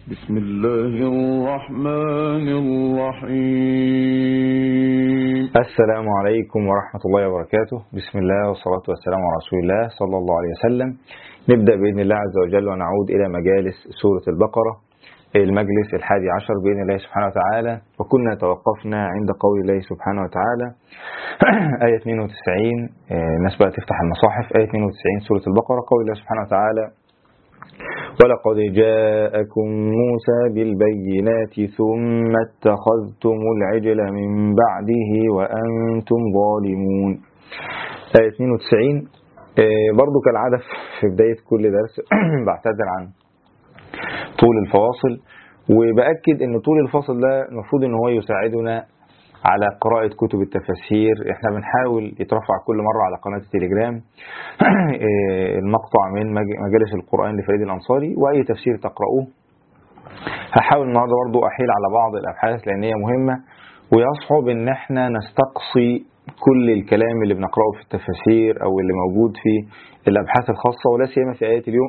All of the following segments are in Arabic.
بسم الله الرحمن الرحيم. السلام عليكم ورحمة الله وبركاته. بسم الله والصلاة والسلام على رسول الله صلى الله عليه وسلم. نبدأ بإذن الله عز وجل ونعود إلى مجالس سورة البقرة، المجلس 11 بإذن الله سبحانه وتعالى. وكنا توقفنا عند قول الله سبحانه وتعالى آية 92. الناس بقى تفتح المصاحف. آية 92 سورة البقرة، قول الله سبحانه وتعالى: ولقد جاءكم موسى بالبينات ثم اتخذتم العجل من بعده وأنتم ظالمون. آية 92. برضو كالعادة في بداية كل درس بعتذر عن طول الفواصل، وبأكد ان طول الفاصل ده المفروض ان هو يساعدنا على قراءة كتب التفاسير. احنا بنحاول يترفع كل مرة على قناة التليجرام المقطع من مجالس القرآن لفريد الأنصاري، وأي تفسير تقرأوه. هحاول النهاردة برضو أحيل على بعض الأبحاث لأن هي مهمة، ويصعب ان احنا نستقصي كل الكلام اللي بنقرأه في التفاسير أو اللي موجود في الأبحاث الخاصة، ولا سيما في آيات اليوم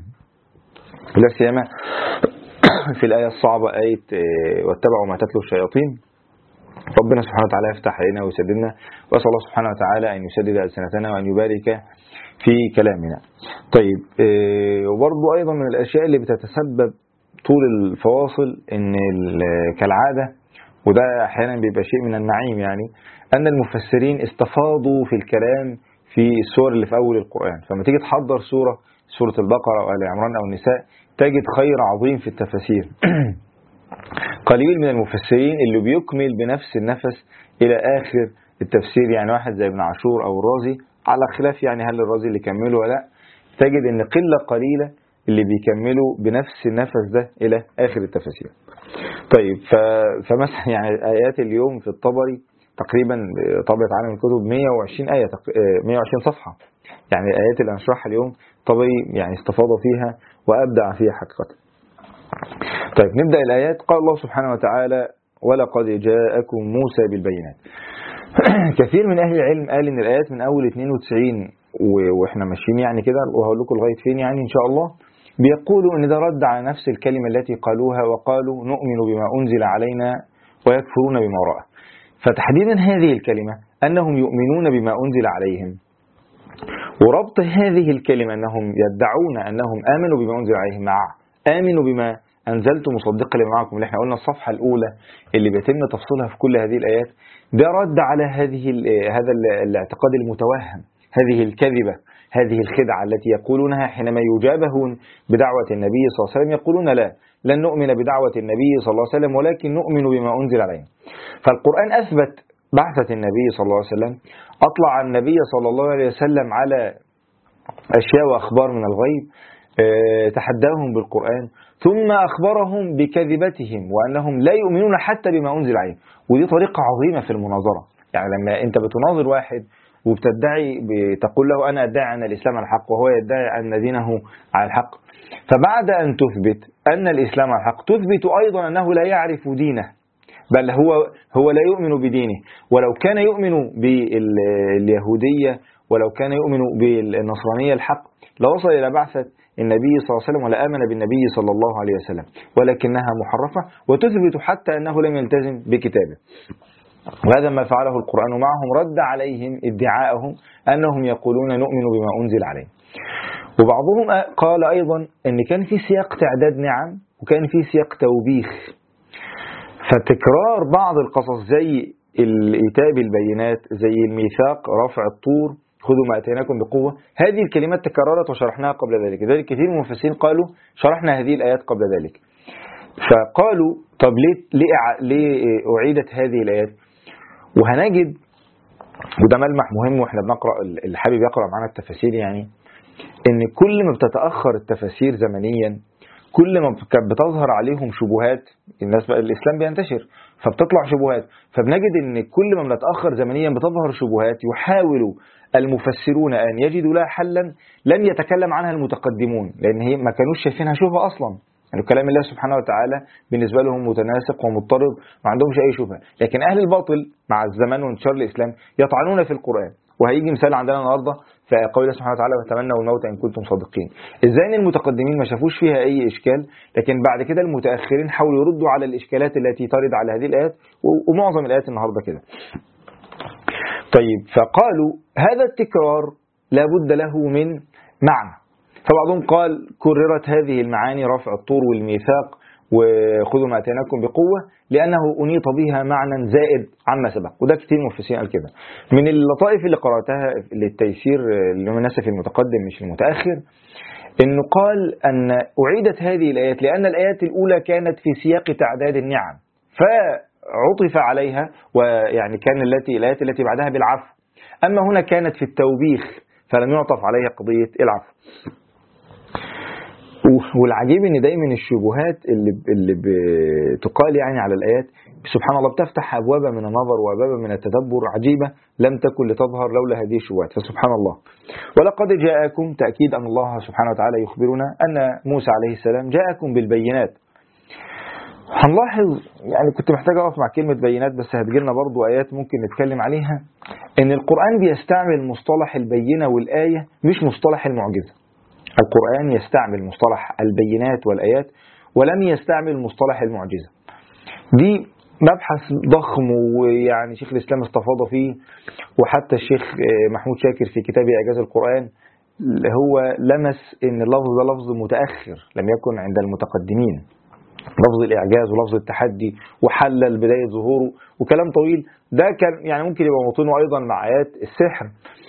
ولا سيما في الآية الصعبة، آية واتبعوا ما تتلو الشياطين. ربنا سبحانه وتعالى يفتح علينا ويسددنا، وأسأل الله سبحانه وتعالى أن يسدد ألسنتنا وأن يبارك في كلامنا. طيب، وبرضو أيضا من الأشياء اللي بتتسبب طول الفواصل إن كالعادة، وده أحيانا بيبقى شيء من النعيم يعني، أن المفسرين استفاضوا في الكلام في السور اللي في أول القرآن. فما تيجي تحضر سورة البقرة أو آل عمران أو النساء تجد خير عظيم في التفاسير. قليل من المفسرين اللي بيكمل بنفس النفس إلى آخر التفسير، يعني واحد زي ابن عاشور أو الرازي، على خلاف يعني هل الرازي اللي كمله ولا لا. تجد ان قلة قليلة اللي بيكملوا بنفس النفس ده إلى آخر التفاسير. طيب، فمثلا يعني آيات اليوم في الطبري تقريبا طبعت عالم الكتب 120 آية، 120 صفحة. يعني الآيات اللي هنشرحها اليوم طبري يعني استفاض فيها وأبدع فيها حقيقة. طيب، نبدأ الآيات. قال الله سبحانه وتعالى: ولقد جاءكم موسى بالبينات. كثير من أهل العلم قال إن الآيات من أول 92 وإحنا ماشيين يعني كده، وهقول لكم لغاية فين يعني إن شاء الله، بيقولوا إن ده رد على نفس الكلمة التي قالوها وقالوا نؤمن بما أنزل علينا ويكفرون بما وراءه. فتحديدا هذه الكلمة أنهم يؤمنون بما أنزل عليهم، وربط هذه الكلمة أنهم يدعون أنهم آمنوا بما أنزل عليهم مع آمنوا بما أنزلت مصدقا لما معكم، اللي احنا قلنا الصفحة الأولى اللي بيتم تفصيلها في كل هذه الآيات. ده رد على هذا الاعتقاد المتوهم، هذه الكذبة، هذه الخدعة التي يقولونها حينما يجابهون بدعوة النبي صلى الله عليه وسلم. يقولون لا، لن نؤمن بدعوة النبي صلى الله عليه وسلم ولكن نؤمن بما أنزل علينا. فالقرآن أثبت بعثة النبي صلى الله عليه وسلم، أطلع النبي صلى الله عليه وسلم على أشياء وأخبار من الغيب، تحداهم بالقرآن، ثم أخبرهم بكذبتهم وأنهم لا يؤمنون حتى بما أنزل عليهم. ودي طريقة عظيمة في المناظرة. يعني لما أنت بتناظر واحد وبتدعي، بتقول له أنا أدعي أن الإسلام على الحق وهو يدعي أن دينه على الحق، فبعد أن تثبت أن الإسلام على الحق تثبت أيضا أنه لا يعرف دينه، بل هو لا يؤمن بدينه. ولو كان يؤمن باليهودية ولو كان يؤمن بالنصرانية الحق لوصل إلى بعثة النبي صلى الله عليه وسلم ولا آمن بالنبي صلى الله عليه وسلم، ولكنها محرفة وتثبت حتى أنه لم يلتزم بكتابه. وهذا ما فعله القرآن معهم، رد عليهم ادعاءهم أنهم يقولون نؤمن بما أنزل عليه. وبعضهم قال أيضا أن كان في سياق تعداد نعم وكان في سياق توبيخ، فتكرار بعض القصص زي الإيتاء بالبينات، زي الميثاق، رفع الطور، خذوا ما أتيناكم بقوة، هذه الكلمات تكررت وشرحناها قبل ذلك. لذلك كثير من المفسرين قالوا شرحنا هذه الآيات قبل ذلك. فقالوا طب ليه أعيدت هذه الآيات؟ وهنجد، وده ملمح مهم واحنا بنقرأ، اللي حابب يقرأ معنا التفاسير يعني، ان كل ما بتتأخر التفاسير زمنيا كل ما بتظهر عليهم شبهات. الناس بقى الإسلام بينتشر فبتطلع شبهات، فبنجد ان كل ما بنتأخر زمنيا بتظهر شبهات يحاول المفسرون أن يجدوا لها حلا لم يتكلم عنها المتقدمون، لأن هي ما كانوش شايفينها شبهة أصلا. يعني كلام الله سبحانه وتعالى بالنسبة لهم متناسق ومضطرب، ما عندهمش أي شبهة. لكن أهل الباطل مع الزمان وانتشار الإسلام يطعنون في القرآن. وهيجي مثال عندنا النهاردة فقول الله سبحانه وتعالى وتمنوا الموت إن كنتم صادقين. إزاي إن المتقدمين ما شافوش فيها أي إشكال، لكن بعد كده المتأخرين حاولوا يردوا على الإشكالات التي ترد على هذه الآيات، ومعظم الآيات النهاردة كده. طيب، فقالوا هذا التكرار لابد له من معنى، فبعضهم قال كررت هذه المعاني رفع الطور والميثاق وخذوا ما اتيناكم بقوة لأنه أنيط بها معنى زائد عما سبق، وده كتير مفسرين قال كده. من اللطائف اللي قرأتها للتيسير اللي هم الناس في المتقدم مش المتأخر، إنه قال أن أعيدت هذه الآيات لأن الآيات الأولى كانت في سياق تعداد النعم فعطف عليها، ويعني كان الآيات التي بعدها بالعفو، أما هنا كانت في التوبيخ فلم يعطف عليها قضية العفو. والعجيب ان دايما الشبهات اللي بتقال يعني على الايات سبحان الله بتفتح ابوابا من النظر وابوابا من التدبر عجيبه لم تكن لتظهر لولا هذه الشبهات، فسبحان الله. ولقد جاءكم، تاكيد ان الله سبحانه وتعالى يخبرنا ان موسى عليه السلام جاءكم بالبينات. هنلاحظ يعني كنت محتاج اقف مع كلمه بينات بس هتجيلنا برضو ايات ممكن نتكلم عليها، ان القران بيستعمل مصطلح البينه والايه مش مصطلح المعجزه. القرآن يستعمل مصطلح البينات والآيات ولم يستعمل مصطلح المعجزة. دي مبحث ضخم، ويعني شيخ الإسلام استفاض فيه، وحتى الشيخ محمود شاكر في كتابه إعجاز القرآن هو لمس إن اللفظ ده لفظ متأخر لم يكن عند المتقدمين، لفظ الإعجاز ولفظ التحدي، وحلل بداية ظهوره وكلام طويل. ده كان يعني ممكن يبقى موطنه أيضا مع آيات السحر،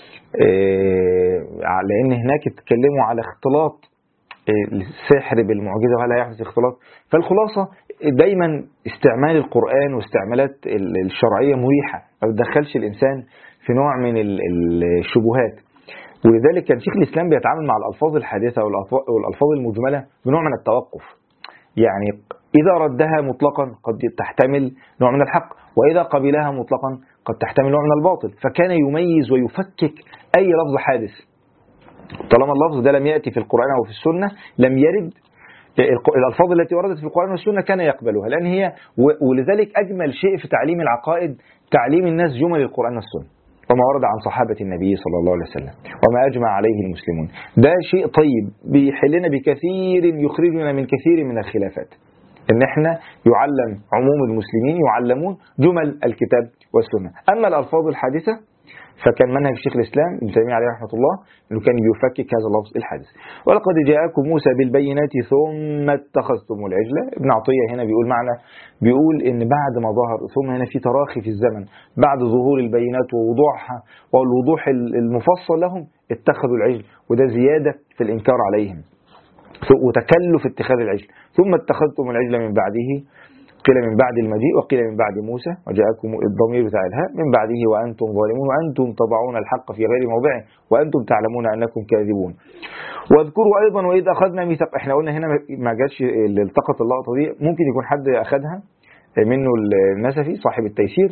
لأن هناك اتكلموا على اختلاط السحر بالمعجزة وهل هيحدث اختلاط. فالخلاصة دايما استعمال القرآن واستعمالات الشرعية مريحة، ما بتدخلش الإنسان في نوع من الشبهات. ولذلك كان شيخ الإسلام بيتعامل مع الألفاظ الحادثة والألفاظ المجملة بنوع من التوقف، يعني إذا ردها مطلقا قد تحتمل نوع من الحق، وإذا قبلها مطلقا قد تحتمل نوع من الباطل، فكان يميز ويفكك أي لفظ حادث. طالما اللفظ ده لم يأتي في القرآن أو في السنة لم يرد، الألفاظ التي وردت في القرآن والسنة كان يقبلها، لأن هي ولذلك أجمل شيء في تعليم العقائد تعليم الناس جمل القرآن والسنة وما ورد عن صحابة النبي صلى الله عليه وسلم وما أجمع عليه المسلمون. ده شيء طيب بيحلنا بكثير، يخرجنا من كثير من الخلافات، ان احنا يعلم عموم المسلمين يعلمون جمل الكتاب والسنة. اما الالفاظ الحادثة فكان منهج شيخ الاسلام ابن تيمية عليه رحمة الله انه كان بيفكك هذا اللفظ الحادث. ولقد جاءكم موسى بالبينات ثم اتخذتم العجل. ابن عطية هنا بيقول معنى، بيقول ان بعد ما ظهر، ثم هنا في تراخي في الزمن، بعد ظهور البينات ووضوحها والوضوح المفصل لهم اتخذوا العجل، وده زيادة في الانكار عليهم وتكلف اتخاذ العجل. ثم اتخذتم العجل من بعده، قيل من بعد المجيء وقيل من بعد موسى، وجاءكم الضمير بتاع الهاء من بعده وأنتم ظالمون وأنتم تضعون الحق في غير موضعه وأنتم تعلمون أنكم كاذبون. واذكروا أيضا وإذ أخذنا ميثاق. احنا قلنا هنا ما جاتش اللي التقط اللقطة دي، ممكن يكون حد أخذها منه النسفي صاحب التيسير،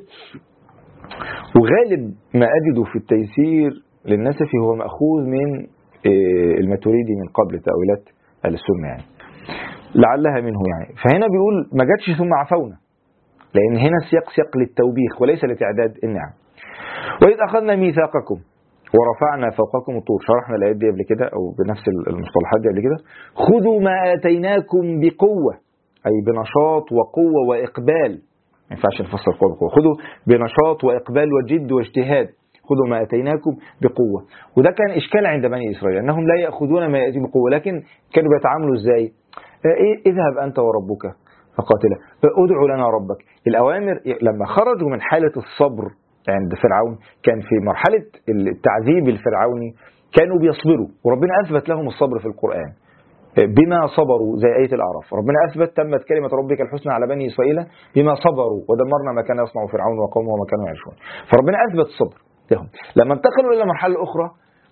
وغالب ما أجده في التيسير للنسفي هو مأخوذ من الماتريدي من قبل تأويلات السنة يعني، لعلها منه يعني. فهنا بيقول ما جاتش ثم عفونا، لأن هنا سياق للتوبيخ وليس لتعداد النعم. وإذ أخذنا ميثاقكم ورفعنا فوقكم الطور، شرحنا الآيات دي قبل كده أو بنفس المصطلحات دي قبل كده. خذوا ما آتيناكم بقوة، أي بنشاط وقوة وإقبال، ما ينفعش نفسر قوة بقوة، خذوا بنشاط وإقبال وجد واجتهاد، خذوا ما آتيناكم بقوة. وده كان إشكال عند بني إسرائيل أنهم لا يأخذون ما يأتي بقوة، لكن كانوا بيتعاملوا إزاي؟ اذهب أنت وربك فقاتلا، ادعو لنا ربك. الأوامر لما خرجوا من حالة الصبر عند فرعون، كان في مرحلة التعذيب الفرعوني كانوا بيصبروا، وربنا أثبت لهم الصبر في القرآن بما صبروا، زي آية الأعراف ربنا أثبت تمت كلمة ربك الحسنى على بني إسرائيل بما صبروا ودمرنا ما كان يصنع فرعون وقومه وما كانوا يعيشون. فربنا أثبت الصبر لهم. لما انتقلوا إلى مرحلة أخرى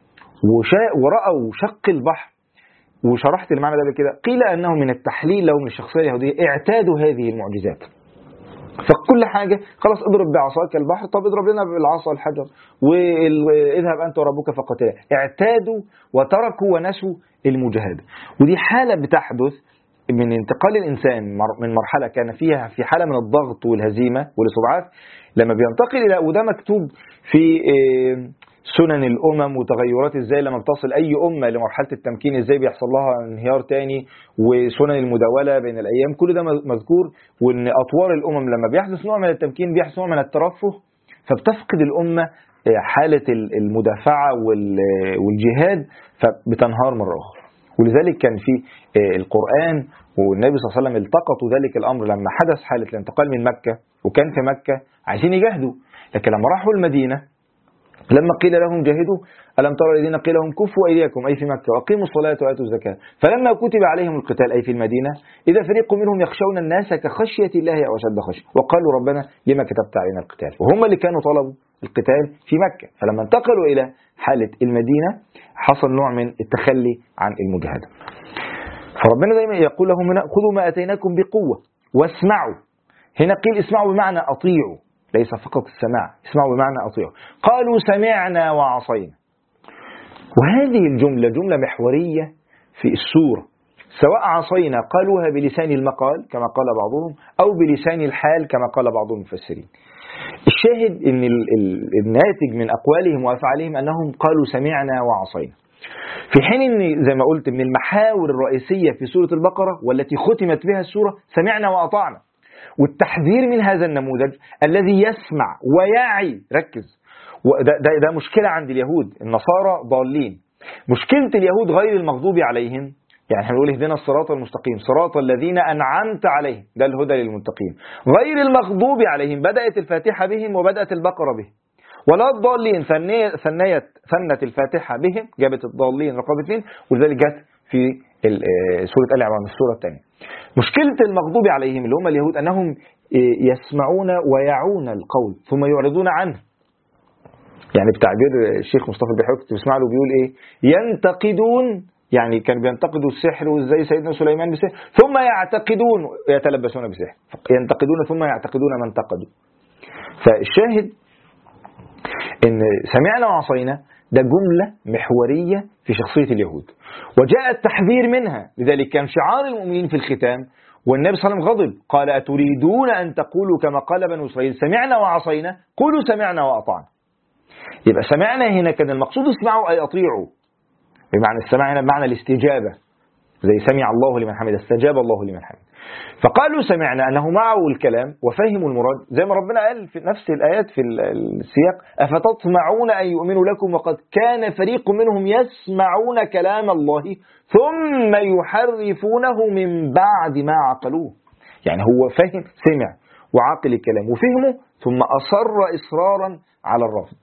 ورأوا شق البحر، وشرحت المعنى ده بكده، قيل أنه من التحليل لهم للشخصية اليهودية اعتادوا هذه المعجزات، فكل حاجة خلاص اضرب بعصاك البحر، طب اضرب لنا بالعصا الحجر، واذهب أنت وربك فقاتلا. اعتادوا وتركوا ونسوا المجاهدة. ودي حالة بتحدث من انتقال الإنسان من مرحلة كان فيها في حالة من الضغط والهزيمة والاستضعاف، لما بينتقل إلى، وده مكتوب سنن الأمم وتغيرات ازاي لما بتصل أي أمة لمرحلة التمكين ازاي بيحصل لها انهيار تاني، وسنن المداولة بين الأيام، كل ده مذكور. وإن أطوار الأمم لما بيحدث نوع من التمكين بيحدث نوع من الترفه، فبتفقد الأمة حالة المدافعة والجهاد، فبتنهار مرة أخرى. ولذلك كان في القرآن والنبي صلى الله عليه وسلم التقطوا ذلك الأمر لما حدث حالة الانتقال من مكة، وكان في مكة عايزين يجاهدوا، لكن لما راحوا المدينة لما قيل لهم جاهدوا ألم ترى الذين قيل لهم كفوا أيديكم أي في مكة وأقيموا الصلاة وآتوا الزكاة فلما كتب عليهم القتال أي في المدينة إذا فريق منهم يخشون الناس كخشية الله أو أشد خشية وقالوا ربنا لما كتبت علينا القتال، وهم اللي كانوا طلبوا القتال في مكة. فلما انتقلوا إلى حالة المدينة حصل نوع من التخلي عن المجاهدة. فربنا دايما يقول لهم خذوا ما أتيناكم بقوة واسمعوا. هنا قيل اسمعوا بمعنى أطيعوا، ليس فقط السماع، اسمعوا بمعنى أطيعوا. قالوا سمعنا وعصينا. وهذه الجملة جملة محورية في السورة، سواء عصينا قالوها بلسان المقال كما قال بعضهم أو بلسان الحال كما قال بعض المفسرين. الشاهد أن الناتج من أقوالهم وأفعالهم أنهم قالوا سمعنا وعصينا، في حين أن زي ما قلت من المحاور الرئيسية في سورة البقرة والتي ختمت بها السورة سمعنا وأطعنا، والتحذير من هذا النموذج الذي يسمع ويعي. ركز، ده مشكلة عند اليهود، النصارى ضالين. مشكلة اليهود غير المغضوب عليهم، يعني هنقول اهدنا الصراط المستقيم صراط الذين أنعمت عليهم، ده الهدى للمتقين. غير المغضوب عليهم بدأت الفاتحة بهم وبدأت البقرة بهم، ولا الضالين ثنت الفاتحة بهم جابت الضالين رقم 2، ولذلك جت في سورة آل عمران السورة الثانية. مشكلة المغضوب عليهم اللي هم اليهود أنهم يسمعون ويعون القول ثم يعرضون عنه. يعني بتعبير الشيخ مصطفى البحيري كنت بسمع له بيقول إيه، ينتقدون، يعني كان بينتقدوا السحر وإزاي سيدنا سليمان بسحر، ثم يعتقدون يتلبسون بسحر، ينتقدون ثم يعتقدون ما انتقدوا. فالشاهد إن سمعنا وعصينا ده جملة محورية في شخصية اليهود، وجاء التحذير منها. لذلك كان شعار المؤمنين في الختام، والنبي صلى الله عليه وسلم غضب قال أتريدون أن تقولوا كما قال بنو إسرائيل سمعنا وعصينا قولوا سمعنا وأطعنا. يبقى سمعنا هنا كان المقصود اسمعوا أي أطيعوا، بمعنى السماع هنا بمعنى الاستجابة، زي سمع الله لمن حمد استجاب الله لمن حمد. فقالوا سمعنا أنه معه الكلام وفهموا المراد، زي ما ربنا قال في نفس الآيات في السياق أفتطمعون أن يؤمنوا لكم وقد كان فريق منهم يسمعون كلام الله ثم يحرفونه من بعد ما عقلوه. يعني هو فهم، سمع وعقل الكلام وفهمه ثم أصر إصرارا على الرفض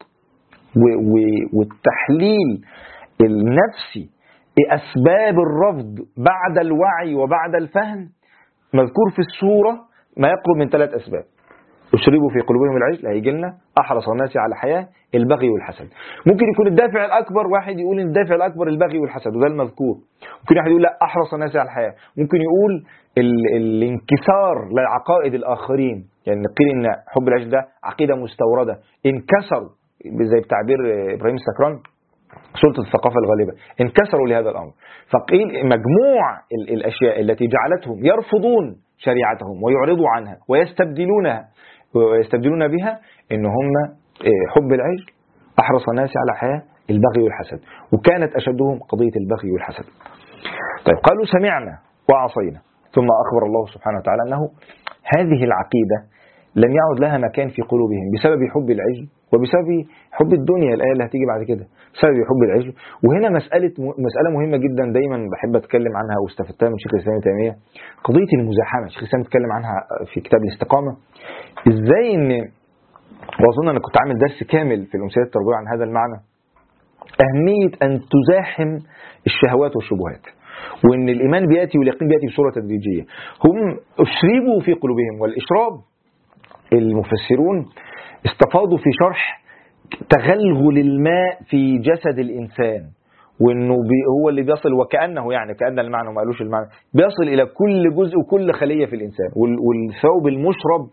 والتحليل النفسي. أسباب الرفض بعد الوعي وبعد الفهم مذكور في السورة ما يقرب من 3 أسباب. أشربوا في قلوبهم العجل، هيجي لنا أحرص الناس على الحياة، البغي والحسد. ممكن يكون الدافع الأكبر، واحد يقول إن الدافع الأكبر البغي والحسد وده المذكور، ممكن واحد يقول لا أحرص الناس على الحياة، ممكن يقول الانكسار لعقائد الآخرين، يعني قيل إن حب العجل ده عقيدة مستوردة، انكسروا زي بتعبير إبراهيم السكران سلطة الثقافة الغالبة، انكسروا لهذا الأمر. فقيل مجموع الأشياء التي جعلتهم يرفضون شريعتهم ويعرضوا عنها ويستبدلون بها إن هم حب العجل، أحرص الناس على حياة، البغي والحسد، وكانت أشدهم قضية البغي والحسد. طيب قالوا سمعنا وعصينا، ثم أخبر الله سبحانه وتعالى أنه هذه العقيدة لم يعد لها مكان في قلوبهم بسبب حب العجل وبسبب حب الدنيا، الآية اللي هتيجي بعد كده، بسبب حب العجل. وهنا مسألة مهمة جدا دايما بحب أتكلم عنها واستفدتها من شيخ الإسلام ابن تيمية، قضية المزاحمة. شيخ الإسلام اتكلم عنها في كتاب الاستقامة، إزاي إن، وأظن أنا كنت عامل درس كامل في الأمثلة التربوية عن هذا المعنى، أهمية أن تزاحم الشهوات والشبهات، وإن الإيمان بيأتي واليقين بيأتي بصورة تدريجية. هم أشربوا في قلوبهم، والإشراب المفسرون استفاضوا في شرح تغلغل الماء في جسد الإنسان، وإنه هو اللي بيصل، وكأنه يعني كأن المعنى وما قالوش المعنى، بيصل إلى كل جزء وكل خلية في الإنسان. والثوب المشرب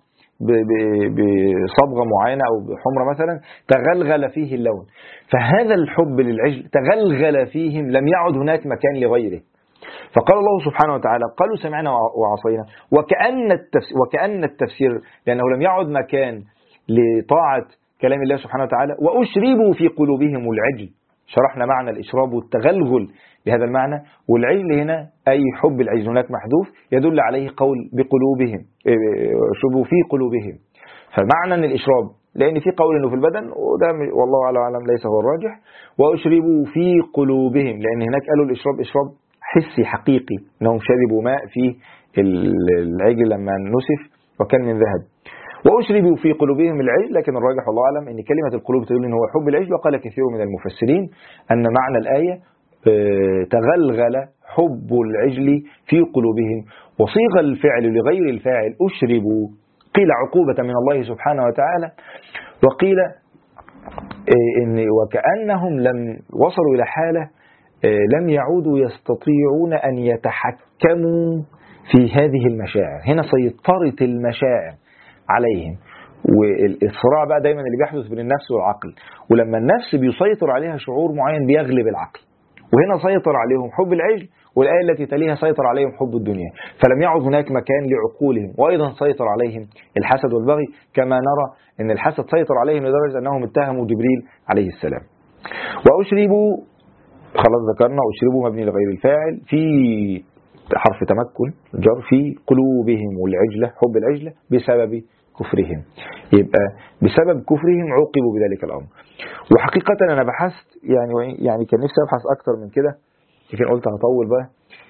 بصبغة معينة أو بحمرة مثلا تغلغل فيه اللون، فهذا الحب للعجل تغلغل فيهم، لم يعد هناك مكان لغيره. فقال الله سبحانه وتعالى قالوا سمعنا وعصينا، وكأن التفسير لأنه لم يعد مكان لطاعة كلام الله سبحانه وتعالى وأشربوا في قلوبهم العجل. شرحنا معنى الإشراب والتغلغل بهذا المعنى، والعجل هنا أي حب العجل هناك محذوف يدل عليه قول بقلوبهم، شربوا في قلوبهم. فمعنى أن الإشراب لأن في قول أنه في البدن، وده والله أعلم ليس هو الراجح. وأشربوا في قلوبهم لأن هناك قالوا الإشراب إشراب حسي حقيقي، أنهم شربوا ماء في العجل لما نسف وكان من ذهب. وأشربوا في قلوبهم العجل، لكن الراجح والله أعلم أن كلمة القلوب تدل أن هو حب العجل. وقال كثير من المفسرين أن معنى الآية تغلغل حب العجل في قلوبهم، وصيغ الفعل لغير الفاعل أشربوا، قيل عقوبة من الله سبحانه وتعالى، وقيل إن وكأنهم لم وصلوا إلى حالة لم يعودوا يستطيعون أن يتحكموا في هذه المشاعر. هنا سيطرت المشاعر عليهم، والصراع بقى دايما اللي بيحدث بين النفس والعقل، ولما النفس بيسيطر عليها شعور معين بيغلب العقل، وهنا سيطر عليهم حب العجل، والآية التي تليها سيطر عليهم حب الدنيا، فلم يعد هناك مكان لعقولهم. وأيضا سيطر عليهم الحسد والبغي، كما نرى أن الحسد سيطر عليهم لدرجة أنهم اتهموا جبريل عليه السلام. وأشربوا، خلاص ذكرنا أشربوا مبني لغير الفاعل في حرف تمكن جر في قلوبهم والعجلة، حب العجلة بسبب كفرهم، يبقى بسبب كفرهم عوقبوا بذلك الأمر. وحقيقة أنا بحثت يعني كان نفسي أبحث أكتر من كده، لكن قلت هطول بقى.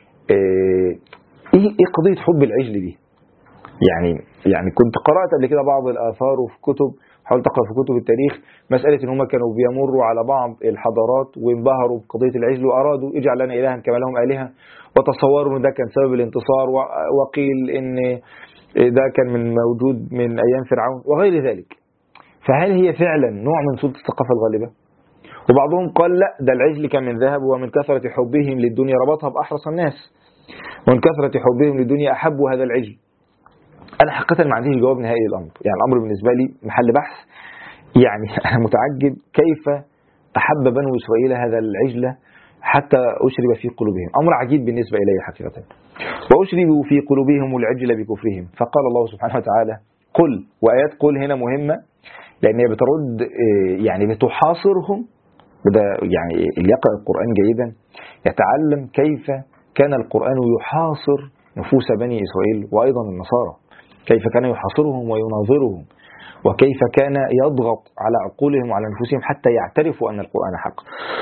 إيه قضية حب العجل دي؟ يعني كنت قرأت قبل كده بعض الآثار وفي كتب، حاولت أقرأ في كتب التاريخ مسألة إن هم كانوا بيمروا على بعض الحضارات وانبهروا بقضية العجل وأرادوا اجعل لنا إلها كما لهم آلهة، وتصوروا إن ده كان سبب الانتصار، وقيل إن ده كان من موجود من أيام فرعون وغير ذلك. فهل هي فعلا نوع من سلطة الثقافة الغالبة؟ وبعضهم قال لا، ده العجل كان من ذهب، ومن كثرة حبهم للدنيا ربطها بأحرص الناس، ومن كثرة حبهم للدنيا أحبوا هذا العجل. أنا حقيقة ما عنديش جواب نهائي للأمر، يعني الأمر بالنسبة لي محل بحث. يعني أنا متعجب كيف أحب بنو إسرائيل هذا العجل حتى أشرب في قلوبهم، أمر عجيب بالنسبة إلي حقيقة. وأشربوا في قلوبهم العجل بكفرهم، فقال الله سبحانه وتعالى قل. وآيات قل هنا مهمة لأن هي بترد، يعني بتحاصرهم. وده يعني اللي يقرأ القرآن جيدا يتعلم كيف كان القرآن يحاصر نفوس بني إسرائيل وأيضا النصارى، كيف كان يحاصرهم ويناظرهم، وكيف كان يضغط على عقولهم وعلى نفوسهم حتى يعترفوا أن القرآن حق.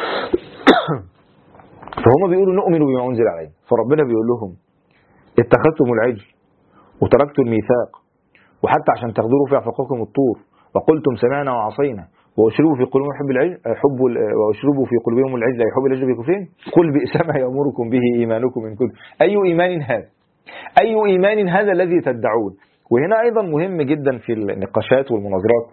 فهم بيقولوا نؤمن بما أنزل علينا، فربنا بيقول لهم اتخذتم العجل وتركتم الميثاق، وحتى عشان تغدروا في أعفاقكم الطور، وقلتم سمعنا وعصينا، واشربوا في قلوبهم واشربوا في قلوبهم العجل أي حب العجل بكفرهم، قل بئس ما يأمركم به إيمانكم إن كنتم. أي إيمان هذا؟ أي إيمان هذا الذي تدعون؟ وهنا أيضا مهم جدا في النقاشات والمناظرات،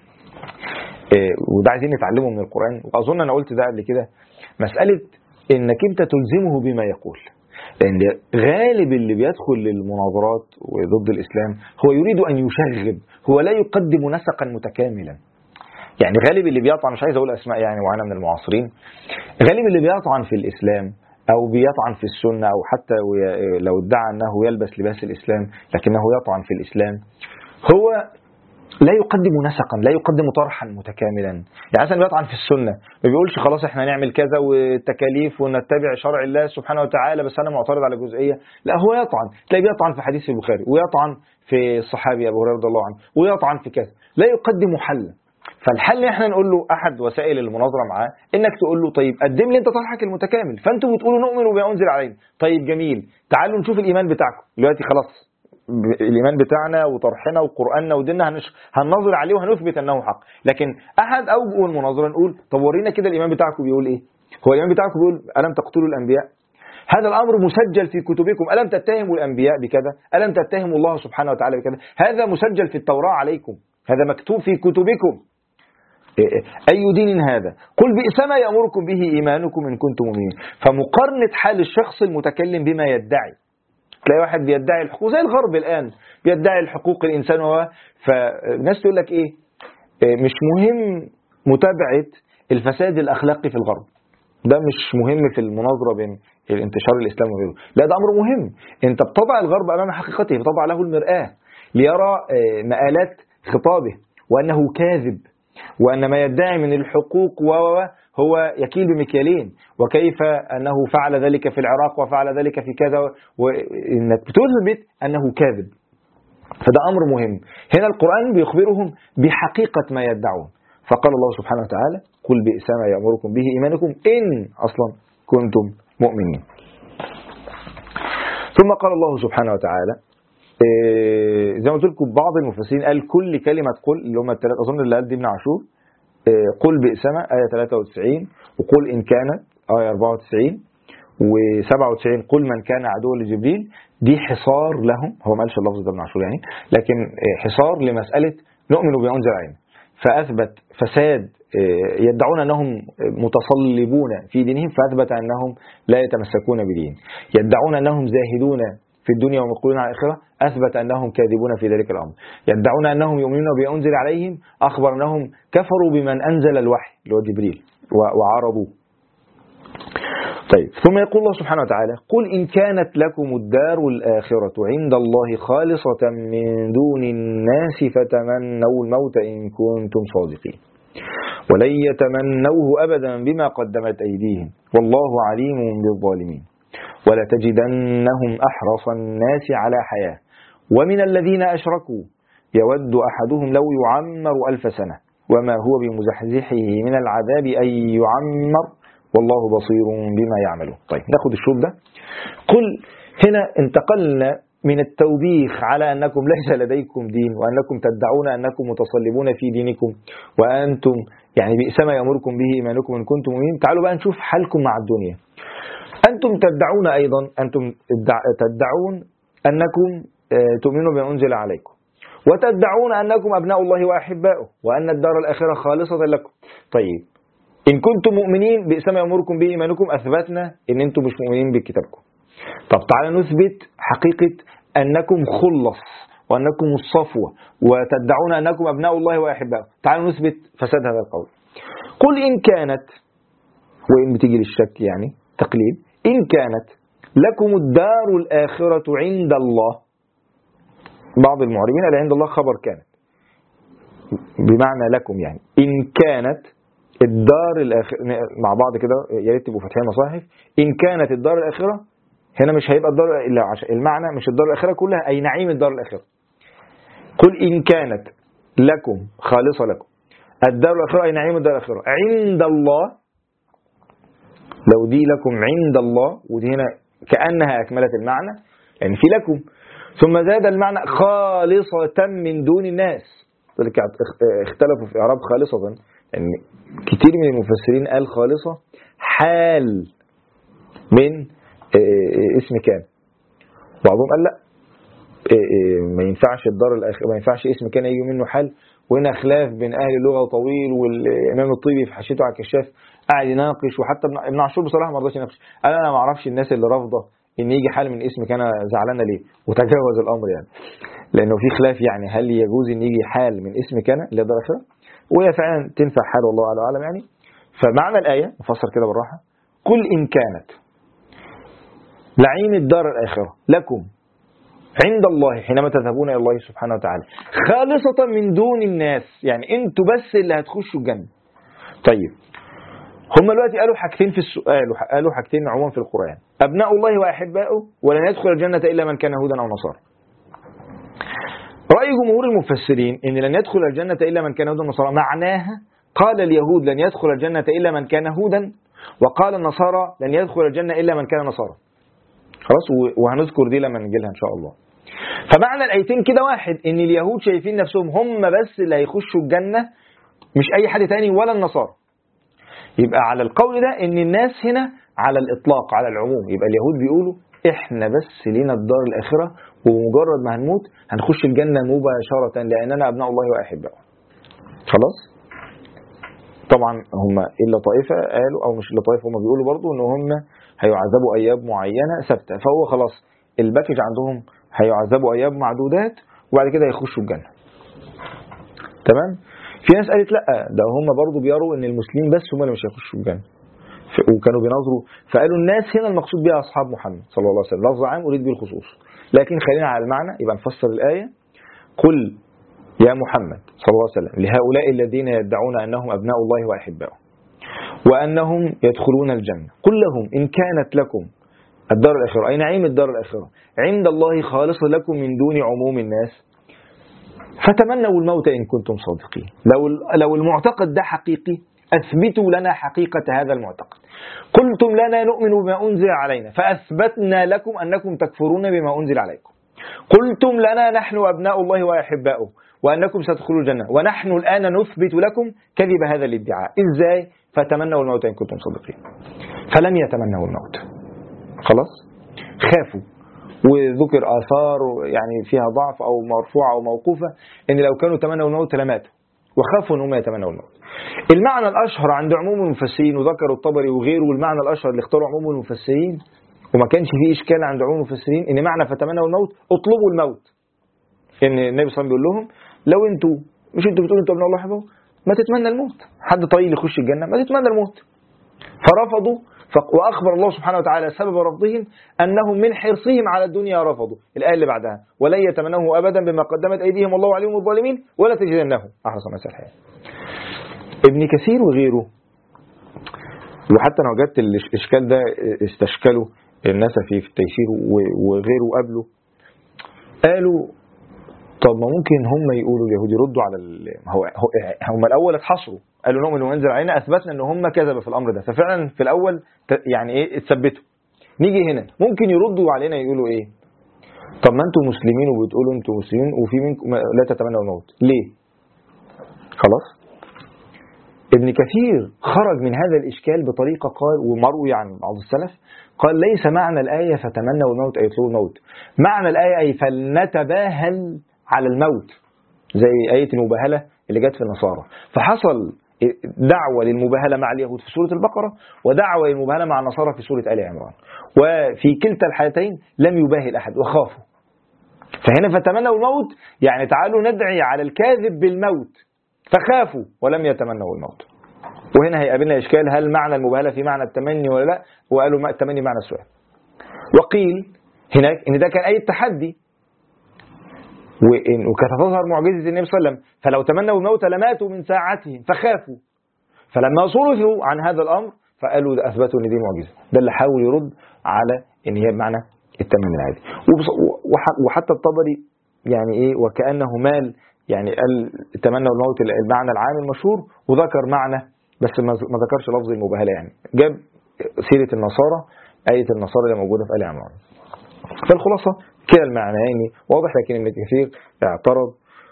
وده عايزين نتعلمه من القرآن، وأظن أنا قلت ده قبل كده، مسألة إنك أنت تلزمه بما يقول. لأن غالب اللي بيدخل للمناظرات وضد الإسلام هو يريد أن يشغب، هو لا يقدم نسقا متكاملا. يعني غالب اللي بيطعن، مش عايز أقول أسماء يعني وأنا من المعاصرين، غالب اللي بيطعن في الإسلام أو بيطعن في السنة، أو حتى لو ادعى أنه يلبس لباس الإسلام لكنه يطعن في الإسلام، هو لا يقدم نسقا، لا يقدم طرحا متكاملا. يعني مثلا بيطعن في السنة ما بيقولش خلاص احنا نعمل كذا والتكاليف ونتبع شرع الله سبحانه وتعالى بس أنا معترض على جزئية، لا هو يطعن، تلاقيه بيطعن في حديث البخاري، ويطعن في الصحابي أبو هريرة رضي الله عنه، ويطعن في كذا، لا يقدم حلا. فالحل احنا نقول له احد وسائل المناظره معاه انك تقول له طيب قدم لي انت طرحك المتكامل، فانتوا بتقولوا نؤمن بما انزل علينا، طيب جميل، تعالوا نشوف الايمان بتاعكم دلوقتي. خلاص الايمان بتاعنا وطرحنا وقراننا وديننا هننظر عليه وهنثبت انه حق، لكن احد اوجه المناظره نقول طب ورينا كده الايمان بتاعكم بيقول ايه. هو الايمان بتاعكم بيقول الم تقتلوا الانبياء؟ هذا الامر مسجل في كتبكم، الم تتهموا الانبياء بكذا؟ الم تتهموا الله سبحانه وتعالى بكذا؟ هذا مسجل في التوراه عليكم، هذا مكتوب في كتبكم. أي دين هذا؟ قل بئس ما يأمركم به إيمانكم إن كنتم مؤمنين. فمقارنة حال الشخص المتكلم بما يدعي، تلاقي واحد بيدعي الحقوق زي الغرب الآن بيدعي الحقوق الإنسان، فالناس تقول لك إيه؟ مش مهم متابعة الفساد الأخلاقي في الغرب، ده مش مهم في المناظرة بين الانتشار الإسلام وغيره، لا ده أمر مهم. أنت بتضع الغرب أمام حقيقته، بتضع له المرآة ليرى مآلات خطابه وأنه كاذب وأن ما يدعي من الحقوق هو يكيل بمكيالين، وكيف أنه فعل ذلك في العراق وفعل ذلك في كذا، وإنك بتثبت أنه كاذب. فده أمر مهم. هنا القرآن بيخبرهم بحقيقة ما يدعون. فقال الله سبحانه وتعالى: قل بئس ما يأمركم به إيمانكم إن أصلا كنتم مؤمنين. ثم قال الله سبحانه وتعالى زي ما قلت لكم بعض المفسرين قال كل كلمة قل اللي هم الثلاث، أظن اللي قال دي ابن عاشور، قل بئس ما آية 93، وقل إن كانت آية 94، و97 قل من كان عدوا لجبريل. دي حصار لهم، هو ما قالش اللفظ ده ابن عاشور يعني، لكن حصار لمسألة نؤمن بما أنزل علينا. فأثبت فساد، يدعون أنهم متصلبون في دينهم، فأثبت أنهم لا يتمسكون بدين. يدعون أنهم زاهدون في الدنيا ومقبلون على الآخرة، أثبت أنهم كاذبون في ذلك الأمر. يدعون أنهم يؤمنون بما أنزل عليهم، أخبر أنهم كفروا بمن أنزل الوحي اللي هو جبريل وعارضوه. طيب، ثم يقول الله سبحانه وتعالى: قل إن كانت لكم الدار الآخرة عند الله خالصة من دون الناس فتمنوا الموت إن كنتم صادقين ولن يتمنوه أبدا بما قدمت أيديهم والله عليم بالظالمين ولتجدنهم أحرص الناس على حياة ومن الذين أشركوا يود أحدهم لو يعمر 1000 سنة وما هو بمزحزحه من العذاب أن يعمر والله بصير بما يعملون. طيب، ناخد الشوط ده. قل هنا انتقلنا من التوبيخ على أنكم ليس لديكم دين، وأنكم تدعون أنكم متصلبون في دينكم، وأنتم يعني بئس ما يأمركم به إيمانكم إن كنتم مؤمنين. تعالوا بقى نشوف حالكم مع الدنيا. أنتم تدعون أيضا، أنتم تدعون أنكم تؤمنون بما أنزل عليكم، وتدعون أنكم أبناء الله وأحباؤه، وأن الدار الآخرة خالصة لكم. طيب، إن كنتم مؤمنين بئس ما يأمركم به إيمانكم، أثبتنا إن أنتم مش مؤمنين بكتابكم. طب تعالى نثبت حقيقة أنكم خلص وأنكم الصفوة وتدعون أنكم أبناء الله وأحباؤه. تعالى نثبت فساد هذا القول. قل إن كانت، وإن بتيجي للشك يعني تقليد، إن كانت لكم الدار الآخرة عند الله. بعض المعربين قال عند الله خبر كانت بمعنى لكم، يعني إن كانت الدار الآخرة مع بعض كده، يا ريت تبقوا فاتحين مصاحف. إن كانت الدار الآخرة هنا مش هيبقى الدار إلا عشان المعنى مش الدار الآخرة كلها، أي نعيم الدار الآخرة. قل إن كانت لكم خالصة لكم الدار الآخرة أي نعيم الدار الآخرة عند الله. لو دي لكم عند الله، ودي هنا كأنها أكملت المعنى يعني في لكم، ثم زاد المعنى خالصة من دون الناس. ذلك اختلفوا في إعراب خالصة، يعني كتير من المفسرين قال خالصة حال من اسم كان، بعضهم قال لا ما ينفعش الدار الآخرة، ما ينفعش اسم كان يجي منه حال. وهنا خلاف بين أهل اللغة طويل، والإمام الطيبي في حاشيته على الكشاف قاعد يناقش، وحتى ابن عاشور بصراحة ما رضاش يناقش. أنا ما أعرفش الناس اللي رافضة إن يجي حال من اسم كان زعلانة ليه، وتجاوز الأمر يعني، لأنه في خلاف يعني هل يجوز إن يجي حال من اسم كان للدار الآخرة، وهي فعلا تنفع حال والله أعلم يعني. فمعنى الآية نفسر كده بالراحة: قل إن كانت نعيم الدار الآخرة لكم عند الله حينما تذهبون إلى الله سبحانه وتعالى خالصة من دون الناس، يعني أنتوا بس اللي هتخشوا الجنة. طيب، هم دلوقتي قالوا حاجتين في السؤال، قالوا حاجتين عموما في القرآن: أبناء الله وأحباؤه، ولن يدخل الجنة إلا من كان هودا أو نصارى. رأي جمهور المفسرين إن لن يدخل الجنة إلا من كان هودا أو نصارى معناها قال اليهود لن يدخل الجنة إلا من كان هودا، وقال النصارى لن يدخل الجنة إلا من كان نصارى. خلاص، وهنذكر دي لما نجي لها إن شاء الله. فمعنى الآيتين كده واحد، إن اليهود شايفين نفسهم هم بس اللي هيخشوا الجنة، مش أي حد تاني ولا النصارى. يبقى على القول ده إن الناس هنا على الإطلاق على العموم، يبقى اليهود بيقولوا إحنا بس لينا الدار الآخرة، ومجرد ما هنموت هنخش الجنة مباشرة لأننا أبناء الله وأحباؤه. خلاص. طبعا هم إلا طائفة قالوا، أو مش إلا طائفة، هم بيقولوا برضو إن هم هيعذبوا أيام معينة ثابتة، فهو خلاص الباكج عندهم هيعذبوا أيام معدودات وبعد كده يخشوا الجنة. تمام. في ناس قالت لا، ده هم برضو بيروا إن المسلمين بس هم اللي مش هيخشوا الجنة، وكانوا بينظروا، فقالوا الناس هنا المقصود بها أصحاب محمد صلى الله عليه وسلم، لفظ عام أريد به الخصوص. لكن خلينا على المعنى، يبقى نفسر الآية: قل يا محمد صلى الله عليه وسلم لهؤلاء الذين يدعون أنهم أبناء الله وأحباؤه وأنهم يدخلون الجنة قل لهم إن كانت لكم الدار الآخرة، أي نعيم الدار الآخرة، عند الله خالصة لكم من دون عموم الناس فتمنوا الموت إن كنتم صادقين. لو المعتقد ده حقيقي أثبتوا لنا حقيقة هذا المعتقد. قلتم لنا نؤمن بما أنزل علينا فأثبتنا لكم أنكم تكفرون بما أنزل عليكم. قلتم لنا نحن أبناء الله وأحباؤه وأنكم ستدخلوا الجنة ونحن الآن نثبت لكم كذب هذا الادعاء. إزاي؟ فتمنوا الموت إن كنتم صادقين. فلم يتمنوا الموت، خلاص خافوا. وذكر آثار يعني فيها ضعف أو مرفوعة أو موقوفة إن لو كانوا تمنوا الموت لماتوا وخافوا أنهم يتمنوا الموت. المعنى الأشهر عند عموم المفسرين وذكروا الطبري وغيره، والمعنى الأشهر اللي اختاروا عموم المفسرين وما كانش فيه إشكال عند عموم المفسرين إن معنى فتمنوا الموت اطلبوا الموت. إن النبي صلى الله عليه وسلم بيقول لهم لو أنتوا مش أنتوا بتقولوا أنتوا ابناء الله وحباؤه ما تتمنى الموت، حد طويل يخش الجنة ما تتمنى الموت. فرفضوا وأخبر الله سبحانه وتعالى سبب رفضهم أنهم من حرصهم على الدنيا رفضوا. الآية اللي بعدها ولن يتمنوه أبدا بما قدمت أيديهم والله عليهم الظالمين ولا تجدنهم أحرص الناس الحياة. ابن كثير وغيره، وحتى أنا وجدت الإشكال ده استشكلوا الناس في التيسير وغيره قبله، قالوا طب ما ممكن هم يقولوا اليهود يردوا على هم الأول اتحصروا قالوا نؤمن وانزل علينا، أثبتنا أن هم كذبوا في الأمر ده ففعلا في الأول يعني إيه اتثبتوا. نيجي هنا ممكن يردوا علينا يقولوا إيه؟ طب ما أنتم مسلمين وبتقولوا أنتم مسلمين وفي منكم لا تتمنوا الموت ليه؟ خلاص. ابن كثير خرج من هذا الإشكال بطريقة قال ومروي عن بعض السلف قال ليس معنى الآية فتمنوا الموت أي يطلبوا الموت، معنى الآية أي فلنتباهل على الموت زي آية المباهلة اللي جت في النصارى. فحصل دعوة للمباهلة مع اليهود في سورة البقرة ودعوة للمباهلة مع النصارى في سورة آل عمران، وفي كلتا الحالتين لم يباهل أحد وخافوا. فهنا فتمنوا الموت يعني تعالوا ندعي على الكاذب بالموت فخافوا ولم يتمنوا الموت. وهنا هيقابلنا إشكال هل معنى المباهلة في معنى التمني ولا لا؟ وقالوا التمني معنى السؤال. وقيل هناك إن ده كان أي تحدي وكانت تظهر معجزة النبي صلى الله عليه وسلم فلو تمنوا الموت لماتوا من ساعتهم فخافوا. فلما صرفوا عن هذا الأمر فقالوا ده أثبتوا أن دي معجزة. ده اللي حاول يرد على إن هي بمعنى التمني العادي. وحتى الطبري يعني إيه وكأنه مال يعني قال تمنوا الموت المعنى العام المشهور وذكر معنى بس ما ذكرش لفظ المباهلة، يعني جاب سيرة النصارى آية النصارى اللي موجودة في آل عمران. فالخلاصة كلا المعنيين واضح، لكن ابن كثير اعترض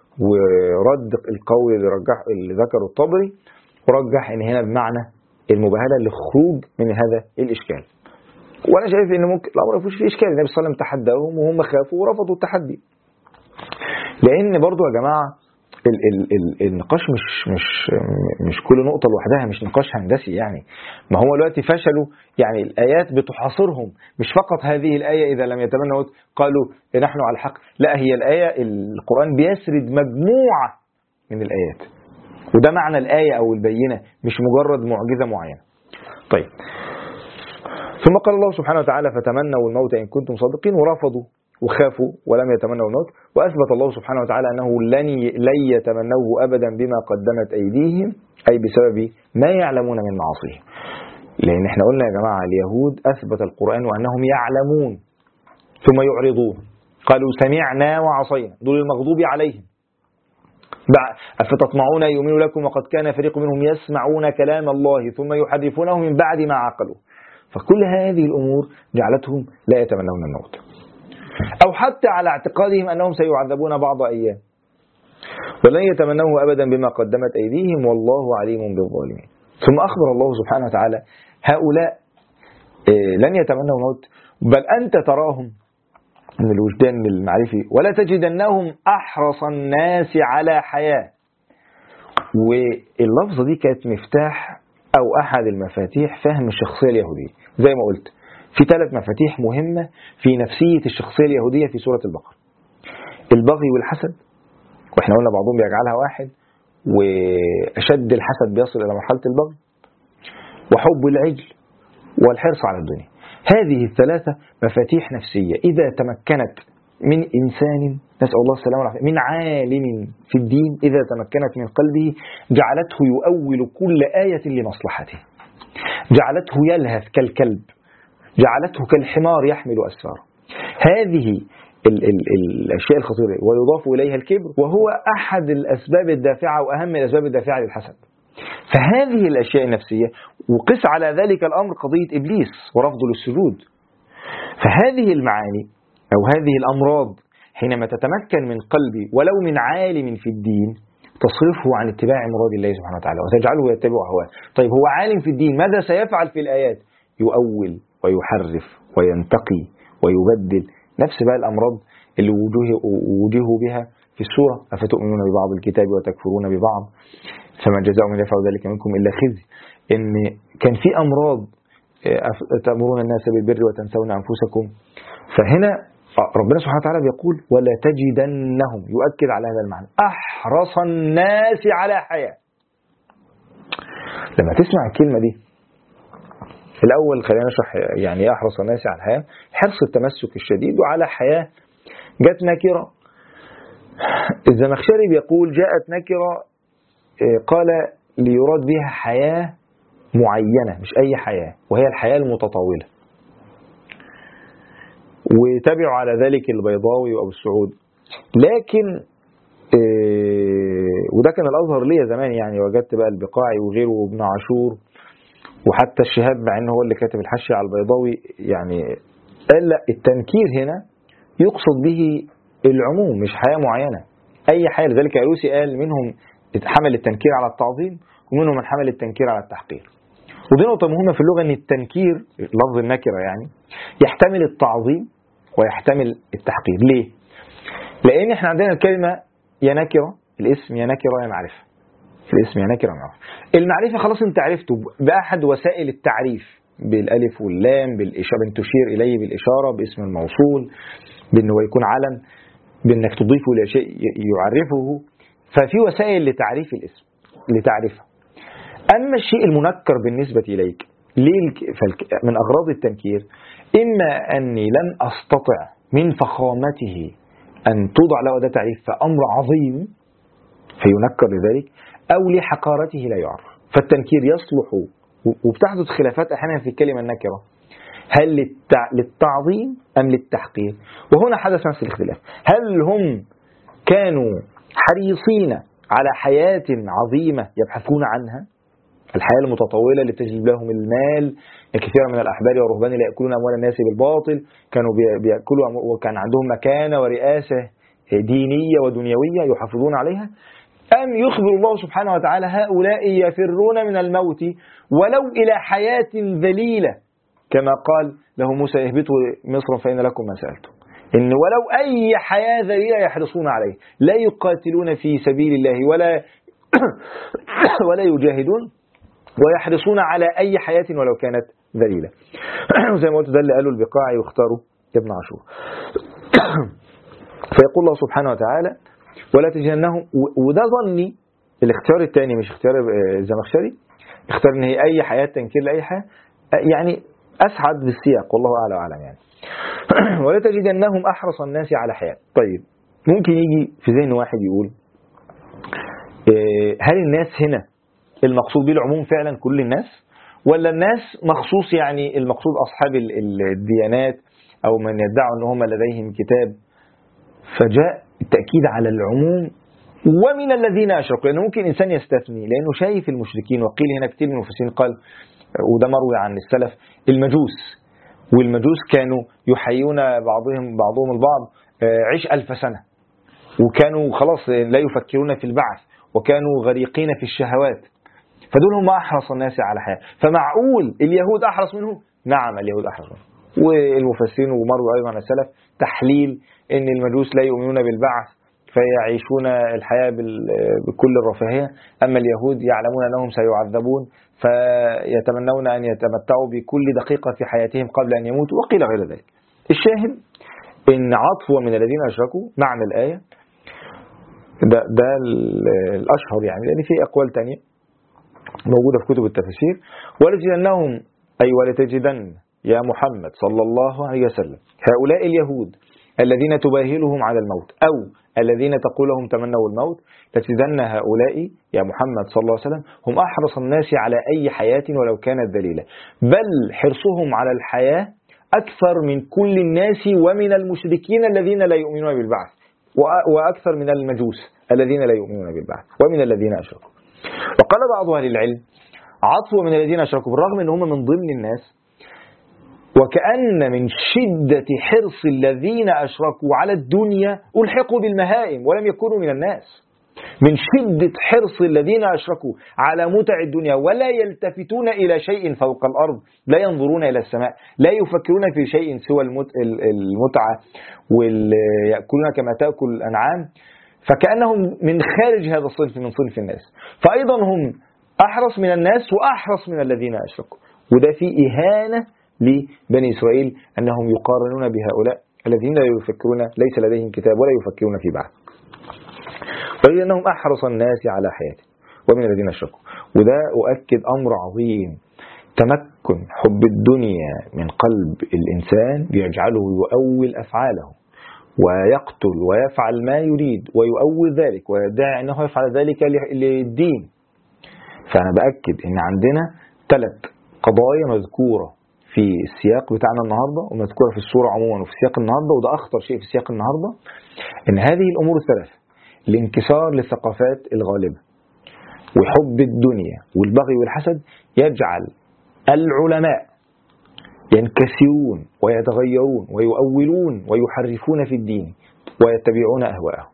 ورد القول اللي ذكره الطبري ورجح ان هنا بمعنى المباهلة للخروج من هذا الاشكال. وانا شايف ان ممكن الامر ما فيش فيه اشكال، النبي صلى الله عليه وسلم تحداهم وهم خافوا ورفضوا التحدي. لان برضو يا جماعة النقاش مش كل نقطة لوحدها، مش نقاش هندسي يعني. ما هو دلوقتي فشلوا يعني الآيات بتحاصرهم، مش فقط هذه الآية إذا لم يتمنوا قالوا نحن على الحق، لا هي الآية القرآن بيسرد مجموعة من الآيات وده معنى الآية أو البينة مش مجرد معجزة معينة. طيب ثم قال الله سبحانه وتعالى فتمنوا الموت إن كنتم صادقين ورفضوا وخافوا ولم يتمنوا الموت. وأثبت الله سبحانه وتعالى أنه لن يتمنوه أبدا بما قدمت أيديهم أي بسبب ما يعلمون من معاصيهم. لأن احنا قلنا يا جماعة اليهود أثبت القرآن وأنهم يعلمون ثم يعرضون قالوا سمعنا وعصينا، دول المغضوب عليهم. أفتطمعون يؤمنوا لكم وقد كان فريق منهم يسمعون كلام الله ثم يحرفونه من بعد ما عقلوا. فكل هذه الأمور جعلتهم لا يتمنون الموت، أو حتى على اعتقادهم أنهم سيعذبون بعض أيام. ولن يتمنوه أبدا بما قدمت أيديهم والله عليم بالظالمين. ثم أخبر الله سبحانه وتعالى هؤلاء لن يتمنوا الموت بل أنت تراهم من الوجدان المعرفي ولا تجدنهم أحرص الناس على حياة. واللفظة دي كانت مفتاح أو أحد المفاتيح فهم الشخصية اليهودية. زي ما قلت في 3 مفاتيح مهمة في نفسية الشخصية اليهودية في سورة البقرة: البغي والحسد، وإحنا قلنا بعضهم بيجعلها واحد، وأشد الحسد بيصل إلى مرحلة البغي، وحب العجل، والحرص على الدنيا. هذه ال3 مفاتيح نفسية إذا تمكنت من إنسان، نسأل الله السلامة والعافية، من عالم في الدين إذا تمكنت من قلبه جعلته يؤول كل آية لمصلحته، جعلته يلهث كالكلب، جعلته كالحمار يحمل أسفاره. هذه الأشياء الخطيرة، ويضاف إليها الكبر وهو أحد الأسباب الدافعة وأهم الأسباب الدافعة للحسد. فهذه الأشياء النفسية، وقس على ذلك الأمر قضية إبليس ورفضه للسجود. فهذه المعاني أو هذه الأمراض حينما تتمكن من قلبي ولو من عالم في الدين تصرفه عن اتباع مراد الله سبحانه وتعالى وتجعله يتبع هواه. طيب هو عالم في الدين، ماذا سيفعل في الآيات؟ يؤول ويحرف وينتقي ويبدل. نفس بقى الأمراض اللي وجهوا بها في السورة: أفتؤمنون ببعض الكتاب وتكفرون ببعض فما جزاء من يفعل ذلك منكم إلا خزي. إن كان في أمراض تأمرون الناس بالبر وتنسون أنفسكم. فهنا ربنا سبحانه وتعالى بيقول: ولا تجدنهم، يؤكد على هذا المعنى، أحرص الناس على حياة. لما تسمع الكلمة دي الأول خلينا نشرح يعني إيه أحرص الناس على الحياة. حرص التمسك الشديد وعلى حياة. جاءت نكرة، الزمخشري بيقول جاءت نكرة قال ليراد بها حياة معينة مش أي حياة، وهي الحياة المتطاولة. وتابعوا على ذلك البيضاوي وأبو السعود. لكن وده كان الأظهر لي زمان، يعني وجدت بقى البقاعي وغيره وابن عاشور وحتى الشهاب، مع انه هو اللي كاتب الحاشية على البيضاوي، يعني قال لا، التنكير هنا يقصد به العموم مش حياة معينة، أي حياة. لذلك ألوسي قال منهم حمل التنكير على التعظيم ومنهم من حمل التنكير على التحقير. ودي نقطة مهمة في اللغة، أن التنكير لفظ النكرة يعني يحتمل التعظيم ويحتمل التحقير. ليه؟ لأن احنا عندنا الكلمة يا نكرة، الاسم يا نكرة يا معرفة. الاسم يا نكرة يا معرفة. المعرفة خلاص انت عرفته بأحد وسائل التعريف، بالألف واللام، بالإشارة، بأن تشير إليه بالإشارة، باسم الموصول، بأنه يكون علم، بأنك تضيفه إلى شيء يعرفه. ففي وسائل لتعريف الاسم لتعرفه. أما الشيء المنكر بالنسبة إليك من أغراض التنكير إما أني لن أستطع من فخامته أن توضع له أداة تعريف فأمر عظيم فينكر لذلك، أو لحقارته لا يعرف. فالتنكير يصلح، وبتحدث خلافات أحيانا في الكلمة النكرة، هل للتعظيم أم للتحقير؟ وهنا حدث نفس الاختلاف. هل هم كانوا حريصين على حياة عظيمة يبحثون عنها، الحياة المتطولة اللي تجلب لهم المال؟ كثيرا من الأحبار والرهبان لا يأكلون أموال الناس بالباطل، كانوا بيأكلوا وكان عندهم مكانة ورئاسة دينية ودنيوية يحافظون عليها. أم يخبر الله سبحانه وتعالى هؤلاء يفرون من الموت ولو إلى حياة ذليلة، كما قال له موسى: اهبطوا مصر فإن لكم ما سألتم. إن ولو أي حياة ذليلة يحرصون عليه، لا يقاتلون في سبيل الله ولا يجاهدون، ويحرصون على أي حياة ولو كانت ذليلة. زي ما قلت ده اللي قالوا البقاعي واختاروا ابن عاشور. فيقول الله سبحانه وتعالى: ولا تجنهم. وده ظني الاختيار الثاني مش اختيار الزمخشري، اختار ان هي اي حياة تنكير لاي حياة، يعني اسعد بالسياق والله اعلى واعلم. يعني ولا تجدنهم احرص الناس على حياة. طيب ممكن يجي في ذهن واحد يقول هل الناس هنا المقصود به العموم فعلا كل الناس، ولا الناس مخصوص يعني المقصود اصحاب الديانات او من يدعوا ان هم لديهم كتاب؟ فجاء التأكيد على العموم ومن الذين أشركوا، لأنه ممكن إنسان يستثني لأنه شايف المشركين. وقيل هنا كتير من المفسرين قال، وده مروي عن السلف، المجوس، والمجوس كانوا يحيون بعضهم البعض عيش 1000 سنة، وكانوا خلاص لا يفكرون في البعث، وكانوا غريقين في الشهوات، فدول هم أحرص الناس على حياة. فمعقول اليهود أحرص منهم؟ نعم اليهود أحرص منهم. والمفسرين ومروا أيضا عن السلف تحليل ان المجوس لا يؤمنون بالبعث فيعيشون الحياة بكل الرفاهية، أما اليهود يعلمون أنهم سيعذبون فيتمنون أن يتمتعوا بكل دقيقة في حياتهم قبل أن يموتوا، وقيل غير ذلك. الشاهد إن عطف من الذين أشركوا معنى الآية ده الأشهر، يعني لأن في أقوال تانية موجودة في كتب التفسير. ولتجدنهم أي ولتجدن يا محمد صلى الله عليه وسلم هؤلاء اليهود الذين تباهلهم على الموت أو الذين تقول لهم تمنوا الموت لتجدن هؤلاء يا محمد صلى الله عليه وسلم هم أحرص الناس على أي حياة ولو كانت ذليلة، بل حرصهم على الحياة أكثر من كل الناس ومن المشركين الذين لا يؤمنون بالبعث، وأكثر من المجوس الذين لا يؤمنون بالبعث ومن الذين أشركوا. وقال بعض أهل العلم عطفوا من الذين أشركوا بالرغم أن هم من ضمن الناس، وكأن من شدة حرص الذين أشركوا على الدنيا ألحقوا بالمهائم ولم يكونوا من الناس. من شدة حرص الذين أشركوا على متع الدنيا ولا يلتفتون إلى شيء فوق الأرض، لا ينظرون إلى السماء، لا يفكرون في شيء سوى المتعة ويأكلون كما تأكل الأنعام، فكأنهم من خارج هذا الصنف من صنف الناس، فأيضا هم أحرص من الناس وأحرص من الذين أشركوا. وده في إهانة لبني إسرائيل أنهم يقارنون بهؤلاء الذين لا يفكرون، ليس لديهم كتاب ولا يفكرون في بعض، وإذا أنهم أحرص الناس على حياته ومن الذين أشركوا. وده أؤكد أمر عظيم، تمكن حب الدنيا من قلب الإنسان يجعله يؤول أفعاله ويقتل ويفعل ما يريد ويؤول ذلك ويدعي أنه يفعل ذلك للدين. فأنا بأكد أن عندنا 3 قضايا مذكورة في السياق بتاعنا النهاردة ومذكورة في السورة عموما وفي سياق النهاردة، وده أخطر شيء في سياق النهاردة، أن هذه الأمور ال3 الانكسار للثقافات الغالبة وحب الدنيا والبغي والحسد يجعل العلماء ينكسرون ويتغيرون ويؤولون ويحرفون في الدين ويتبعون أهواءهم.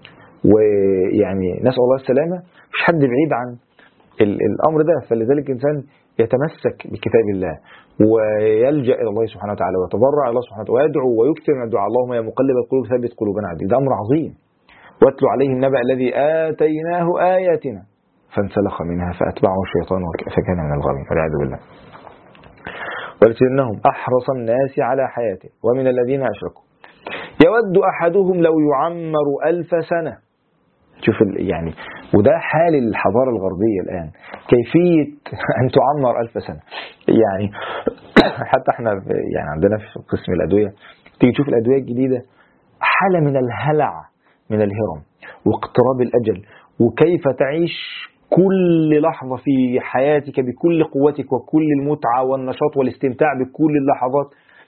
ويعني نسأل الله السلامة، مش حد بعيد عن الأمر ده، فلذلك الإنسان يتمسك بكتاب الله ويلجأ إلى الله سبحانه وتعالى ويتضرع إلى الله سبحانه وتعالى ويدعو ويكثر من الدعاء، اللهم يا مقلب القلوب ثبت قلوبنا على دينك. ده أمر عظيم. واتلو عليهم نبأ الذي آتيناه آياتنا فانسلخ منها فأتبعه الشيطان فكان من الغاوين والعياذ بالله. ولكنهم أحرص الناس على حياته ومن الذين أشركوا يود أحدهم لو يعمر 1000 سنة. شوف يعني، وده حال الحضارة الغربية الآن، كيفية أن تعمر 1000 سنة. يعني حتى احنا يعني عندنا في قسم الأدوية تيجي تشوف الأدوية الجديدة حالة من الهلع من الهرم واقتراب الأجل، وكيف تعيش كل لحظة في حياتك بكل قوتك وكل المتعة والنشاط والاستمتاع بكل اللحظات.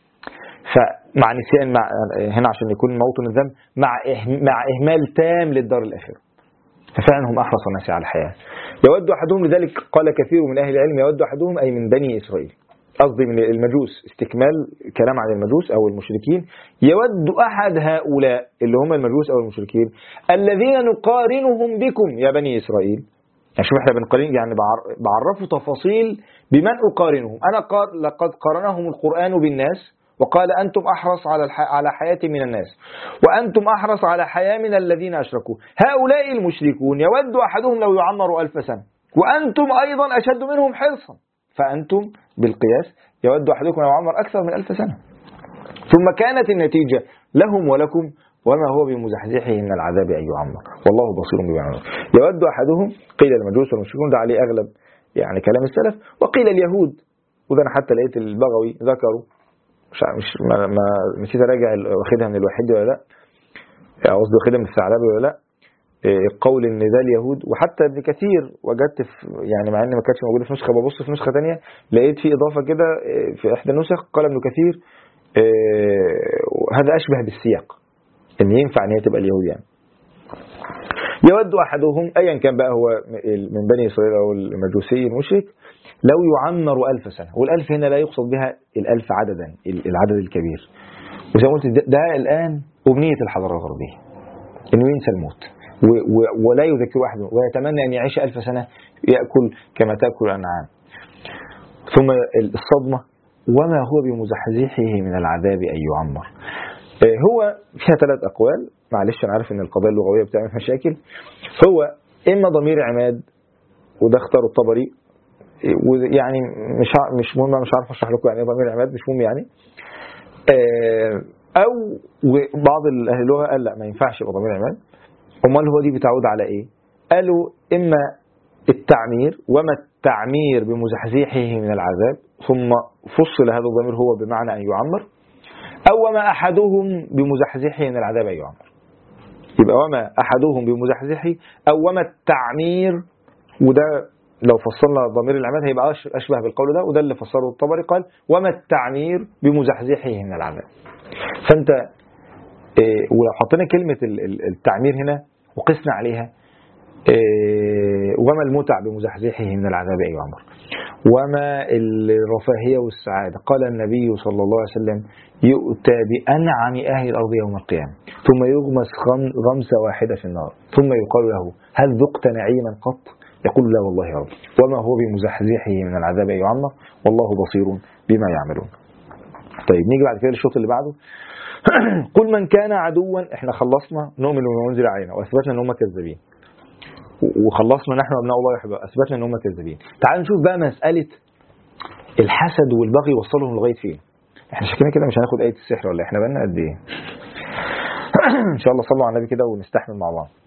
فمع نسيان هنا عشان يكون موطن الذنب مع إهمال تام للدار الآخرة. ففعلا هم أحرص الناس على الحياة. يود أحدهم، لذلك قال كثير من أهل العلم يود أحدهم أي من بني إسرائيل، قصدي من المجوس، استكمال كلام عن المجوس أو المشركين. يود أحد هؤلاء اللي هم المجوس أو المشركين الذين نقارنهم بكم يا بني إسرائيل. يعني شوف احنا بنقارن، يعني بعرفوا تفاصيل بمن أقارنهم. أنا لقد قارنهم القرآن بالناس وقال أنتم أحرص على حياة من الناس وأنتم أحرص على حياة من الذين أشركوا. هؤلاء المشركون يود أحدهم لو يعمر 1000 سنة وأنتم أيضا أشد منهم حرصا، فأنتم بالقياس يود أحدكم لو يعمر أكثر من 1000 سنة. ثم كانت النتيجة لهم ولكم وما هو بمزحزحه من العذاب أن يعمر والله بصير بما يعملون. يود أحدهم، قيل المجوس والمشركون، ده عليه أغلب يعني كلام السلف، وقيل اليهود، وده أنا حتى لقيت البغوي ذكروا، مش ما نسيت أراجع واخدها من الوحيد ولا لا، قصدي واخدها من الثعلبي ولا لا، القول ان ده اليهود. وحتى ابن كثير وجدت يعني مع ان ما كانتش موجوده في نسخه، ببص في نسخه ثانيه لقيت في اضافه كده في احدى النسخ قال ابن كثير هذا اشبه بالسياق ان ينفع ان هي تبقى اليهود. يعني يود احدهم ايا كان بقى هو من بني اسرائيل او المجوسي المشرك لو يعمر 1000 سنه، وال1000 هنا لا يقصد بها ال1000 عددا، العدد الكبير. وزي ما قلت ده الان امنيه الحضاره الغربيه انه ينسى الموت ولا يذكر أحد ويتمنى أن يعيش 1000 سنة يأكل كما تأكل الأنعام. ثم الصدمة وما هو بمزحزحه من العذاب أن يعمر. هو فيها 3 أقوال، معلش أنا عارف أن القضايا اللغوية بتعمل مشاكل. هو إما ضمير عماد وده اختاره الطبري، ويعني مش مهم، مش عارف أشرح لكم يعني ضمير عماد، مش مهم يعني. أو بعض أهل اللغة قال لا ما ينفعش يبقى ضمير عماد. امال هو دي بتعود على ايه؟ قالوا اما التعمير وما التعمير بمزحزحه من العذاب، ثم فصل هذا الضمير هو بمعنى ان يعمر، او أو وما أحدهم بمزحزحه من العذاب أي عمر. يبقى وما أحدهم بمزحزحه أو وما التعمير، وده لو فصلنا ضمير العماد هيبقى أشبه بالقول ده، وده اللي فسره الطبري قال وما التعمير بمزحزحه من العذاب. فأنت ولو حطينا كلمة التعمير هنا وقسنا عليها وما المتع بمزحزحه من العذاب أي عمر، وما الرفاهية والسعادة. قال النبي صلى الله عليه وسلم يؤتى بأنعم أهل الأرض يوم القيامة ثم يغمس غمسة واحدة في النار ثم يقال له هل ذقت نعيما قط؟ يقول لا والله يا رب، وما هو بمزحزحه من العذاب أي عمر والله بصير بما يعملون. طيب نيجي بعد كده للشوط اللي بعده. قل من كان عدوا، احنا خلصنا نؤمن بما أنزل علينا وأثبتنا أن هم كذابين، وخلصنا نحن أبناء الله يحبه أثبتنا أن هم كذابين. تعالوا نشوف بقى مسألة الحسد والبغي وصلهم لغاية فين. احنا شكلنا كده مش هناخد آية السحر ولا احنا بقالنا قد ايه؟ ان شاء الله صلوا على النبي كده ونستحمل مع بعض.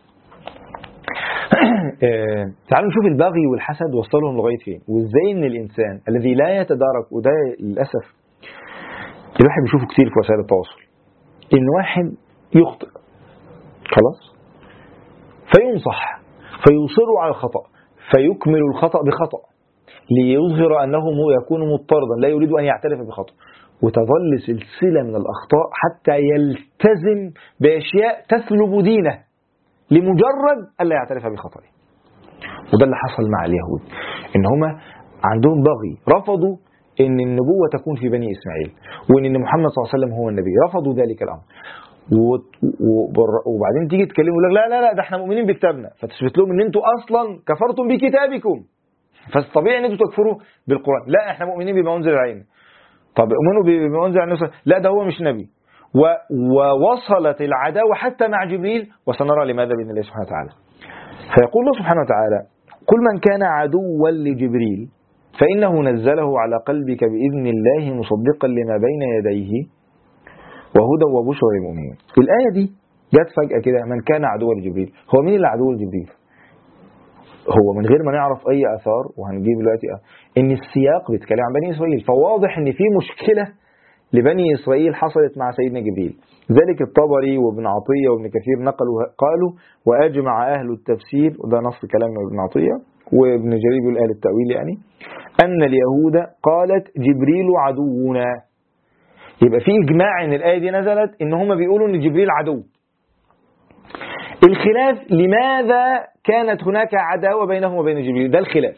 تعالوا نشوف البغي والحسد وصلهم لغاية فين، وازاي ان الانسان الذي لا يتدارك، وده للأسف الواحد بيشوفه كتير في وسائل التواصل، ان واحد يخطئ خلاص فينصح فيصر على الخطأ فيكمل الخطأ بخطأ ليظهر أنه يكون مضطردا لا يريد أن يعترف بخطأ، وتظل سلسلة من الأخطاء حتى يلتزم بأشياء تسلب دينه لمجرد ألا يعترف بخطأه. وده اللي حصل مع اليهود، إن هما عندهم بغي، رفضوا إن النبوة تكون في بني إسماعيل وإن محمد صلى الله عليه وسلم هو النبي، رفضوا ذلك الأمر. وبعدين تيجي تكلموا لك لا ده احنا مؤمنين بكتابنا، فتثبت لهم ان انتوا اصلا كفرتم بكتابكم، فالطبيعي ان انتوا تكفروا بالقرآن. لا احنا مؤمنين بما انزل علينا. طب امنوا بما انزل علينا، لا ده هو مش نبي. ووصلت العداوة حتى مع جبريل، وسنرى لماذا بإذن الله سبحانه وتعالى. فيقول الله سبحانه وتعالى قل من كان عدوا لجبريل فإنه نزله على قلبك بإذن الله مصدقا لما بين يديه وهدى وبشرى للمؤمنين. الآية دي جت فجأة كده، من كان عدوا لجبريل. هو مين اللي عدو لجبريل؟ هو من غير ما نعرف أي آثار، وهنجيب دلوقتي إن السياق بيتكلم عن بني إسرائيل، فواضح إن في مشكلة لبني إسرائيل حصلت مع سيدنا جبريل. ذلك الطبري وابن عطية وابن كثير نقلوا قالوا وأجمع أهل التفسير، وده نص كلام ابن عطية وابن جرير بيقول أهل التأويل يعني، أن اليهود قالت جبريل عدونا. يبقى في إجماع إن الآية دي نزلت إن هم بيقولوا إن جبريل عدو. الخلاف لماذا كانت هناك عداوة بينهم وبين جبريل، ده الخلاف.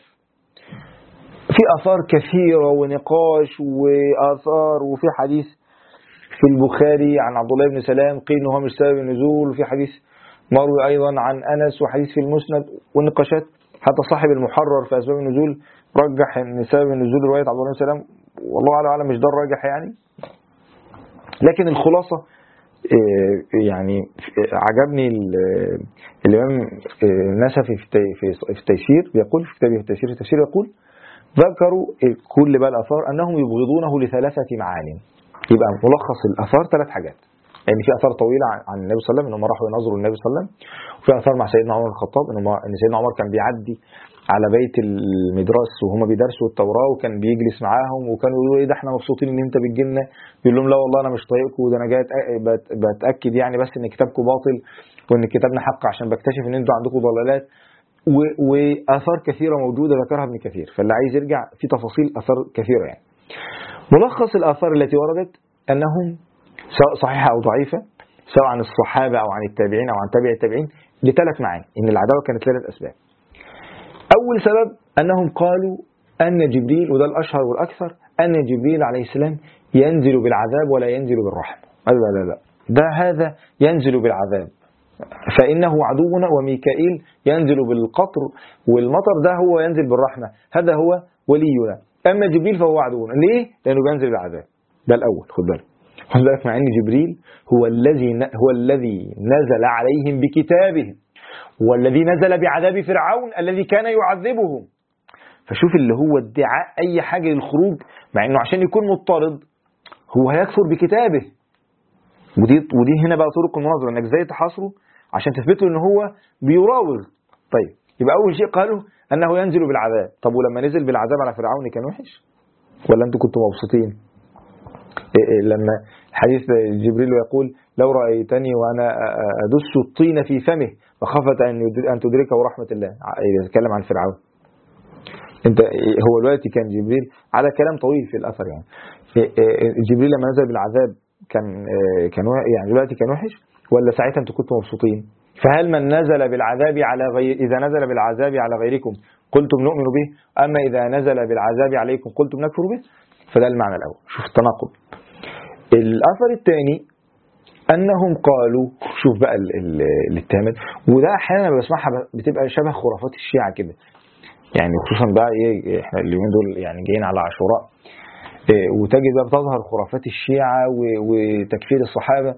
في آثار كثيرة ونقاش وآثار، وفي حديث في البخاري عن عبد الله بن سلام قيل إنه هو مش سبب النزول، وفي حديث مروي أيضا عن أنس، وحديث في المسند والنقاشات. حتى صاحب المحرر في أسباب النزول رجح إن سبب النزول رواية عبد الله بن سلام، والله أعلم مش ده الراجح يعني. لكن الخلاصة يعني عجبني الإمام النسفي في التيسير بيقول في كتابه التيسير يقول ذكروا كل بقى الآثار أنهم يبغضونه لثلاثة معاني. يبقى ملخص الآثار ثلاث حاجات، يعني في آثار طويلة عن النبي صلى الله عليه وسلم إنهم راحوا ينظروا النبي صلى الله عليه وسلم، وفي آثار مع سيدنا عمر الخطاب إن سيدنا عمر كان بيعدي على بيت المدرس وهم بيدرسوا التوراة وكان بيجلس معاهم، وكانوا يقولوا ايه ده احنا مبسوطين ان انت بتجيلنا، بيقول لهم لا والله انا مش طايقكم، وده انا جاي بتاكد يعني بس ان كتابكم باطل وان كتابنا حق عشان بكتشف ان انتوا عندكم ضلالات. واثار كثيره موجوده ذكرها ابن كثير، فاللي عايز يرجع في تفاصيل اثار كثيره يعني. ملخص الاثار التي وردت انهم سواء صحيحه او ضعيفه، سواء عن الصحابه او عن التابعين او عن تابع التابعين، لثلاث معاني، ان العداوه كانت ثلاث اسباب. أول سبب أنهم قالوا أن جبريل، وده الأشهر والأكثر، أن جبريل عليه السلام ينزل بالعذاب ولا ينزل بالرحمة. لا ده هذا ينزل بالعذاب فإنه عدونا، وميكائيل ينزل بالقطر والمطر، ده هو ينزل بالرحمة، هذا هو ولينا. أما جبريل فهو عدونا. ليه؟ لأنه بينزل بالعذاب. ده الأول. خد بالك مع أن جبريل هو الذي نزل عليهم بكتابهم، والذي نزل بعذاب فرعون الذي كان يعذبهم. فشوف اللي هو ادعاء أي حاجة للخروج، مع أنه عشان يكون مضطرد هو هيكفر بكتابه. ودي هنا بقى طرق المناظرة، انك ازاي تحاصره عشان تثبت له ان هو بيراوغ. طيب يبقى أول شيء قالوا أنه ينزل بالعذاب. طب ولما نزل بالعذاب على فرعون كان وحش ولا أنتوا كنتوا مبسوطين؟ لما حديث جبريل يقول لو رأيتني وأنا أدس الطين في فمه فخافت أن تدركه رحمة الله، يتكلم عن فرعون. انت هو دلوقتي كان جبريل على كلام طويل في الأثر يعني، جبريل لما نزل بالعذاب كان يعني دلوقتي كان وحش ولا ساعتها انتوا كنتوا مبسوطين؟ فهل من نزل بالعذاب على إذا نزل بالعذاب على غيركم قلتم نؤمن به، أما إذا نزل بالعذاب عليكم قلتم نكفر به؟ فده المعنى الأول. شوف التناقض. الأثر الثاني أنهم قالوا، شوف بقى الثامن، وده أحيانا بسمعها بتبقى شبه خرافات الشيعة كده يعني، خصوصا بقى إيه إحنا اليومين دول يعني جايين على عاشوراء، وتجد بقى بتظهر خرافات الشيعة وتكفير الصحابة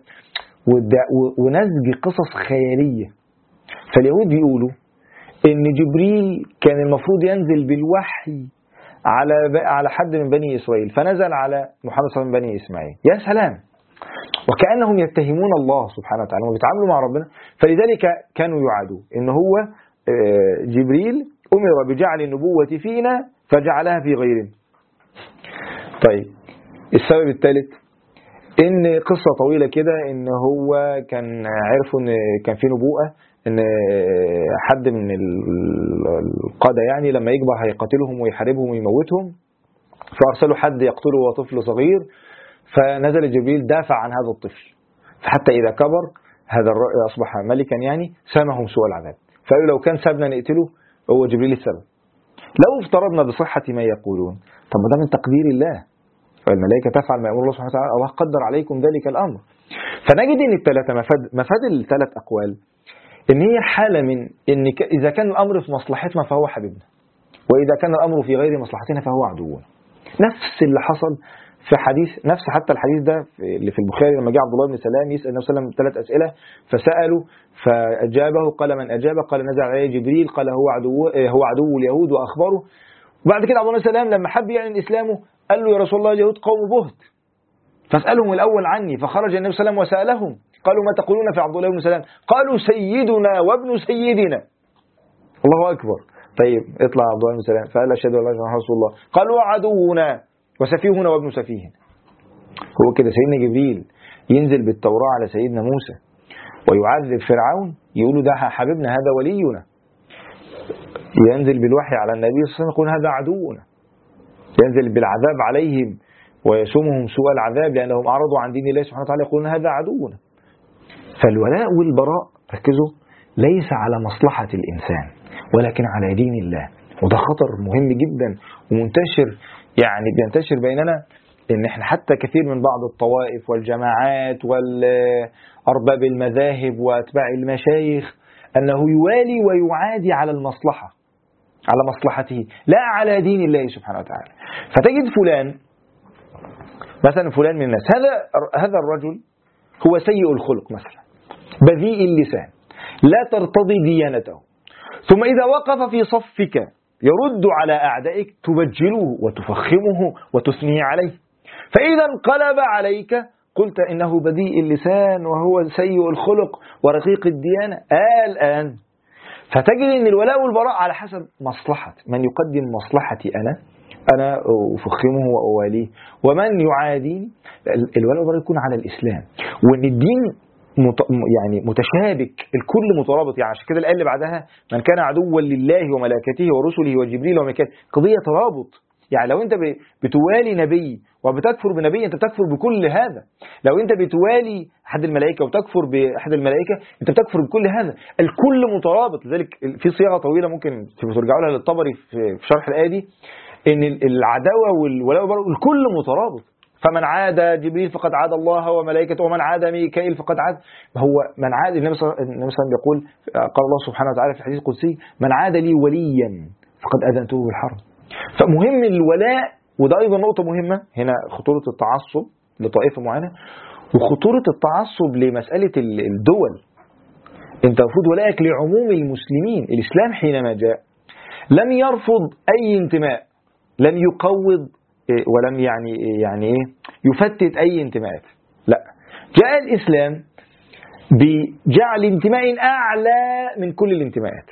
ونسج قصص خيالية. فاليهود بيقولوا إن جبريل كان المفروض ينزل بالوحي على حد من بني إسرائيل، فنزل على محمد صلى الله عليه وسلم من بني إسماعيل. يا سلام، وكأنهم يتهمون الله سبحانه وتعالى وبيتعاملوا مع ربنا. فلذلك كانوا يعادوا إن هو جبريل أمر بجعل النبوة فينا فجعلها في غيرنا. طيب السبب الثالث إن قصة طويلة كده، إن هو كان عرفوا إن كان في نبوءة إن حد من القادة يعني لما يكبر هيقاتلهم ويحاربهم ويموتهم، فأرسلوا حد يقتله وهو طفل صغير، فنزل جبريل دافع عن هذا الطفل، فحتى إذا كبر هذا الرأي أصبح ملكا يعني سامهم سوء العذاب. فقالوا لو كان سابنا نقتله هو جبريل السبب. لو افترضنا بصحة ما يقولون، طب ما ده من تقدير الله، فالملائكة تفعل ما يأمر الله سبحانه وتعالى، الله قدر عليكم ذلك الأمر. فنجد ان الثلاثة مفاد الثلاث أقوال ان هي حالة من ان إذا كان الأمر في مصلحتنا فهو حبيبنا، وإذا كان الأمر في غير مصلحتنا فهو عدونا. نفس اللي حصل في حديث، نفس حتى الحديث ده اللي في البخاري لما جاء عبد الله بن سلام يسأل النبي صلى الله عليه وسلم 3 أسئلة فسأله فأجابه، قال من أجاب؟ قال نزل عليه جبريل، قال هو عدو اليهود وأخبره. وبعد كده عبد الله بن سلام لما حب يعلن إسلامه قال له يا رسول الله اليهود قوم بهت فاسألهم الأول عني، فخرج النبي صلى الله عليه وسلم وسألهم قالوا ما تقولون في عبد الله بن سلام؟ قالوا سيدنا وابن سيدنا. الله أكبر. طيب اطلع عبد الله بن سلام فقال أشهد أن لا إله إلا الله رسول الله. قالوا عدونا وسفيهنا وابن سفيهنا. هو كده سيدنا جبريل ينزل بالتوراة على سيدنا موسى ويعذب فرعون، يقولوا ده حبيبنا هذا ولينا. ينزل بالوحي على النبي صلى الله عليه وسلم يقول هذا عدونا. ينزل بالعذاب عليهم ويسومهم سوء العذاب لأنهم أعرضوا عن دين الله سبحانه وتعالى يقولون هذا عدونا. فالولاء والبراء ركزوا ليس على مصلحة الإنسان ولكن على دين الله، وده خطر مهم جدا ومنتشر يعني بينتشر بيننا، إن إحنا حتى كثير من بعض الطوائف والجماعات والأرباب المذاهب وأتباع المشايخ أنه يوالي ويعادي على المصلحة، على مصلحته لا على دين الله سبحانه وتعالى. فتجد فلان مثلا، فلان من الناس هذا الرجل هو سيء الخلق مثلا، بذيء اللسان، لا ترتضي ديانته، ثم إذا وقف في صفك يرد على أعدائك تبجله وتفخمه وتثني عليه، فإذا انقلب عليك قلت إنه بذيء اللسان وهو سيء الخلق ورقيق الديانة. الآن فتجد أن الولاء والبراء على حسب مصلحة من يقدم مصلحتي أنا أفخمه وأواليه، ومن يعاديني الولاء والبراء يكون على الإسلام، وأن الدين يعني متشابك، الكل مترابط. يعني عشان كده الآية اللي بعدها من كان عدوا لله وملائكته ورسله وجبريل وميكائيل، قضية ترابط. يعني لو أنت بتوالي نبي وبتكفر بنبي أنت بتكفر بكل هذا، لو أنت بتوالي أحد الملائكة وتكفر بأحد الملائكة أنت بتكفر بكل هذا، الكل مترابط. لذلك في صيغة طويلة ممكن ترجعوا لها للطبري في شرح الآية دي، إن العداوة والولاء والبراء الكل مترابط. فمن عاد جبريل فقد عاد الله وملائكته، ومن عاد ميكائيل فقد عاد. هو من عاد، النبي صلى الله عليه وسلم يقول، قال الله سبحانه وتعالى في الحديث القدسي من عاد لي وليا فقد أذنته بالحرب. فمهم الولاء، وده أيضا نقطة مهمة هنا، خطورة التعصب لطائفة معينة وخطورة التعصب لمسألة الدول. أنت المفروض ولائك لعموم المسلمين. الإسلام حينما جاء لم يرفض أي انتماء، لم يقوض ولم يعني يفتت أي انتماءات، لا، جاء الإسلام بجعل انتماء أعلى من كل الانتماءات.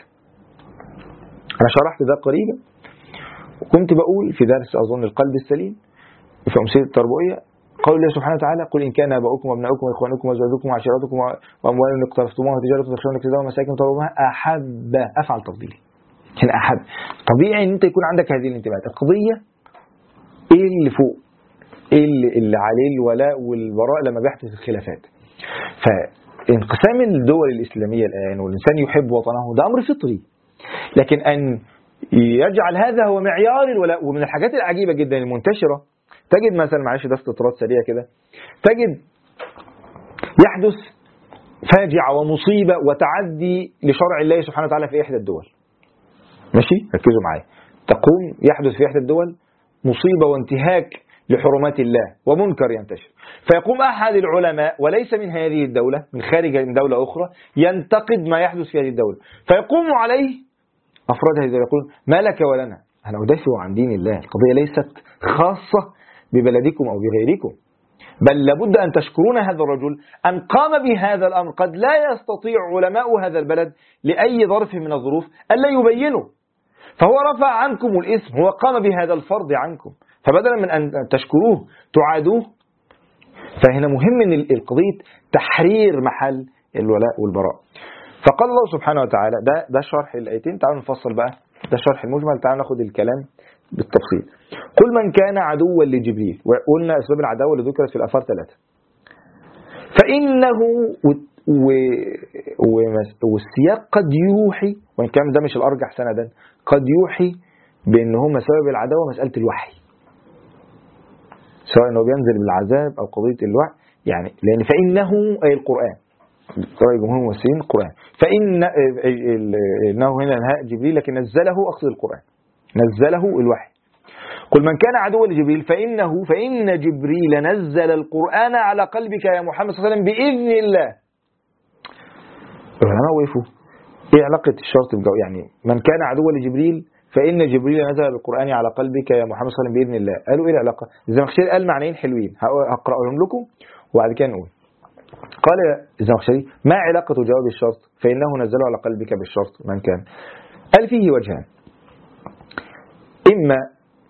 أنا شرحت ده قريبا، وكنت بقول في درس أظن القلب السليم في أمثلة التربوية، قول الله سبحانه وتعالى قل إن كان آباؤكم وأبناؤكم وإخوانكم وأزواجكم وعشيرتكم وأموال اقترفتموها وتجارة تخشون كسادها ومساكن ترضونها أحب أفعل تفضيلي هنا أحب. طبيعي إن أنت يكون عندك هذه الانتباهات. القضية إيه اللي فوق، إيه اللي عليه الولاء والبراء لما بيحدث الخلافات. فانقسام الدول الإسلامية الآن والإنسان يحب وطنه ده أمر فطري، لكن أن يجعل هذا هو معيار الولاء. ومن الحاجات العجيبة جدا المنتشرة تجد مثلا، معلش ده استطراد سريع كده، تجد يحدث فاجعة ومصيبة وتعدي لشرع الله سبحانه وتعالى في إحدى الدول. ماشي، ركزوا معايا. تقوم يحدث في إحدى الدول مصيبة وانتهاك لحرمات الله ومنكر ينتشر، فيقوم أحد العلماء وليس من هذه الدولة، من خارج من دولة أخرى، ينتقد ما يحدث في هذه الدولة، فيقوم عليه أفراد هذه الدولة يقول ما لك ولنا، أنا أدافع عن دين الله، القضية ليست خاصة ببلدكم أو بغيركم، بل لابد أن تشكرون هذا الرجل أن قام بهذا الأمر. قد لا يستطيع علماء هذا البلد لأي ظرف من الظروف ألا يبينوا، فهو رفع عنكم الاسم، هو قام بهذا الفرض عنكم، فبدلا من أن تشكروه تعادوه. فهنا مهم أن القضية تحرير محل الولاء والبراء. فقال الله سبحانه وتعالى، ده شرح الآيتين، تعالوا نفصل بقى، ده شرح المجمل، تعالوا ناخد الكلام بالتفصيل. قل من كان عدوا لجبريل، وقلنا أسباب العداوة اللي ذكرت في الآثار 3، فإنه والسياق قد يوحي، وإن كان ده مش الأرجح سندا، قد يوحي بأن هم سبب العداوة مسألة الوحي، سواء أنه بينزل بالعذاب أو قضية الوحي، يعني لأن فإنه أي القرآن، رأي جمهور المفسرين القرآن، إنه هنا نهاء جبريل، لكن نزله أقصد القرآن، نزله الوحي. قل من كان عدوا لجبريل فإن جبريل نزل القرآن على قلبك يا محمد صلى الله عليه وسلم بإذن الله. العلماء وقفوا إيه علاقة الشرط بجو، يعني من كان عدوا لجبريل فإن جبريل نزل القرآن على قلبك يا محمد صلى الله عليه وسلم بإذن الله. قالوا إيه العلاقة؟ الزمخشري قال معنيين حلوين هقرأهم لكم وبعد كده نقول. قال الزمخشري ما علاقة جواب الشرط فإنه نزله على قلبك بالشرط من كان؟ قال فيه وجهان، إما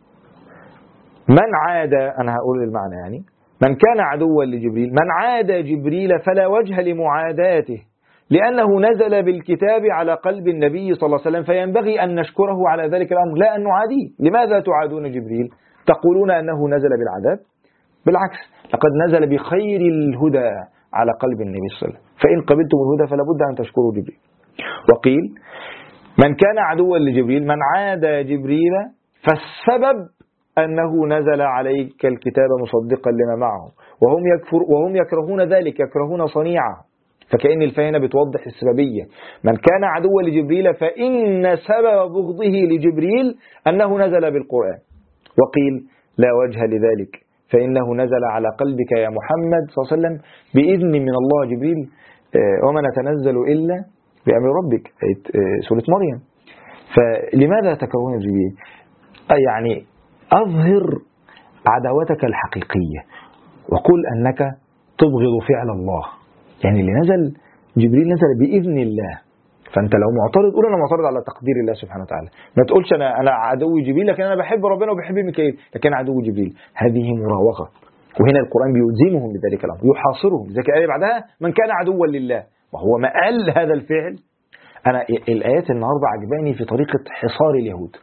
من عاد، أنا هقول المعنى يعني، من كان عدوا لجبريل، من عاد جبريل فلا وجه لمعاداته لأنه نزل بالكتاب على قلب النبي صلى الله عليه وسلم، فينبغي أن نشكره على ذلك الأمر لا أن نعاديه. لماذا تعادون جبريل؟ تقولون أنه نزل بالعذاب؟ بالعكس، لقد نزل بخير الهدى على قلب النبي صلى الله عليه وسلم، فإن قبلتم الهدى فلا بد أن تشكروا جبريل. وقيل من كان عدوا لجبريل من عاد جبريل فالسبب أنه نزل عليك الكتاب مصدقا لما معه وهم يكرهون ذلك، يكرهون صنيعه، فكأن الفاء بتوضح السببية. من كان عدوا لجبريل فإن سبب بغضه لجبريل أنه نزل بالقرآن. وقيل لا وجه لذلك فإنه نزل على قلبك يا محمد صلى الله عليه وسلم بإذن من الله. جبريل وما نتنزل إلا بأمر ربك، سورة مريم. فلماذا تكرهون جبريل؟ يعني أظهر عداوتك الحقيقية وقل أنك تبغض فعل الله، يعني اللي نزل جبريل نزل بإذن الله، فأنت لو معترض قول أنا معترض على تقدير الله سبحانه وتعالى، ما تقولش أنا عدو جبريل لكن أنا بحب ربنا وبحب ميكائيل لكن عدو جبريل، هذه مراوغة. وهنا القرآن بيلزمهم بذلك الأمر، يحاصرهم. ذلك الآية بعدها من كان عدوا لله، وهو ما قال هذا الفعل. أنا الآيات النهاردة عجباني في طريقة حصار اليهود.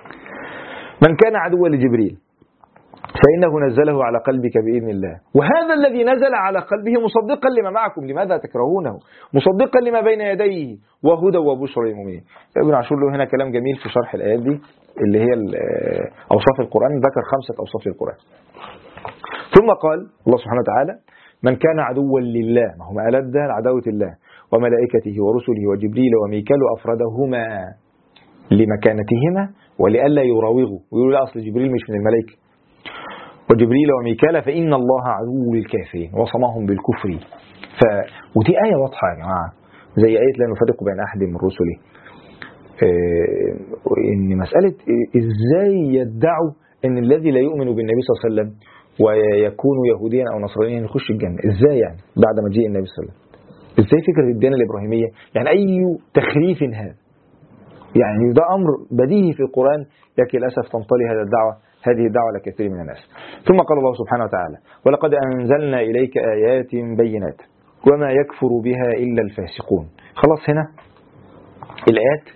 من كان عدوا لجبريل فإنه نزله على قلبك بإذن الله، وهذا الذي نزل على قلبه مصدقا لما معكم، لماذا تكرهونه؟ مصدقا لما بين يديه وهدى وبشرى للمؤمنين. ابن عاشور له هنا كلام جميل في شرح الآيات دي اللي هي أوصاف القرآن، ذكر 5 أوصاف للقرآن. ثم قال الله سبحانه وتعالى من كان عدوا لله، ما هو ما ألد عداوة الله وملائكته ورسله وجبريل وميكال أفردهما لمكانتهما ولئلا يراوغوا ويقولوا لا أصل جبريل مش من الملائكة، وجبريل وميكال فإن الله عدو للكافرين وصمهم بالكفر. ودي آية واضحة يا جماعة، زي آية لا نفرق بين أحد من رسله. إن مسألة إزاي يدعوا إن الذي لا يؤمن بالنبي صلى الله عليه وسلم ويكون يهوديا أو نصرانيا يخش الجنة، إزاي يعني بعد مجيء النبي صلى الله عليه وسلم؟ إزاي فكرة الديانة الإبراهيمية؟ يعني أي تخريف هذا؟ يعني ده أمر بديهي في القرآن، لكن للأسف تنطلي هذا الدعوة هذه الدعوة لكثير من الناس. ثم قال الله سبحانه وتعالى: ولقد أنزلنا إليك آيات بينات وما يكفر بها إلا الفاسقون. خلاص هنا الآيات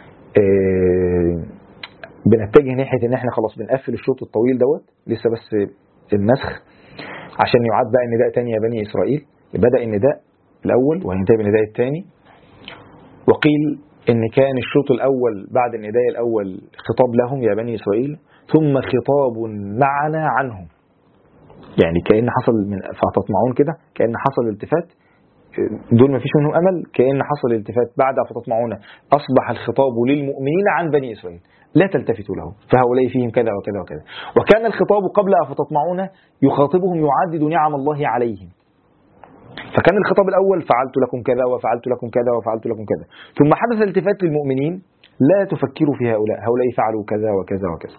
بنتجه ناحية إن إحنا خلاص بنقفل الشوط الطويل دوت، لسه بس النسخ عشان يعاد بقى النداء تاني يا بني إسرائيل. بدأ النداء الأول وهينتهي بالنداء الثاني. وقيل إن كان الشوط الأول بعد النداء الأول خطاب لهم يا بني إسرائيل، ثم خطاب معنا عنهم، يعني كأن حصل من فتطمعون كده، كأن حصل التفات، دول ما فيش منهم أمل، كأن حصل التفات بعد فتطمعون أصبح الخطاب للمؤمنين عن بني إسرائيل لا تلتفتوا له فهؤلاء فيهم كذا وكذا وكذا. وكان الخطاب قبل فتطمعون يخاطبهم يعدد نعم الله عليهم، فكان الخطاب الأول فعلت لكم كذا وفعلت لكم كذا وفعلت لكم كذا، ثم حدث التفات للمؤمنين لا تفكروا في هؤلاء فعلوا كذا وكذا وكذا.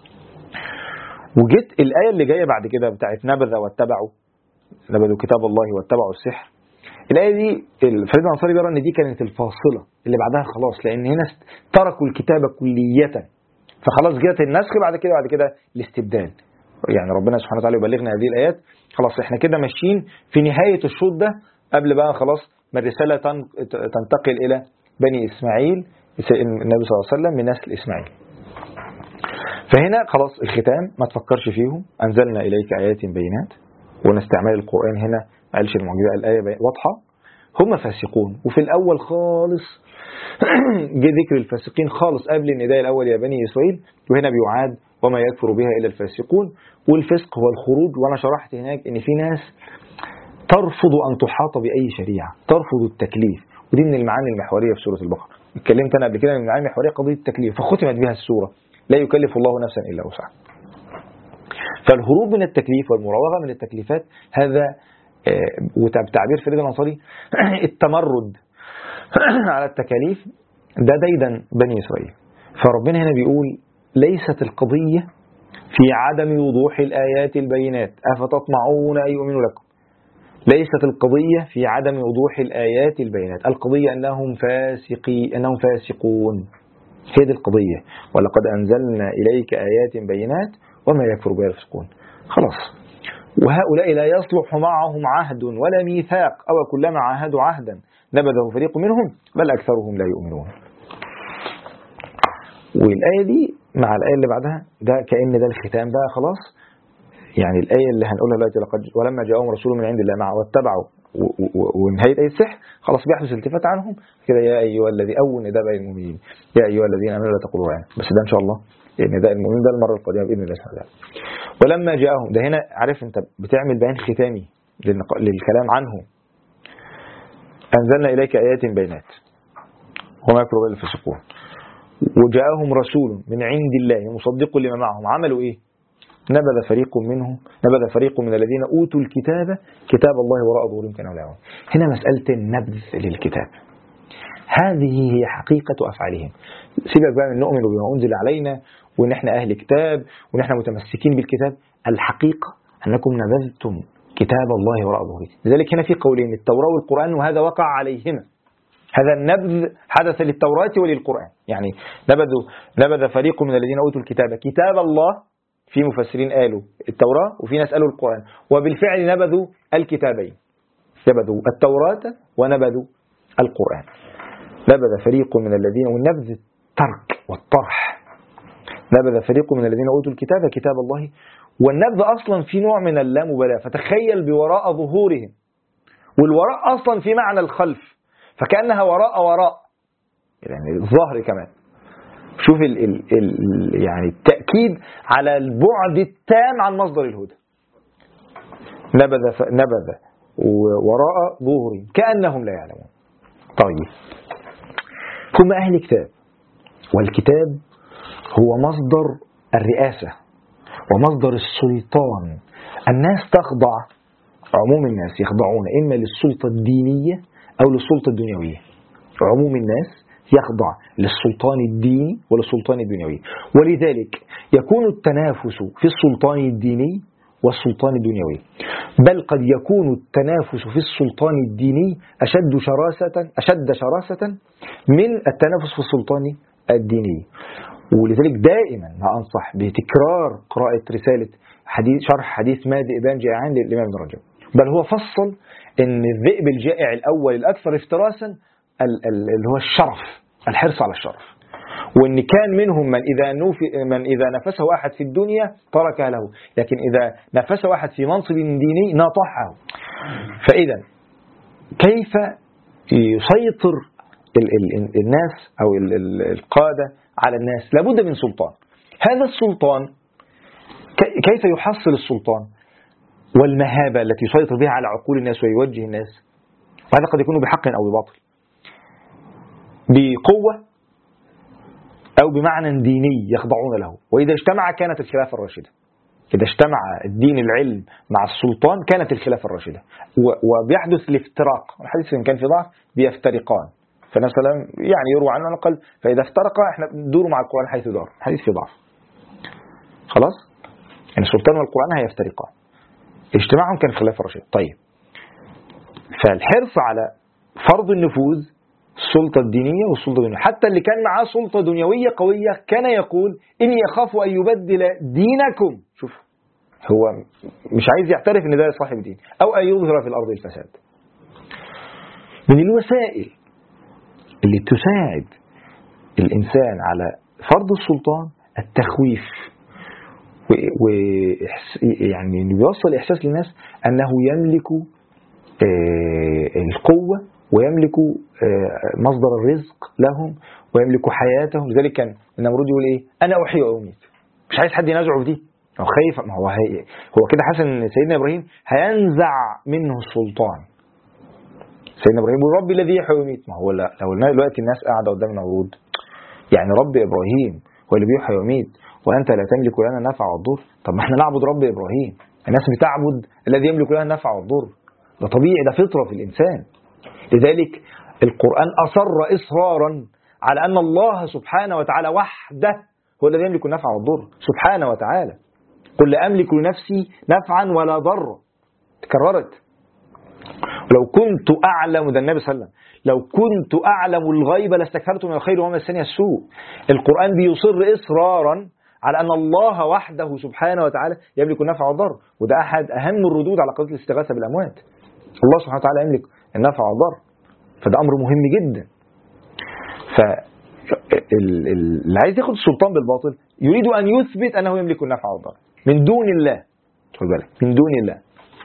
وجت الآية اللي جاية بعد كده بتاعت نبذ واتبعوا، نبذوا كتاب الله واتبعوا السحر. الآية دي فريد الأنصاري بيرى إن دي كانت الفاصلة اللي بعدها خلاص، لأن هنا تركوا الكتابة كلية، فخلاص جت النسخ بعد كده الاستبدال. يعني ربنا سبحانه وتعالى يبلغنا هذه الآيات، خلاص احنا كده ماشيين في نهاية الشوط ده، قبل بقى خلاص ما الرسالة تنتقل إلى بني إسماعيل، النبي صلى الله عليه وسلم من نسل إسماعيل. فهنا خلاص الختام ما تفكرش فيهم، أنزلنا إليك آيات بينات. ونستعمل القرآن هنا قالش المعجزة، الآية واضحة، هم فاسقون. وفي الأول خالص جه ذكر الفاسقين خالص قبل النداء الأول يا بني إسرائيل، وهنا بيعاد وما يكفر بها إلا الفاسقون. والفسق هو الخروج، وأنا شرحت هناك إن في ناس ترفض أن تحاط بأي شريعة، ترفض التكليف، ودي من المعاني المحورية في سورة البقرة. اتكلمت أنا قبل كده من المعاني المحورية قضية التكليف، فختمت بها السورة لا يكلف الله نفسا إلا وسعها. فالهروب من التكليف والمراوغة من التكليفات هذا وتعبير فريد الأنصاري التمرد على التكاليف، ده ديدا بني إسرائيل. فربنا هنا بيقول ليست القضية في عدم وضوح الآيات البينات أفتطمعون أن يؤمنوا لكم، ليست القضية في عدم وضوح الآيات البينات، القضية أنهم فاسقون، هي دي القضية. ولقد أنزلنا إليك آيات بينات وما يكفر بها الفاسقون. خلاص، وهؤلاء لا يصلح معهم عهد ولا ميثاق، أو كلما عاهدوا عهدا نبذه فريق منهم بل أكثرهم لا يؤمنون. والآية دي مع الآية اللي بعدها ده كأن ده الختام بقى خلاص. يعني الآية اللي هنقولها دلوقتي ولما جاءهم رسول من عند الله معه واتبعوا، ونهاية آية السحر خلاص بيحدث التفات عنهم كده، يا أيها الذي أول نداء بين المؤمنين يا أيها الذين آمنوا لا تقولوا يعني، بس ده إن شاء الله نداء المؤمنين ده المرة القادمة بإذن الله سبحانه وتعالى. ولما جاءهم، ده هنا عارف أنت بتعمل بيان ختامي للكلام عنه. أنزلنا إليك آيات بينات وما يكفر بها الفاسقون وجاءهم رسول من عند الله مصدق لما معهم، عملوا إيه؟ نبذ فريق من الذين أوتوا الكتاب كتاب الله وراء ظهورهم كانوا لا يعلمون. هنا مسألة النبذ للكتاب، هذه هي حقيقة أفعالهم. سيبك بقى من نؤمن بما أنزل علينا وإن إحنا أهل كتاب وإن إحنا متمسكين بالكتاب، الحقيقة أنكم نبذتم كتاب الله وراء ظهوركم. لذلك هنا في قولين، التوراة والقرآن، وهذا وقع عليهما. هذا النبذ حدث للتوراة وللقرآن، يعني نبذ فريق من الذين أوتوا الكتاب كتاب الله، في مفسرين قالوا التوراة وفي ناس قالوا القرآن، وبالفعل نبذوا الكتابين، نبذوا التوراة ونبذوا القرآن. نبذ فريق من الذين، والنبذ الترك والطرح، نبذ فريق من الذين أوتوا الكتاب كتاب الله. والنبذ أصلا في نوع من اللامبالاة، فتخيل بوراء ظهورهم، والوراء أصلا في معنى الخلف، فكأنها وراء يعني الظهر كمان. شوف يعني التأكيد على البعد التام عن مصدر الهدى. نبذ وراء ظهورهم كأنهم لا يعلمون. طيب، هم أهل كتاب، والكتاب هو مصدر الرئاسة ومصدر السلطان. الناس تخضع، عموم الناس يخضعون إما للسلطة الدينية أو للسلطة الدنيوية. عموم الناس يخضع للسلطان الديني وللسلطان الدنيوي، ولذلك يكون التنافس في السلطان الديني والسلطان الدنيوي، بل قد يكون التنافس في السلطان الديني أشد شراسة من التنافس في السلطان الديني. ولذلك دائما أنصح بتكرار قراءة رسالة شرح حديث ماء ذئبان جائعان للإمام ابن رجب، بل هو فصل أن الذئب الجائع الأول الأكثر افتراسا اللي هو الشرف، الحرص على الشرف، وأن كان منهم من إذا نفسه أحد في الدنيا تركها له، لكن إذا نفسه أحد في منصب ديني ناطحه. فإذا كيف يسيطر الناس أو القادة على الناس؟ لابد من سلطان. هذا السلطان كيف يحصل السلطان والمهابة التي يسيطر بها على عقول الناس ويوجه الناس؟ وهذا قد يكون بحق أو بباطل، بقوة أو بمعنى ديني يخضعون له. وإذا اجتمع كانت الخلافة الراشدة. إذا اجتمع الدين العلم مع السلطان كانت الخلافة الراشدة. وبيحدث الافتراق، الحديث إن كان في ضعف بيفترقان، فالنبي صلى الله عليه وسلم يعني يروى عنه أنه قال فإذا افترقا احنا ندور مع القرآن حيث دار، الحديث في ضعف. خلاص؟ يعني السلطان والقرآن هيفترقان، اجتماعهم كان خلافة الراشدة. طيب، فالحرص على فرض النفوذ، السلطة الدينية والسلطة الدنيوية، حتى اللي كان معاه سلطة دنيوية قوية كان يقول إني أخاف أن يبدل دينكم. شوف، هو مش عايز يعترف إن ده صاحب دين، أو أن يظهر في الأرض الفساد. من الوسائل اللي تساعد الإنسان على فرض السلطان التخويف، ويعني يوصل إحساس للناس أنه يملك القوة ويملك مصدر الرزق لهم ويملك حياتهم. لذلك كان النمرود يقول إيه؟ أنا أحيي وأميت. مش عايز حد ينازعه في دي، هو خايف، ما هو كده حاسس إن سيدنا إبراهيم هينزع منه السلطان. سيدنا إبراهيم يقول ربي الذي يحيي ويميت. ما هو لو دلوقتي الناس قاعدة قدام النمرود، يعني رب إبراهيم هو اللي بيحيي ويميت وأنت لا تملك لنا النفع والضر، طب ما احنا نعبد رب إبراهيم. الناس بتعبد الذي يملك لنا النفع والضر، ده طبيعي، ده فطرة في الإنسان. لذلك القرآن أصر إصرارا على أن الله سبحانه وتعالى وحده هو الذي يملك النفع والضر سبحانه وتعالى. قل لا أملك لنفسي نفعا ولا ضر، تكررت. لو كنت أعلم، ده النبي صلى الله عليه وسلم، لو كنت أعلم الغيب لاستكثرت من الخير وما مسني السوء. القرآن بيصر إصرارا على أن الله وحده سبحانه وتعالى يملك النفع والضر، وده أحد أهم الردود على قضية الاستغاثة بالأموات. الله سبحانه وتعالى يملك النفع والضر، فده أمر مهم جدا. فاللي عايز ياخد السلطان بالباطل يريد أن يثبت أنه يملك النفع والضر من دون الله، خد بالك، من دون الله.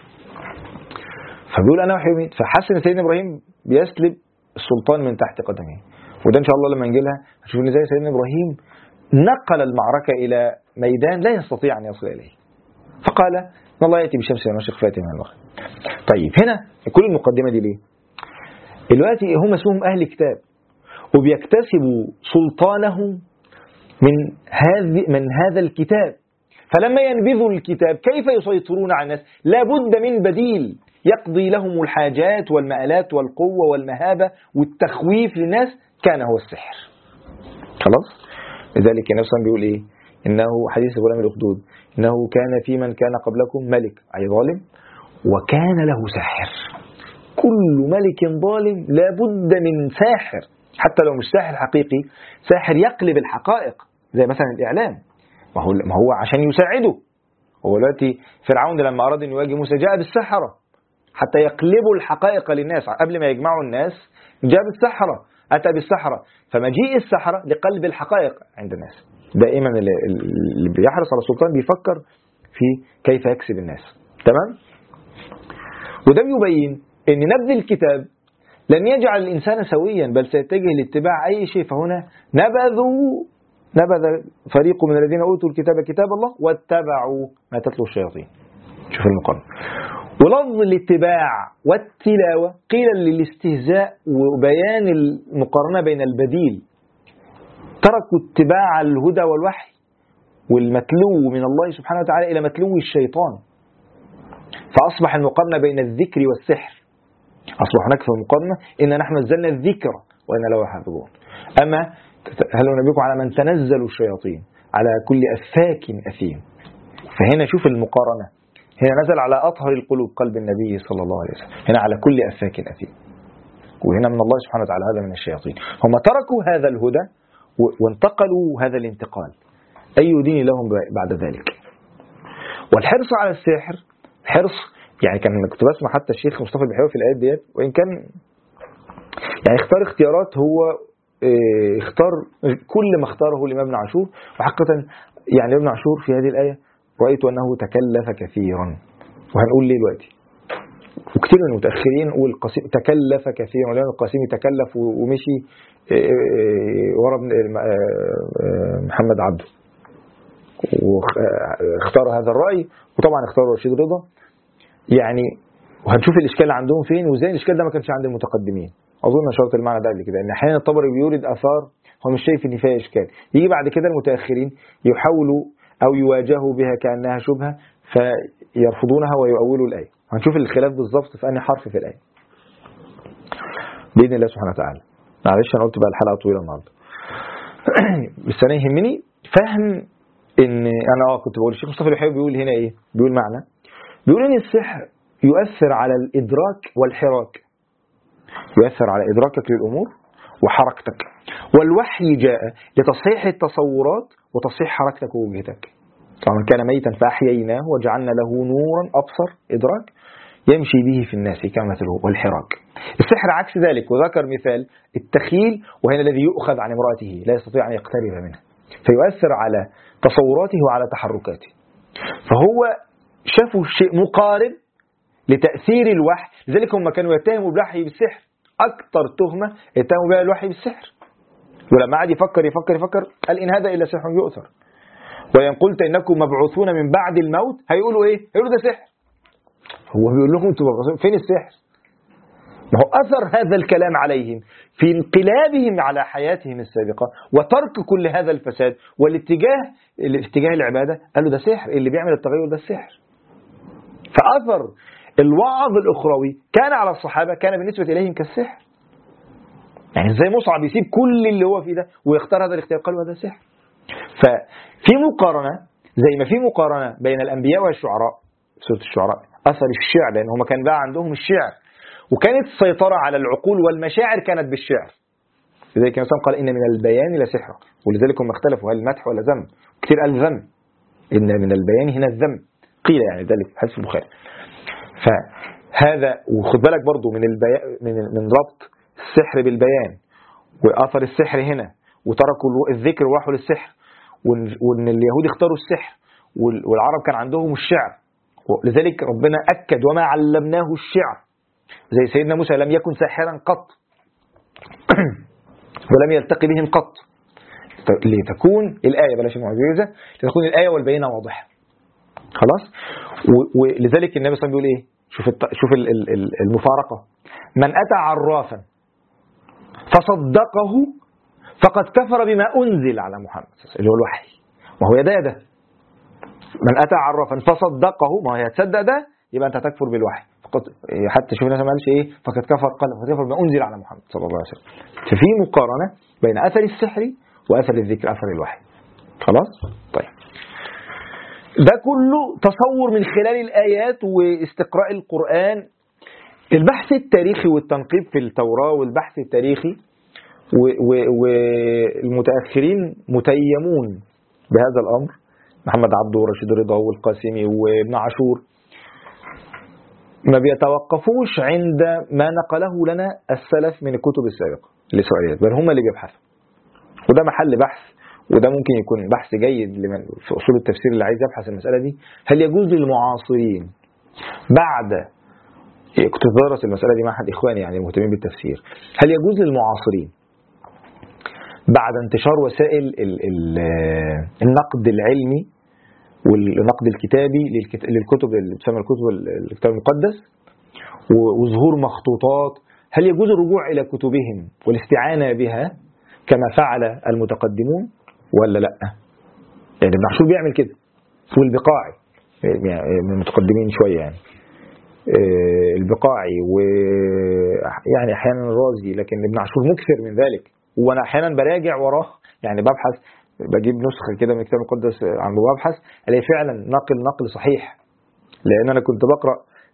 فبيقول أنا أحيي وأميت، فحسن سيدنا إبراهيم بيسلب السلطان من تحت قدمه. وده إن شاء الله لما نجي لها هنشوف إن زي سيدنا إبراهيم نقل المعركة إلى ميدان لا يستطيع أن يصل إليه، فقال إن الله يأتي بشمس من المشرق فيأتي من المغرب. طيب، هنا كل المقدمة دي ليه؟ دلوقتي هم اسمهم أهل كتاب وبيكتسبوا سلطانهم من هذا الكتاب، فلما ينبذوا الكتاب كيف يسيطرون على الناس؟ لا بد من بديل يقضي لهم الحاجات والمآلات والقوة والمهابة والتخويف للناس، كان هو السحر. خلاص؟ لذلك النبي صلى الله عليه وسلم بيقول إيه؟ إنه حديث غلام الأخدود، إنه كان في من كان قبلكم ملك، أي ظالم، وكان له ساحر. كل ملك ظالم لا بد من ساحر، حتى لو مش ساحر حقيقي، ساحر يقلب الحقائق، زي مثلا الإعلام. ما هو عشان يساعده. هو دلوقتي فرعون لما أراد أن يواجه موسى جاء بالسحرة حتى يقلبوا الحقائق للناس، قبل ما يجمعوا الناس جاء بالسحرة، أتى بالسحرة. فمجيء السحرة لقلب الحقائق عند الناس. دائما اللي بيحرص على السلطان بيفكر في كيف يكسب الناس. تمام؟ وده بيبين أن نبذ الكتاب لن يجعل الإنسان سويا، بل سيتجه لاتباع أي شيء. فهنا نبذ فريق من الذين أوتوا الكتاب كتاب الله واتبعوا ما تتلو الشياطين. شوف المقارنة. ولفظ الاتباع والتلاوة قيل للاستهزاء وبيان المقارنة بين البديل. تركوا اتباع الهدى والوحي والمتلو من الله سبحانه وتعالى إلى متلو الشيطان، فأصبح المقارنة بين الذكر والسحر. أصبح هناك في المقارنة إن نحن نزلنا الذكر وإن له حافظون. أما هل نبيكم على من تنزل الشياطين على كل أفاك أثيم. فهنا شوف المقارنة، هنا نزل على أطهر القلوب قلب النبي صلى الله عليه وسلم، هنا على كل أفاك أثيم، وهنا من الله سبحانه وتعالى هذا من الشياطين. هم تركوا هذا الهدى وانتقلوا هذا الانتقال. أي دين لهم بعد ذلك. والحرص على السحر حرص، يعني كنت بسمع حتى الشيخ مصطفى البحيوي في الآيات ديت، وإن كان يعني اختار اختيارات، هو اختار كل ما اختاره الإمام ابن عاشور. وحقيقة يعني ابن عاشور في هذه الآية رأيت أنه تكلف كثيرا، وهنقول ليه دلوقتي. وكثير من المتأخرين والقاسم تكلف كثيرا، لأن القاسمي تكلف ومشي ورا محمد عبده واختار هذا الرأي، وطبعا اختاروا رشيد رضا. يعني وهنشوف الإشكال اللي عندهم فين، وزي الإشكال ده ما كانش عند المتقدمين. أظن شرط المعنى ده قبل كده، إن أحيانا الطبري بيورد آثار هو مش شايف إن فيها إشكال، يجي بعد كده المتأخرين يحاولوا أو يواجهوا بها كأنها شبهة فيرفضونها ويؤولوا الآية. هنشوف الخلاف بالظبط في أنهي حرف في الآية بإذن الله سبحانه وتعالى. معلش أنا قلت بقى الحلقة طويلة النهارده بس أنا يهمني فهم إن أنا كنت بقول الشيخ مصطفى البحيوي بيقول هنا إيه، بيقول معنى، بيقول إن السحر يؤثر على الإدراك والحراك، يؤثر على إدراكك للأمور وحركتك، والوحي جاء لتصحيح التصورات وتصحيح حركتك ووجهتك. طبعا كان ميتا فأحييناه وجعلنا له نورا أبصر إدراك يمشي به في الناس كمثله والحراك. السحر عكس ذلك، وذكر مثال التخيل، وهنا الذي يؤخذ عن امرأته لا يستطيع أن يقترب منها، فيؤثر على تصوراته وعلى تحركاته. فهو شافوا شيء مقارب لتأثير الوحي، لذلك هم كانوا يتهموا بالوحي بالسحر، أكثر تهمة يتهموا بها الوحي بالسحر. ولما عاد يفكر قال إن هذا إلا سحر يؤثر، وإن قلت إنكم مبعوثون من بعد الموت، هيقولوا إيه؟ هيقولوا ده سحر. هو بيقول لهم انتوا فين السحر؟ ما هو أثر هذا الكلام عليهم في انقلابهم على حياتهم السابقة وترك كل هذا الفساد والاتجاه العبادة. قالوا ده سحر، اللي بيعمل التغير ده السحر. فأثر الوعظ الأخروي كان على الصحابة كان بالنسبة إليهم كالسحر. يعني ازاي مصعب يسيب كل اللي هو فيه ده ويختار هذا الاختيار؟ قالوا هذا سحر. ففي مقارنة، زي ما في مقارنة بين الأنبياء والشعراء، سورة الشعراء أثر الشعر، لأن هم كان بقى عندهم الشعر، وكانت السيطرة على العقول والمشاعر كانت بالشعر. لذلك مثلا قال إن من البيان لسحر، ولذلك هم اختلفوا هل مدح ولا ذم، كتير قال ذم، إن من البيان هنا الذم قيل، يعني ذلك في حديث البخاري. فهذا وخد بالك برضو من البيان، من ربط السحر بالبيان وأثر السحر هنا، وتركوا الذكر وراحوا للسحر، وإن اليهود اختاروا السحر والعرب كان عندهم الشعر، ولذلك ربنا أكد وما علمناه الشعر. زي سيدنا موسى لم يكن ساحرا قط ولم يلتقي بهم قط، لتكون الآية بلاش المعجزة، لتكون الآية والبينة واضحة. خلاص. ولذلك النبي صلى الله عليه وسلم بيقول إيه، شوف المفارقة، من أتى عرافا فصدقه فقد كفر بما أنزل على محمد، اللي هو الوحي، وهو يدا من أتى عرافا فصدقه، ما هي تصدق ده يبقى أنت تكفر بالوحي. حتى شوف الناس ما قالش إيه فقد كفر، قال فقد كفر بما أنزل على محمد صلى الله عليه وسلم. ففي مقارنة بين أثر السحر وأثر الذكر، أثر الوحي. خلاص. طيب ده كله تصور من خلال الآيات واستقراء القرآن. البحث التاريخي والتنقيب في التوراة والبحث التاريخي، والمتأخرين متيمون بهذا الأمر، محمد عبده ورشيد رضا والقاسمي وابن عاشور، ما بيتوقفوش عند ما نقله لنا السلف من الكتب السابقة للإسرائيليات، بل هم اللي بيبحثوا. وده محل بحث، وده ممكن يكون بحث جيد لمن في أصول التفسير اللي عايز يبحث المسألة دي. هل يجوز للمعاصرين بعد، كنت درست المسألة دي مع أحد إخواني يعني المهتمين بالتفسير، هل يجوز للمعاصرين بعد انتشار وسائل النقد العلمي والنقد الكتابي للكتب اللي تسمى الكتاب المقدس وظهور مخطوطات، هل يجوز الرجوع إلى كتبهم والاستعانة بها كما فعل المتقدمون ولا لا؟ يعني ابن عاشور بيعمل كده، والبقاعي من المتقدمين شوية، يعني البقاعي ويعني أحيانا الرازي، لكن ابن عاشور مكثر من ذلك. وأنا أحيانا براجع وراه، يعني ببحث، بجيب نسخة كده من الكتاب المقدس عنده وابحث الاقي فعلا نقل صحيح، لأن أنا كنت بقرأ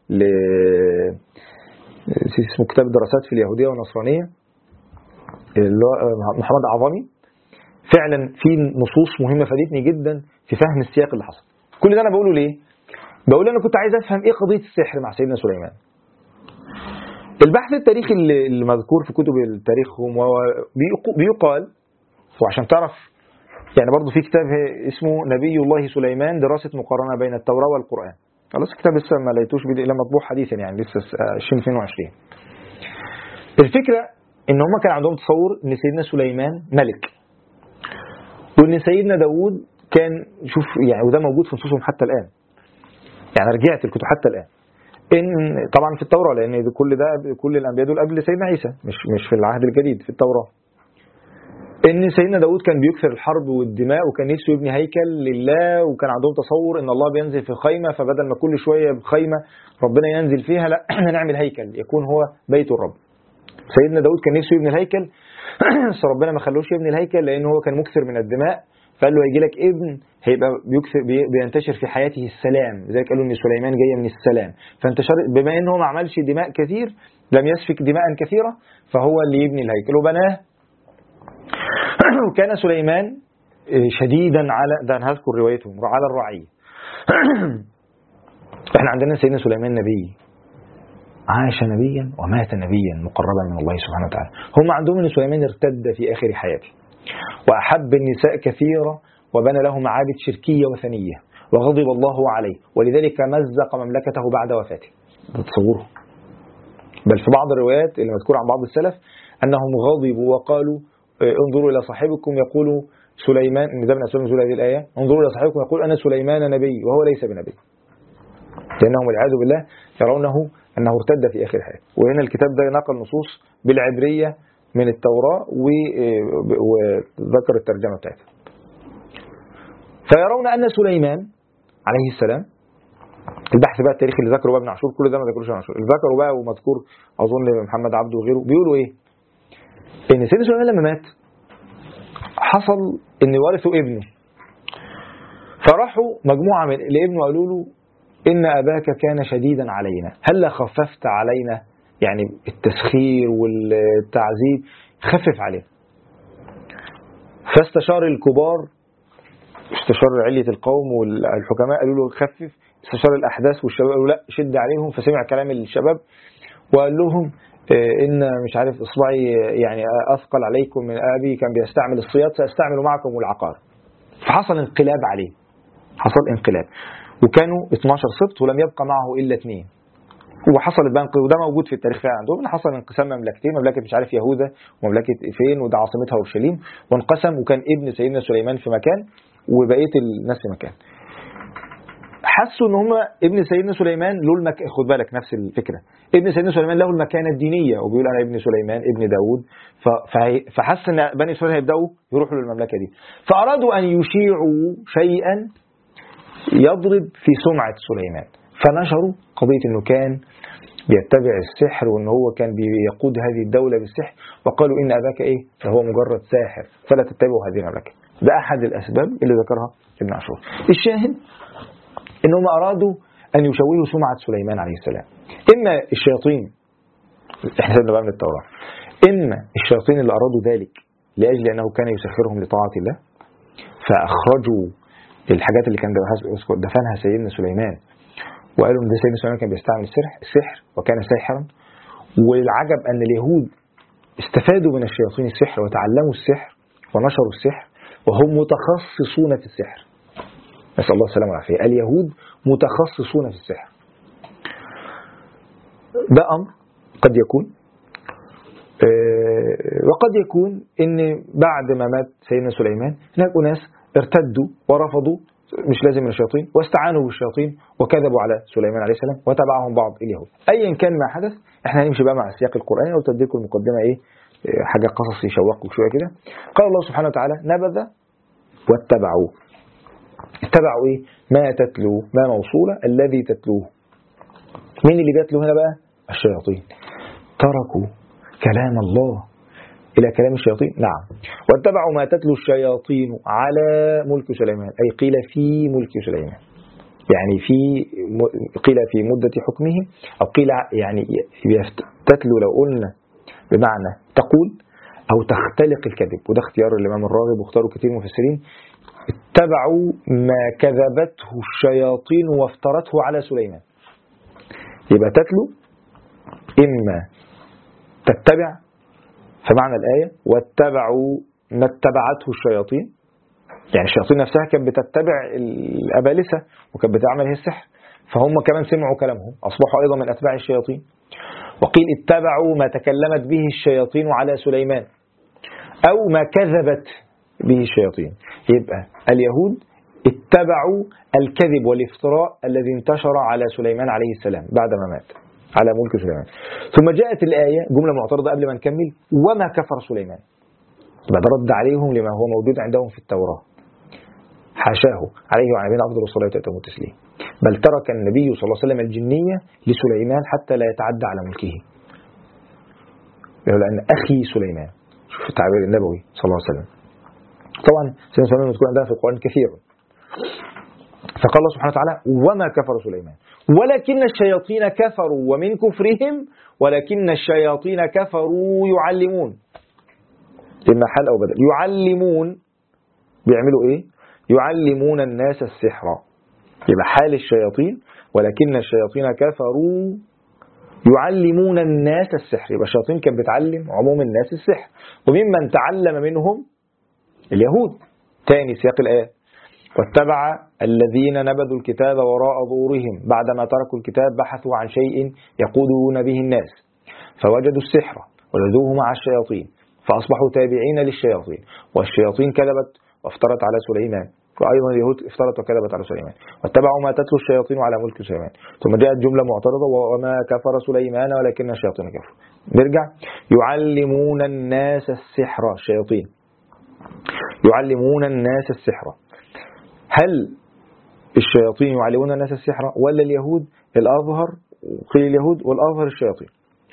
اسمه كتاب الدراسات في اليهودية والنصرانية اللي هو محمد عظمي، فعلا في نصوص مهمة فادتني جدا في فهم السياق اللي حصل. كل ده أنا بقوله ليه؟ بقول أنا كنت عايز أفهم إيه قضية السحر مع سيدنا سليمان. البحث التاريخي اللي مذكور في كتب التاريخ بيقال، وعشان تعرف يعني برضو في كتاب اسمه نبي الله سليمان دراسة مقارنة بين التوراة والقرآن. خلاص الكتاب لسه ما لقيتوش إلا مطبوع حديثا يعني لسه 2022. الفكرة إن هم كان عندهم تصور إن سيدنا سليمان ملك، وإن سيدنا داود كان شوف يعني، وده موجود في نصوصهم حتى الآن. يعني رجعت الكتب حتى الآن إن طبعا في التوراة، لأن كل الأنبياء دول قبل سيدنا عيسى، مش في العهد الجديد في التوراة. إن سيدنا داود كان بيكثر الحرب والدماء، وكان نفسه يبني هيكل لله، وكان عندهم تصور إن الله بينزل في خيمة، فبدل ما كل شوية بخيمة ربنا ينزل فيها، لا احنا نعمل هيكل يكون هو بيت الرب. سيدنا داود كان نفسه يبني الهيكل بس ربنا ما خلوش يبني الهيكل لأنه هو كان مكثر من الدماء، فقال له هيجي لك ابن هيبقى بينتشر في حياته السلام، لذلك قالوا ان سليمان جاي من السلام، فانتشر بما انه ما عملش دماء كثير، لم يسفك دماء كثيرة، فهو اللي يبني الهيكل وبناه. وكان سليمان شديدا على ده، انا هذكر روايته على الرعية. احنا عندنا سيدنا سليمان نبي، عاش نبيا ومات نبيا مقربا من الله سبحانه وتعالى. هم عندهم ان سليمان ارتد في اخر حياته، وأحب النساء كثيرة، وبنى لهم معابد شركية وثنية، وغضب الله عليه، ولذلك مزق مملكته بعد وفاته. تصوره. بل في بعض الروايات اللي مذكورة عن بعض السلف أنهم غضبوا وقالوا انظروا إلى صاحبكم يقول سليمان، ده من أسباب نزول هذه الآية، انظروا إلى صاحبكم يقول أنا سليمان نبي وهو ليس بنبي، لأنهم والعياذ بالله يرونه أنه ارتد في آخر حياته. وهنا الكتاب ده نقل نصوص بالعبرية من التوراة وذكر الترجمة بتاعتها. فيرون أن سليمان عليه السلام، البحث بقى التاريخي اللي ذكره بقى ابن عاشور، كل ده ما ذكروش ابن عاشور، اللي ذكره بقى ومذكور أظن محمد عبده وغيره، بيقولوا إيه؟ إن سيدنا سليمان لما مات حصل إن ورثوا ابنه، فراحوا مجموعة من لابنه قالوا له إن أباك كان شديدا علينا، هل خففت علينا؟ يعني التسخير والتعذيب خفف عليه. فاستشار الكبار، استشار علية القوم والحكماء قالوا له خفف، استشار الأحداث والشباب قالوا لا شد عليهم، فسمع كلام الشباب وقال لهم إن مش عارف إصبعي يعني أثقل عليكم من أبي كان بيستعمل الصياد، سأستعمل معكم العقار. فحصل انقلاب عليه، حصل انقلاب، وكانوا 12 سبط ولم يبقى معه إلا 2. وحصل البنك، وده موجود في التاريخ فعلا عندهم، حصل انقسام مملكتين، مملكة مش عارف يهوذا ومملكة فين، وده عاصمتها اورشليم، وانقسم، وكان ابن سيدنا سليمان في مكان وبقية الناس في مكان. حسوا ان هم ابن سيدنا سليمان له المكان، خد بالك نفس الفكرة، ابن سيدنا سليمان له المكانة الدينية، وبيقول انا ابن سليمان ابن داود، فحس ان بني اسرائيل هيبدأوا يروحوا للمملكة دي، فأرادوا ان يشيعوا شيئا يضرب في سمعة سليمان، فنشروا قضية انه كان بيتبع السحر، وان هو كان بيقود هذه الدولة بالسحر، وقالوا ان اباك ايه فهو مجرد ساحر فلا تتبعوا هذه المملكة. ده احد الاسباب اللي ذكرها ابن عاشور. الشاهد انهم ارادوا ان يشوهوا سمعة سليمان عليه السلام، اما الشياطين، احنا سيدنا بقى من التوراة، اما الشياطين اللي ارادوا ذلك لاجل انه كان يسخرهم لطاعة الله، فاخرجوا الحاجات اللي كان دفنها سيدنا سليمان، وقالوا ان ده سيدنا سليمان كان بيستعمل السحر وكان ساحرا. والعجب ان اليهود استفادوا من الشياطين السحر وتعلموا السحر ونشروا السحر وهم متخصصون في السحر، نسأل الله السلامة والعافية. اليهود متخصصون في السحر. ده أمر قد يكون، وقد يكون ان بعد ما مات سيدنا سليمان هناك ناس ارتدوا ورفضوا، مش لازم من الشياطين، واستعانوا بالشياطين وكذبوا على سليمان عليه السلام وتبعهم بعض اليهود. ايا كان ما حدث، احنا هنمشي بقى مع السياق القرآني، قلت اديكم المقدمة ايه، حاجة قصص يشوقكم شوية كده. قال الله سبحانه وتعالى نبذ واتبعوا. اتبعوا ايه؟ ما تتلو، ما موصولة، الذي تتلوه. مين اللي بيتلو هنا بقى؟ الشياطين. تركوا كلام الله إلى كلام الشياطين. نعم. واتبعوا ما تتلو الشياطين على ملك سليمان، أي قيل في ملك سليمان، يعني قيل في مدة حكمه، أو قيل يعني تتلو لو قلنا بمعنى تقول، أو تختلق الكذب، وده اختيار الإمام الراغب واختاروا كتير مفسرين. اتبعوا ما كذبته الشياطين وافترته على سليمان. يبقى تتلو إما تتبع، فمعنى الآية واتبعوا ما اتبعته الشياطين، يعني الشياطين نفسها كانت بتتبع الأبالسة وكانت بتعمل السحر، فهم كمان سمعوا كلامهم أصبحوا أيضا من أتباع الشياطين. وقيل اتبعوا ما تكلمت به الشياطين على سليمان أو ما كذبت به الشياطين. يبقى اليهود اتبعوا الكذب والافتراء الذي انتشر على سليمان عليه السلام بعدما مات على ملك سليمان. ثم جاءت الآية جملة معترضة قبل ما نكمل: وما كفر سليمان. بعد رد عليهم لما هو موجود عندهم في التوراة، حاشاه عليه وعلى نبينا أفضل الصلاة والتسليم، بل ترك النبي صلى الله عليه وسلم الجنية لسليمان حتى لا يتعدى على ملكه، لأن أخي سليمان. شوف التعبير النبوي صلى الله عليه وسلم. طبعا سيدنا سليمان تكون عندها في القرآن كثير. فقال الله سبحانه وتعالى: وما كفر سليمان ولكن الشياطين كفروا، ومن كفرهم ولكن الشياطين كفروا يعلمون. إما حال أو بدل. يعلمون بيعملوا إيه؟ يعلمون الناس السحر. يبقى حال الشياطين ولكن الشياطين كفروا يعلمون الناس السحر. يبقى الشياطين كانت بتعلم عموم الناس السحر، وممن تعلم منهم اليهود. تاني سياق الآية: واتبع الذين نبذوا الكتاب وراء ظهورهم بعدما تركوا الكتاب بحثوا عن شيء يقودون به الناس فوجدوا السحر ولذوه مع الشياطين فأصبحوا تابعين للشياطين، والشياطين كذبت وافترت على سليمان، وأيضا اليهود افترت وكذبت على سليمان، واتبعوا ما تتلو الشياطين على ملك سليمان. ثم جاءت جملة معترضة: وما كفر سليمان ولكن الشياطين كفروا. نرجع: يعلمون الناس السحر. الشياطين يعلمون الناس السحر. هل الشياطين يعلمون الناس السحر ولا اليهود؟ الأظهر قيل اليهود والأظهر الشياطين.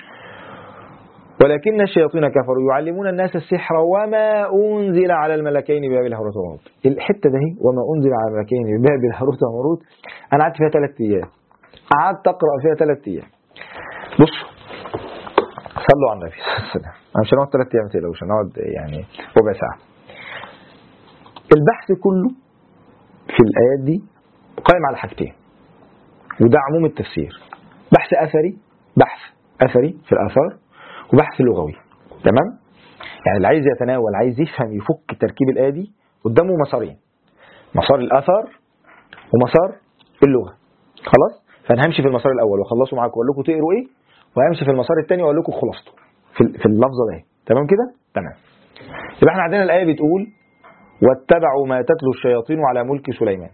ولكن الشياطين كفروا يعلمون الناس السحر وما أنزل على الملكين ببابل هاروت وماروت. الحتة ده وما أنزل على الملكين ببابل هاروت وماروت أنا قعدت فيها 3 أيام، قعدت أقرأ فيها 3 أيام. بصوا صلوا على النبي صلى الله عليه وسلم. أنا مش هنقعد 3 أيام، مش هنقعد يعني ربع ساعة. البحث كله في الآيات دي قائم على حاجتين، وده عموم التفسير: بحث أثري في الآثار، وبحث لغوي. تمام؟ يعني اللي عايز يتناول، عايز يفهم، يفك تركيب الآية دي، قدامه مسارين: مسار الآثار ومسار اللغة. خلاص؟ فأنا همشي في المسار الأول وأخلصه معاكم وأقول لكم تقروا إيه، وهمشي في المسار الثاني وأقول لكم خلاصته في اللفظة ده. تمام كده؟ تمام. يبقى احنا عندنا الآية بتقول: واتبعوا ما تتلو الشياطين على ملك سليمان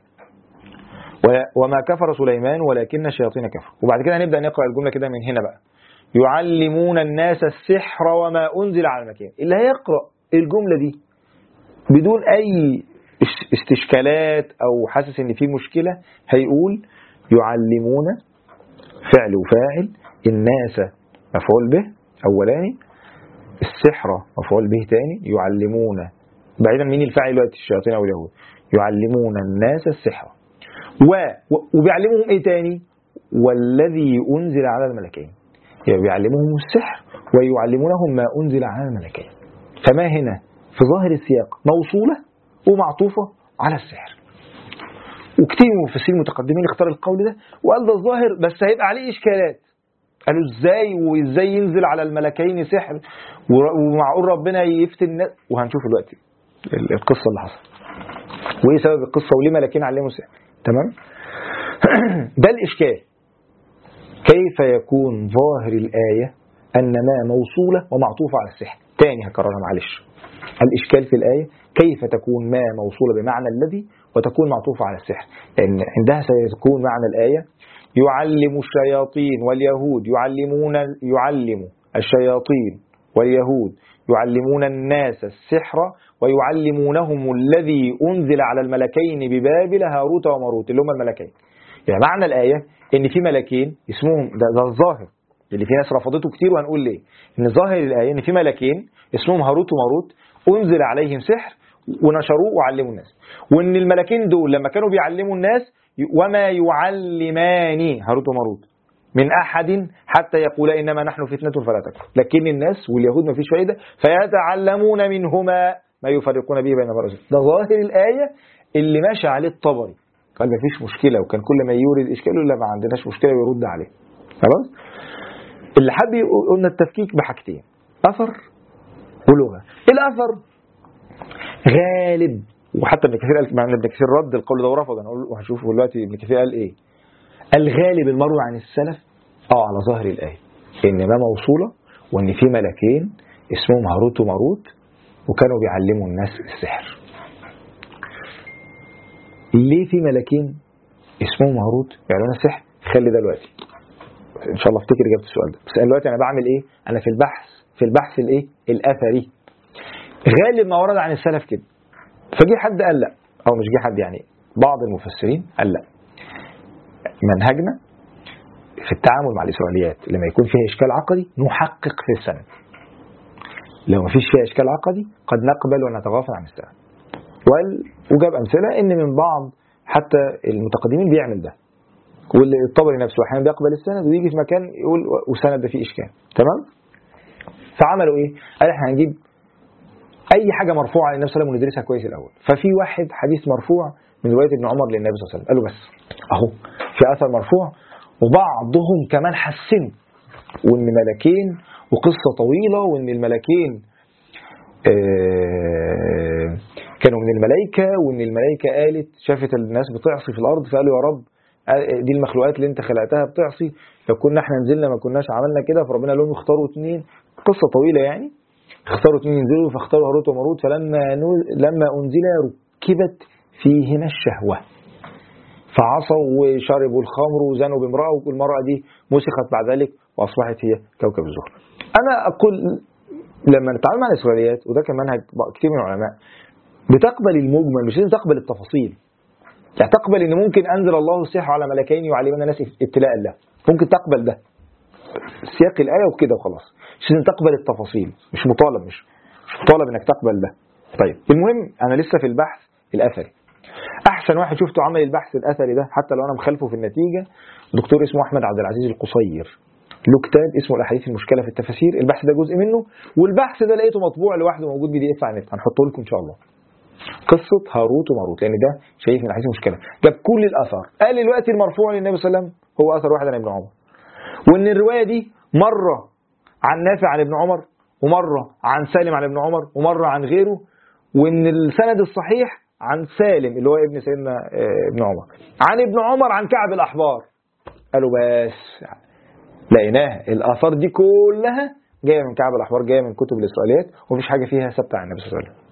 وما كفر سليمان ولكن الشياطين كفروا. وبعد كده هنبدأ نقرأ الجملة كده من هنا بقى: يعلمون الناس السحر وما أنزل على الملكين. اللي هيقرأ الجملة دي بدون أي استشكالات أو حاسس إن في مشكلة هيقول: يعلمون فعل وفاعل، الناس مفعول به أولاني، السحر مفعول به تاني، يعلمون بعيدا من الفاعل دلوقتي الشياطين أو اليهود، يعلمون الناس السحر وبيعلمهم إيه تاني؟ والذي أنزل على الملكين. يعني بيعلمهم السحر ويعلمونهم ما أنزل على الملكين. فما هنا في ظاهر السياق موصولة ومعطوفة على السحر. وكتير من المفسرين المتقدمين اختار القول ده وقال ده الظاهر، بس هيبقى عليه إشكالات. قالوا وإزاي ينزل على الملكين سحر ومعقول ربنا يفتن الناس؟ وهنشوف دلوقتي القصة اللي حصلت وإيه سبب القصة وليه ملكين علموا السحر. تمام؟ ده الإشكال. كيف يكون ظاهر الآية أن ما موصولة ومعطوفة على السحر؟ تاني هكررها معلش. الإشكال في الآية كيف تكون ما موصولة بمعنى الذي وتكون معطوفة على السحر؟ لأن عندها سيكون معنى الآية: يعلم الشياطين واليهود يعلم الشياطين واليهود يعلمون الناس السحر ويعلمونهم الذي أنزل على الملكين ببابل هاروت وماروت، اللي هم الملكين. يعني معنى الآية إن في ملكين اسمهم ده الظاهر اللي في ناس رفضته كتير، وهنقول ليه. إن ظاهر الآية إن في ملكين اسمهم هاروت وماروت أنزل عليهم سحر ونشروه وعلموا الناس، وإن الملكين دول لما كانوا بيعلموا الناس وما يعلمان هاروت وماروت من أحد حتى يقول إنما نحن فتنة فلا تكفر. لكن الناس واليهود ما فيش فائدة، فيتعلمون منهما ما يفرقون به بين المرء. ده ظاهر الآية اللي ماشي عليه الطبري، قال ما فيش مشكلة، وكان كل ما يورد إشكال يقول لا ما عندناش مشكلة ويرد عليه. خلاص. اللي حب قلنا التفكيك بحاجتين، أثر ولغة. الأثر غالب، وحتى ابن كثير قال، مع ان ابن كثير رد القول ده ورفض، انا اقول وهشوفه دلوقتي ابن كثير قال ايه. الغالب المروي عن السلف على ظاهر الآية إنما موصولة، وإن في ملكين اسمهم هاروت وماروت وكانوا بيعلموا الناس السحر. ليه في ملكين اسمهم هاروت يعلمون السحر؟ خلي ده دلوقتي إن شاء الله افتكر إجابة السؤال ده. بس أنا دلوقتي أنا بعمل إيه؟ أنا في البحث الإيه؟ الأثري. غالب ما ورد عن السلف كده. فجي حد قال لا، أو مش جه حد، يعني بعض المفسرين قال لا، منهجنا في التعامل مع الإسرائيليات لما يكون فيها إشكال عقدي نحقق في السند، لو ما فيش فيها إشكال عقدي قد نقبل ونتغافل عن السند. وجاب أمثلة إن من بعض حتى المتقدمين بيعمل ده، والطبري نفسه أحيانا بيقبل السند ويجي في مكان يقول والسند ده فيه إشكال. تمام؟ فعملوا إيه؟ قال إحنا هنجيب أي حاجة مرفوعة للنبي صلى الله عليه وسلم وندرسها كويس الأول. ففي واحد حديث مرفوع من رواية ابن عمر للنبي صلى الله عليه وسلم، قالوا بس أهو في أثر مرفوع، وبعضهم كمان حسنوا، وإن ملكين وقصة طويلة، وإن الملكين كانوا من الملائكة، وإن الملائكة قالت شافت الناس بتعصي في الأرض فقالوا يا رب دي المخلوقات اللي انت خلقتها بتعصي، لو كنا احنا نزلنا ما كناش عملنا كده، فربنا لهم اختاروا 2. قصة طويلة يعني، اختاروا 2 ينزلوا، فاختاروا هاروت وماروت. لما أنزل ركبت فيهما الشهوة فعصوا وشربوا الخمر وزنوا بامرأة، والمرأة دي مسخت بعد ذلك وأصبحت هي كوكب الزهر. أنا أقول لما نتعامل مع الإسرائيليات، وده كان منهج كتير من العلماء، بتقبل المجمل، مش لازم تقبل التفاصيل. يعني تقبل إن ممكن أنزل الله السحر على ملكين يعلمون الناس ابتلاء الله، ممكن تقبل ده سياق الآية وكده وخلاص، مش لازم تقبل التفاصيل، مش مطالب إنك تقبل ده. طيب المهم أنا لسه في البحث الأثري. أحسن واحد شفته عمل البحث الأثري ده حتى لو أنا مخالفه في النتيجة، دكتور اسمه أحمد عبد العزيز القصير، له كتاب اسمه الأحاديث المشكلة في التفاسير. البحث ده جزء منه، والبحث ده لقيته مطبوع لوحده موجود PDF على النت، هنحطه لكم إن شاء الله. قصة هاروت وماروت، لأن ده شايف من الأحاديث المشكلة، جاب كل الآثار، قال دلوقتي المرفوع للنبي صلى الله عليه وسلم هو أثر واحد عن ابن عمر، وإن الرواية دي مرة عن نافع عن ابن عمر، ومرة عن سالم عن ابن عمر، ومرة عن غيره، وإن السند الصحيح عن سالم اللي هو ابن سيدنا ابن عمر، عن ابن عمر عن كعب الأحبار. قالوا بس لقيناها الآثار دي كلها جاية من كعب الأحبار، جاية من كتب الإسرائيليات، ومفيش حاجة فيها ثابتة عن النبي صلى الله عليه وسلم.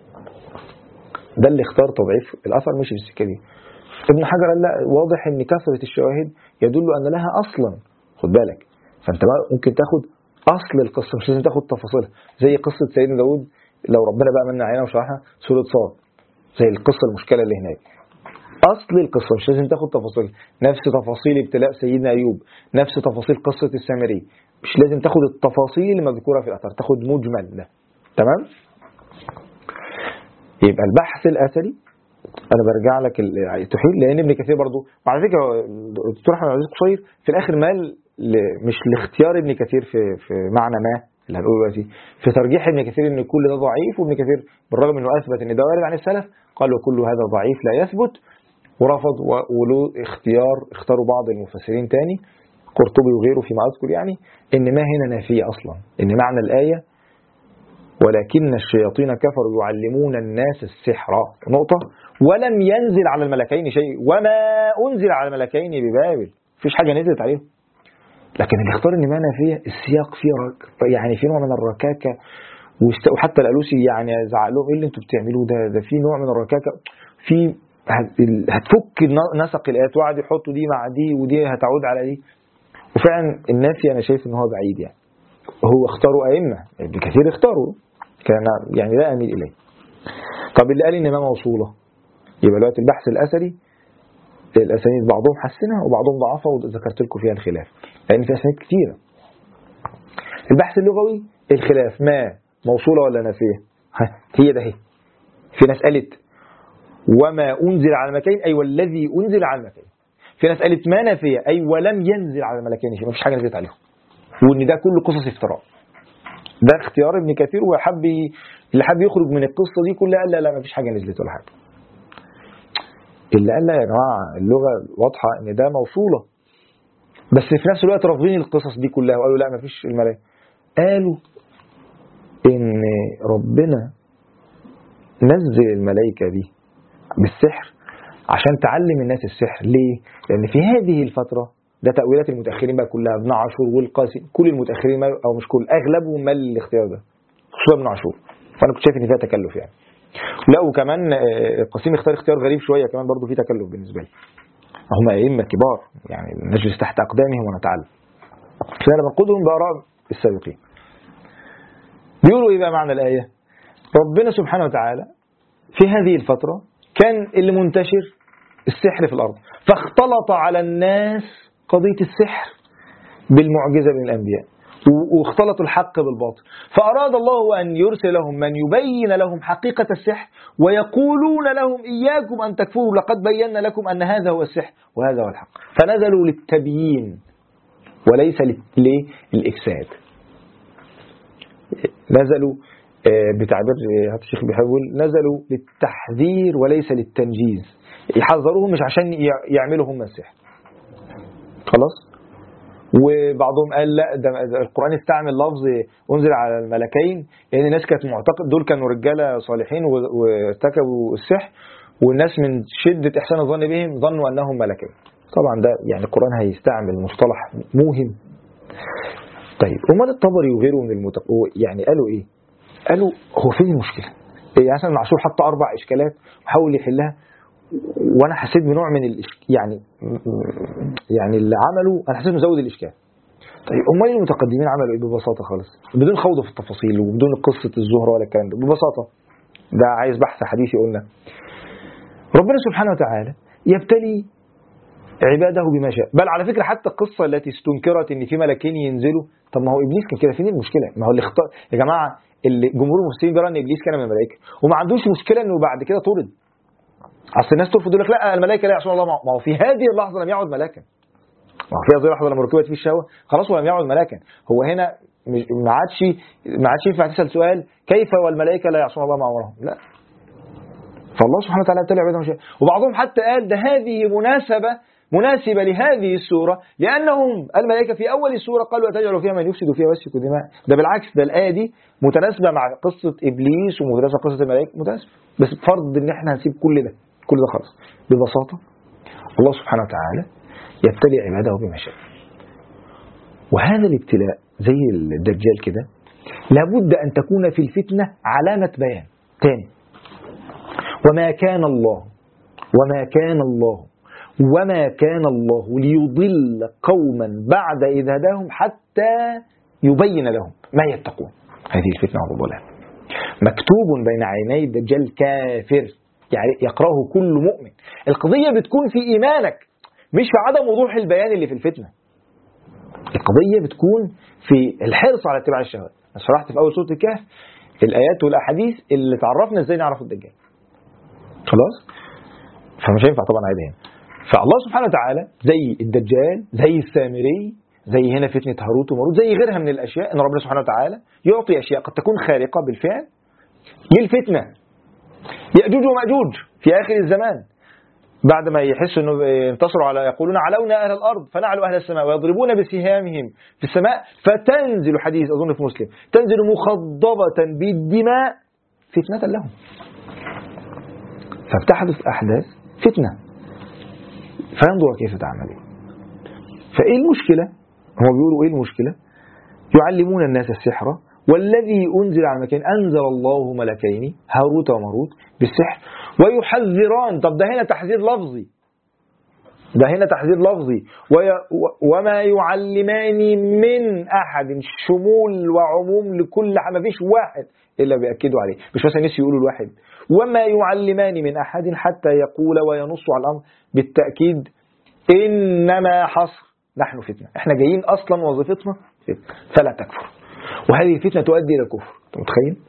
ده اللي اختار تضعيف الأثر، مش في السكة دي. ابن حجر قال لا، واضح ان كثرة الشواهد يدل أن لها أصلا، خد بالك. فأنت ممكن تاخد أصل القصة، مش لازم تاخد تفاصيلها، زي قصة سيدنا داود لو ربنا بقى من علينا وشرحها سورة صاد، زي القصة المشكلة اللي هناك. أصل القصة مش لازم تاخد تفاصيل، نفس تفاصيل ابتلاء سيدنا أيوب، نفس تفاصيل قصة السامري، مش لازم تاخد التفاصيل المذكورة في الأثر، تاخد مجمل ده. تمام؟ يبقى البحث الأثري أنا برجع لك التحيل، لأن ابن كثير برضو، وعلى فكرة الدكتور أحمد عبد العزيز القصير في الآخر مال مش لاختيار ابن كثير في معنى ما اللي هنقوله دلوقتي، في ترجيح ابن كثير ان كل ده ضعيف، وابن كثير بالرغم انه اثبت ان ده وارد عن السلف قال وكل هذا ضعيف لا يثبت، ورفض. وله اختاروا بعض المفسرين تاني قرطبي وغيره فيما اذكر، يعني ان ما هنا نافيه اصلا، ان معنى الايه ولكن الشياطين كفروا يعلمون الناس السحر نقطه، ولم ينزل على الملكين شيء، وما انزل على الملكين ببابل، مفيش حاجه نزلت عليهم. لكن اللي اختار ان معنى فيه السياق فيه يعني في نوع من الركاكه، وحتى الالوسي يعني زعق لهم ايه اللي انتوا بتعملوه ده في نوع من الركاكه، في هتفك نسق الايات، وقعد يحطوا دي مع دي ودي هتعود على دي، وفعلا النافي انا شايف ان هو بعيد. يعني هو اختاروا ائمه ابن كثير اختاروا، كان يعني لا اميل اليه. طب اللي قال ان ما موصوله، يبقى دلوقتي البحث الاثري الاسانيد بعضهم حسنها وبعضهم ضعفها، وذكرت لكم فيها الخلاف لان في اسانيد كثيره. البحث اللغوي الخلاف ما موصوله ولا نافيه، هي ده. هي في ناس قالت وما انزل على المكان اي والذي انزل على المكان، في ناس قالت ما نافية، أي ولم ينزل على الملكين شيء، ما فيش حاجة نزلت عليهم، وإن ده كله قصص افتراء. ده اختيار ابن كثير، اللي حب يخرج من القصة دي كلها قال لا ما فيش حاجة نزلت ولا حاجة. اللي قال لا يا جماعة اللغة واضحة إن ده موصولة، بس في نفس الوقت رافضين القصص دي كلها وقالوا لا ما فيش الملائكة. قالوا إن ربنا نزل الملائكة دي بالسحر عشان تعلم الناس السحر. ليه؟ لأن في هذه الفترة، ده تأويلات المتأخرين بقى كلها، ابن عاشور والقاسم، كل المتأخرين أو مش كل، أغلبهم مال الاختيار ده، خصوصا ابن عاشور. فأنا كنت شايف إن فيها تكلف يعني. لا وكمان القاسم اختيار غريب شوية كمان، برضو فيه تكلف بالنسبة لي. هم أئمة كبار يعني نجلس تحت أقدامهم ونتعلم، فأنا بنقدهم بآراء السابقين. بيقولوا إيه بقى معنى الآية؟ ربنا سبحانه وتعالى في هذه الفترة كان اللي منتشر السحر في الأرض، فاختلط على الناس قضية السحر بالمعجزة من الأنبياء، واختلطوا الحق بالباطل، فأراد الله أن يرسل لهم من يبين لهم حقيقة السحر، ويقولون لهم إياكم أن تكفروا لقد بينا لكم أن هذا هو السحر وهذا هو الحق. فنزلوا للتبيين وليس للإفساد. نزلوا بتعبير الشيخ بيحاول، نزلوا للتحذير وليس للتنجيز، يحذروهم مش عشان يعملوا هم السحر. خلاص. وبعضهم قال لا ده القرآن استعمل لفظ أنزل على الملكين لأن الناس كانت معتقد دول كانوا رجالة صالحين وارتكبوا السحر، والناس من شدة إحسان الظن بهم ظنوا أنهم ملكين. طبعا ده يعني القرآن هيستعمل مصطلح موهم. طيب أمال الطبري وغيره من يعني قالوا إيه؟ قالوا هو فين المشكلة؟ يعني مثلا ابن عاشور حط 4 إشكالات وحاول يحلها، وانا حسيت بنوع من يعني اللي عمله انا حسيت مزود الاشكال. طيب امال المتقدمين عملوا ايه؟ ببساطه خالص بدون خوض في التفاصيل وبدون قصه الزهره ولا الكلام ده، ببساطه ده عايز بحث حديثي. قلنا ربنا سبحانه وتعالى يبتلي عباده بما شاء، بل على فكره حتى القصه التي استنكرت ان في ملكين ينزلوا، طب ما هو ابليس كان كده، فين المشكله؟ ما هو اللي اختار يا جماعه، اللي جمهور المفسرين بيرى ان ابليس كان من الملائكه وما عندوش مشكله انه بعد كده طرد. اصل الناس ترفض يقول لك لا الملائكه لا يعصون الله، ما هو في هذه اللحظه لم يعد ملاكا، ما هو في هذه اللحظه لما ركبت فيه الشهوه خلاص هو لم يعد ملاكا. هو هنا ما عادش ينفع تسال سؤال كيف والملائكه لا يعصون الله ما امرهم، لا. فالله سبحانه وتعالى ابتلى عباده بما. وبعضهم حتى قال ده هذه مناسبه لهذه السوره، لانهم الملائكه في اول السوره قالوا اتجعل فيها من يفسد فيها ويسفك الدماء. ده بالعكس، ده الايه دي متناسبه مع قصه ابليس ومتناسبه مع قصه الملائكه، متناسبه، بس بفرض ان احنا هنسيب كل ده خلاص. ببساطه الله سبحانه وتعالى يبتلي عباده بما شاء، وهذا الابتلاء زي الدجال كده لابد ان تكون في الفتنه علامه بيان تاني. وما كان الله ليضل قوما بعد إذ هداهم حتى يبين لهم ما يتقون. هذه الفتنة والضلال مكتوب بين عيني الدجال كافر، يعني يقرأه كل مؤمن. القضية بتكون في إيمانك مش في عدم وضوح البيان اللي في الفتنة. القضية بتكون في الحرص على اتباع الشهوات. أنا شرحت في أول سورة الكهف الآيات والأحاديث اللي تعرفنا إزاي نعرف الدجال. خلاص؟ فمش هينفع طبعا عادي هنا. فالله سبحانه وتعالى زي الدجال، زي السامري، زي هنا فتنة هاروت وماروت، زي غيرها من الأشياء، إن ربنا سبحانه وتعالى يعطي أشياء قد تكون خارقة بالفعل للفتنة. يأجوج ومأجوج في آخر الزمان بعد ما يحسوا أنه ينتصروا على، يقولون علونا أهل الأرض فنعلو أهل السماء ويضربون بسهامهم في السماء فتنزل، حديث أظن في مسلم، تنزل مخضبة بالدماء فتنة لهم. فبتحدث أحداث فتنة فينظر كيف تعملون. فإيه المشكلة؟ هم بيقولوا إيه المشكلة؟ يعلمون الناس السحر والذي أنزل على مكان أنزل الله ملكين هاروت وماروت بالسحر ويحذران. طب ده هنا تحذير لفظي، وما يعلمان من أحد، شمول وعموم لكل، ما فيش واحد إلا بيأكدوا عليه، مش مثلا نسي يقولوا الواحد. وما يعلمان من أحد حتى يقول وينص على الأمر بالتأكيد إنما حصر نحن فتنة، احنا جايين أصلا وظيفتنا فتنة فلا تكفر. وهذه الفتنة تؤدي إلى الكفر. أنت متخيل؟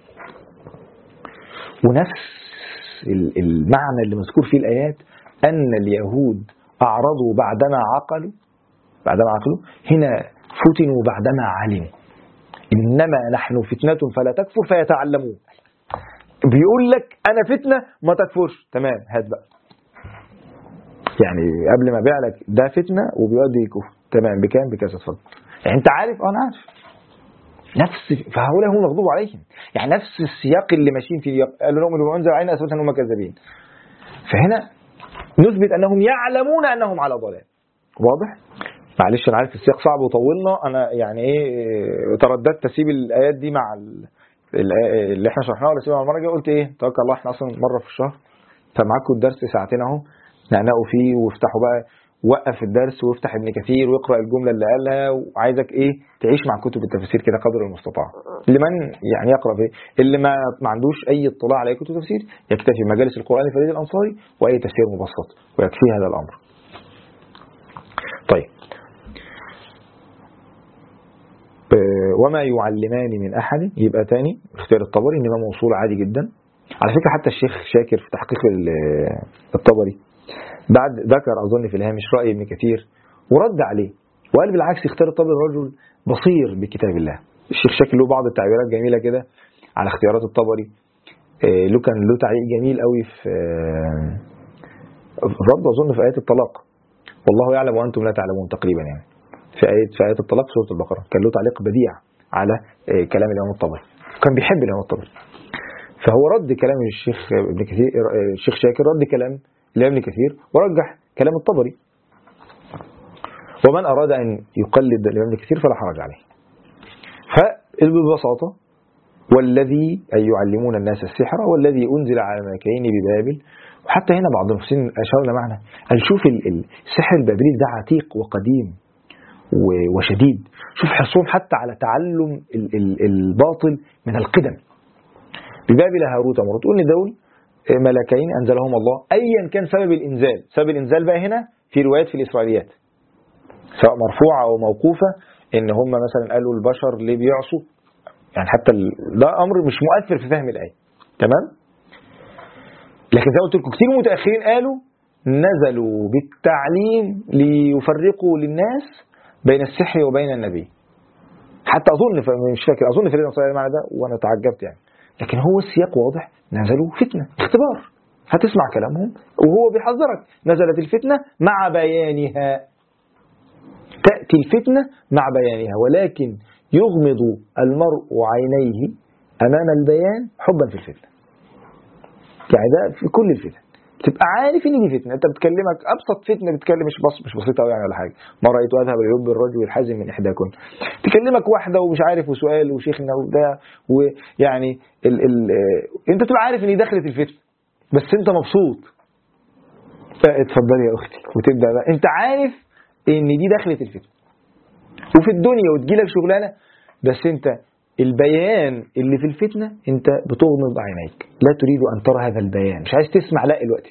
ونفس المعنى اللي مذكور في الآيات أن اليهود أعرضوا بعدما عقلوا هنا فتنوا بعدما علموا. إنما نحن فتنة فلا تكفر فيتعلمون. بيقول لك أنا فتنة ما تكفرش، تمام هات بقى. يعني قبل ما بيع لك ده فتنة وبيؤدي كفر، تمام بكام؟ بكذا، اتفضل. يعني أنت عارف؟ أنا عارف. نفس فهؤلاء هم المغضوب عليهم، يعني نفس السياق اللي ماشيين فيه. قالوا نؤمن بما أنزل علينا أثبت أنهم كذابين. فهنا نثبت أنهم يعلمون أنهم على ضلال. واضح؟ معلش أنا عارف السياق صعب وطولنا، أنا يعني ترددت أسيب الآيات دي مع اللي احنا شرحناها ولا أسيبها المرة الجاية. قلت توكل الله، احنا أصلا مرة في الشهر فمعاكم الدرس ساعتين أهو نقنقوا فيه، وافتحوا بقى، وقف الدرس وافتح ابن كثير واقرأ الجملة اللي قالها، وعايزك تعيش مع كتب التفسير كده قدر المستطاع. لمن يعني يقرأ فيه، اللي ما عندوش أي اطلاع على كتب تفسير يكتفي مجالس القرآن لفريد الأنصاري وأي تفسير مبسط ويكفي هذا الأمر. طيب، وما يعلمان من أحد، يبقى تاني اختيار الطبري إنما موصول عادي جدا. على فكرة حتى الشيخ شاكر في تحقيق الطبري بعد ذكر أظن في الهامش رأي ابن كثير ورد عليه، وقال بالعكس اختيار الطبري رجل بصير بكتاب الله. الشيخ شاكر له بعض التعبيرات جميلة كده على اختيارات الطبري، كان له تعليق جميل قوي في رد أظن في آية الطلاق، والله يعلم وأنتم لا تعلمون تقريبا، يعني في آية الطلاق سورة البقرة، كان له تعليق بديع على كلام الإمام الطبري، كان بيحب الإمام الطبري. فهو رد كلام الشيخ ابن كثير، الشيخ شاكر رد كلام الإمام ابن كثير ورجح كلام الطبري. ومن أراد أن يقلد الإمام ابن كثير فلا حرج عليه. فببساطة والذي أن يعلمون الناس السحر والذي أنزل على ملكين ببابل. وحتى هنا بعض المفسرين أشاروا معنا قال شوف السحر البابلي ده عتيق وقديم وشديد، شوف حرصهم حتى على تعلم الباطل من القدم. ببابل هاروت وماروت، قلنا دول ملكين أنزلهم الله، أيا كان سبب الإنزال. سبب الإنزال بقى هنا في روايات في الإسرائيليات سواء مرفوعة أو موقوفة، إن هم مثلا قالوا البشر ليه بيعصوا، يعني حتى ده أمر مش مؤثر في فهم الآية، تمام. لكن زي ما قلت لكم كتير متأخرين قالوا نزلوا بالتعليم ليفرقوا للناس بين السحر وبين النبي. حتى أظن مش فاكر، أظن فريد الأنصاري المعنى ده وأنا تعجبت يعني، لكن هو السياق واضح، نزلوا فتنة اختبار، هتسمع كلامهم وهو بيحذرك. نزلت الفتنة مع بيانها، تأتي الفتنة مع بيانها، ولكن يغمض المرء عينيه أمام البيان حبا في الفتنة. يعني ده في كل الفتن تبقى عارف ان دي فتنه. انت بتكلمك ابسط فتنه، بتكلم مش بسيطه قوي يعني ولا حاجه. ما رايت اذهب اليوم بالرجل الحازم من احداكم، تكلمك واحده ومش عارف وسؤال وشيخنا وبتاع، ويعني انت تبقى عارف ان دي دخلت الفتنه بس انت مبسوط. اتفضلي يا اختي، وتبدا بقى انت عارف ان دي دخلت الفتنه وفي الدنيا وتجيلك شغلانه، بس انت البيان اللي في الفتنة انت بتغمض عينيك، لا تريد ان ترى هذا البيان، مش عايز تسمع لا الوقت.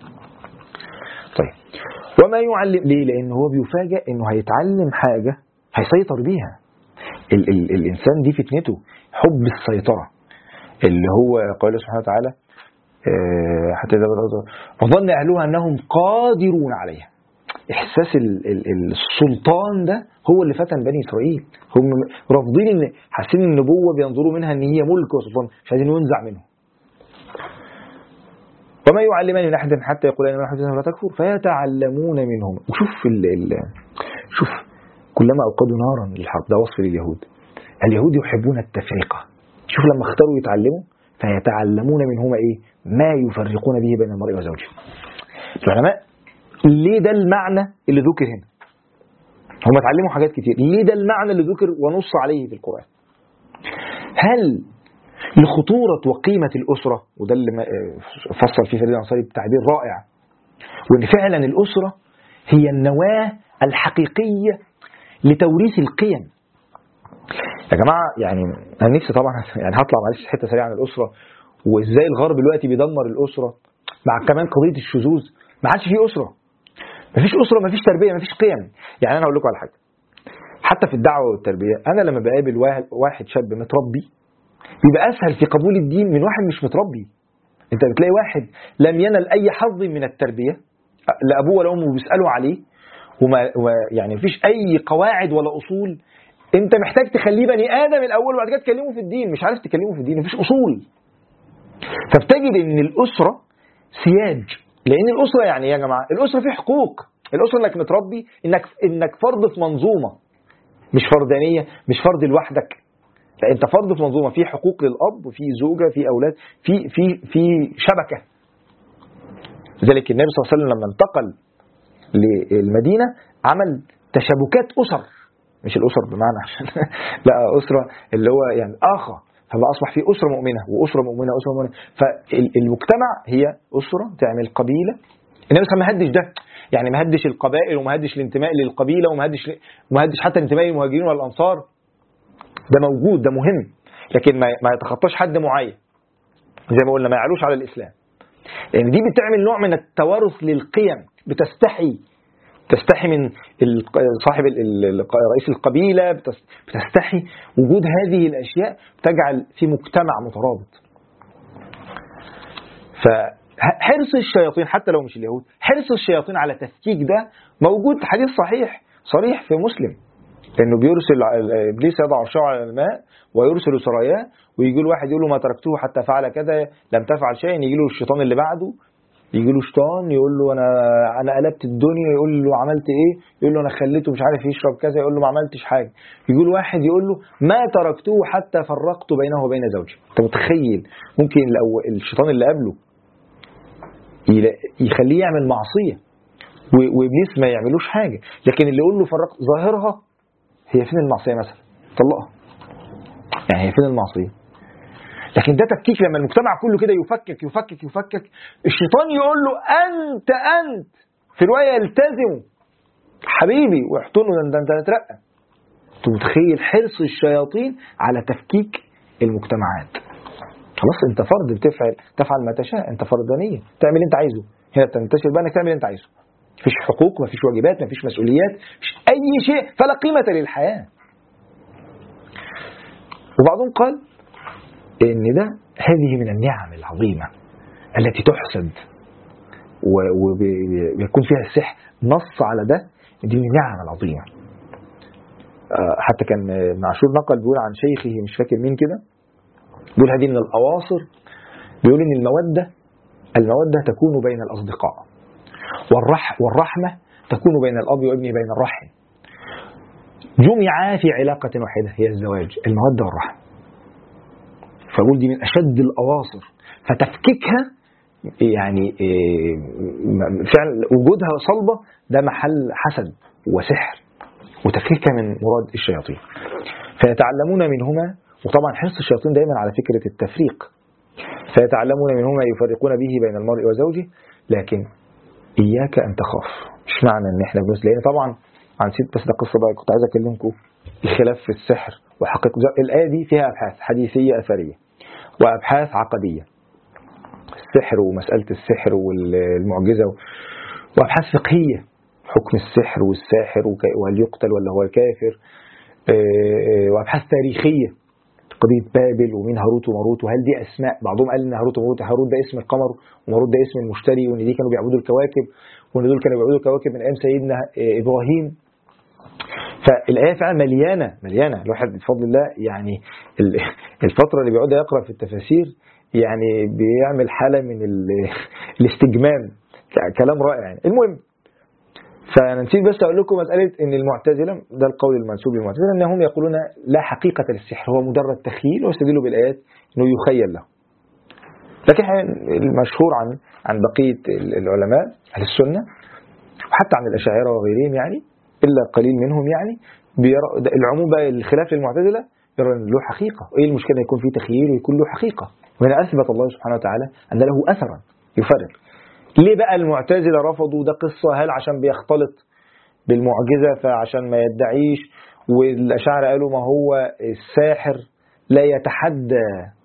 طيب، وما يعلم ليه؟ لان هو بيفاجئ انه هيتعلم حاجة هيسيطر بيها. الانسان دي فتنته حب السيطرة، اللي هو قال سبحانه وتعالى حتى إذا وظن أهلها أنهم قادرون عليها. إحساس السلطان ده هو اللي فتن بني إسرائيل. هم رافضين إن حاسين النبوة بينظروا منها إن هي ملك وسلطان، مش عايزين ينزع منه. وما يعلمان من أحد حتى يقول إنما نحن لا تكفر فيتعلمون منهم. وشوف شوف كلما أوقدوا نارا للحرب، ده وصف لليهود. اليهود يحبون التفرقة. شوف لما اختاروا يتعلموا فيتعلمون منهما ما يفرقون به بين المرء وزوجه. العلماء ليه ده المعنى اللي ذكر هنا؟ هم اتعلموا حاجات كتير، ليه ده المعنى اللي ذكر ونص عليه في القرآن؟ هل لخطورة وقيمة الأسرة، وده اللي فصل فيه فريد الأنصاري بتعبير رائع، وإن فعلا الأسرة هي النواة الحقيقية لتوريث القيم. يا جماعة يعني أنا نفسي طبعا يعني هطلع معلش حتة سريعة عن الأسرة وإزاي الغرب دلوقتي بيدمر الأسرة، مع كمان قضية الشذوذ. ما عادش فيه أسرة، مفيش أسرة، مفيش تربية، مفيش قيم. يعني أنا أقول لكم على حاجة، حتى في الدعوة والتربية أنا لما بقابل واحد شاب متربي بيبقى أسهل في قبول الدين من واحد مش متربي. أنت بتلاقي واحد لم ينل أي حظ من التربية لابوه ولا امه بيسالوا عليه، يعني مفيش اي قواعد ولا اصول، انت محتاج تخليه بني ادم الاول وبعد كده تكلمه في الدين. مش عارف تكلمه في الدين، مفيش اصول. فبتجد ان الاسره سياج، لان الاسره يعني يا جماعه الاسره فيه حقوق. الاسره انك متربي، انك فرد في منظومه، مش فردانيه، مش فرد لوحدك، لا انت فرد في منظومه، في حقوق للاب وفي زوجه في اولاد، في شبكه. لذلك النبي صلى الله عليه وسلم لما انتقل للمدينه عمل تشابكات اسر، مش الاسر بمعنى عشان لا اسره اللي هو يعني اخا، فبقى اصبح في اسره مؤمنه واسره مؤمنه واسره مؤمنه. فالمجتمع هي اسره تعمل قبيله. النبي صلى الله عليه وسلم ما هدش ده، يعني ما هدش القبائل وما هدش الانتماء للقبيله وما هدش حتى الانتماء للمهاجرين والانصار. ده موجود، ده مهم، لكن ما يتخطاش حد معين، زي ما قلنا ما يعلوش على الاسلام، لان يعني دي بتعمل نوع من التوارث للقيم. تستحي من صاحب رئيس القبيله، بتستحي وجود هذه الاشياء، تجعل في مجتمع مترابط. فحرص الشياطين حتى لو مش اليهود، حرص الشياطين على تفكيك ده موجود. حديث صحيح صريح في مسلم انه بيرسل ابليس يضع عرشه على الماء ويرسل سراياه، ويجي له واحد يقول له ما تركته حتى فعل كذا لم تفعل شيئا، يجي له الشيطان اللي بعده، يجي له شيطان يقول له انا قلبت الدنيا، يقول له عملت ايه، يقول له انا خليته مش عارف يشرب كذا، يقول له ما عملتش حاجه. يقول له واحد يقول له ما تركته حتى فرقت بينه وبين زوجي. انت متخيل ممكن الشيطان اللي قبله يخليه يعمل معصيه وابليس ما يعملوش حاجه، لكن اللي يقول له فرقت ظاهرها هي فين المعصيه مثلا؟ طلقها، يعني هي فين المعصيه؟ لكن ده تفكيك. لما المجتمع كله كده يفكك الشيطان يقول له انت في روايه التزموا حبيبي واحتنوا ده انت هتترقى. انت متخيل حرص الشياطين على تفكيك المجتمعات؟ خلاص انت فرد تفعل ما تشاء، انت فردانيه تعمل اللي انت عايزه. هنا تنتشر بقى انك تعمل اللي انت عايزه، مفيش حقوق، مفيش واجبات، مفيش مسؤوليات، مفيش اي شيء، فلا قيمه للحياه. وبعضهم قال ان هذه من النعم العظيمه التي تحسد ويكون فيها السحر. نص على ده، دي من النعم العظيمه. حتى كان معشور نقل بيقول عن شيخه مش فاكر مين كده، بيقول هذه من الاواصر، بيقول ان الموده تكون بين الاصدقاء، والرحمه تكون بين الاب وابنه بين الرحم، جمعا في علاقه واحده هي الزواج، الموده والرحمه. فأقول دي من أشد الأواصر، فتفكيكها يعني فعلا وجودها صلبة ده محل حسد وسحر، وتفكيكها من مراد الشياطين. فيتعلمون منهما، وطبعا حرص الشياطين دائما على فكرة التفريق، فيتعلمون منهما يفرقون به بين المرء وزوجه، لكن إياك أن تخاف. مش معنى أن احنا بنقول، لأن طبعا نسيت بس ده قصة بقى كنت عايز أكلمكم، الخلاف في السحر وحقيقة. الآية دي فيها أبحاث حديثية أثرية وأبحاث عقدية، السحر ومسألة السحر والمعجزة، وأبحاث فقهية، حكم السحر والساحر وهل يقتل ولا هو الكافر، وأبحاث تاريخية، قضية بابل ومين هاروت وماروت، وهل دي أسماء. بعضهم قال إن هاروت وماروت، هاروت ده اسم القمر وماروت ده اسم المشتري، وإن دي كانوا بيعبدوا الكواكب، وإن دول كانوا بيعبدوا الكواكب من أيام سيدنا إبراهيم. فالآية فعلا مليانة. الواحد بفضل الله يعني الفترة اللي بيقعد يقرأ في التفاسير يعني بيعمل حالة من الاستجمام، كلام رائع يعني. المهم، فأنا نسيت بس أقول لكم مسألة إن المعتزلة، ده القول المنسوب للمعتزلة، أنهم يقولون لا حقيقة للسحر، هو مجرد تخيل، ويستدلوا بالآيات إنه يخيل له. لكن المشهور عن بقية العلماء أهل السنة، وحتى عن الأشاعرة وغيرهم يعني، إلا قليل منهم يعني، العموم بقى الخلاف للمعتزلة يرى أن له حقيقة. وإيه المشكلة يكون فيه تخيل ويكون له حقيقة؟ وهنا أثبت الله سبحانه وتعالى أن له أثرا يفرق. ليه بقى المعتزلة رفضوا ده قصة؟ هل عشان بيختلط بالمعجزة فعشان ما يدعيش؟ والأشاعرة قالوا ما هو الساحر لا يتحدى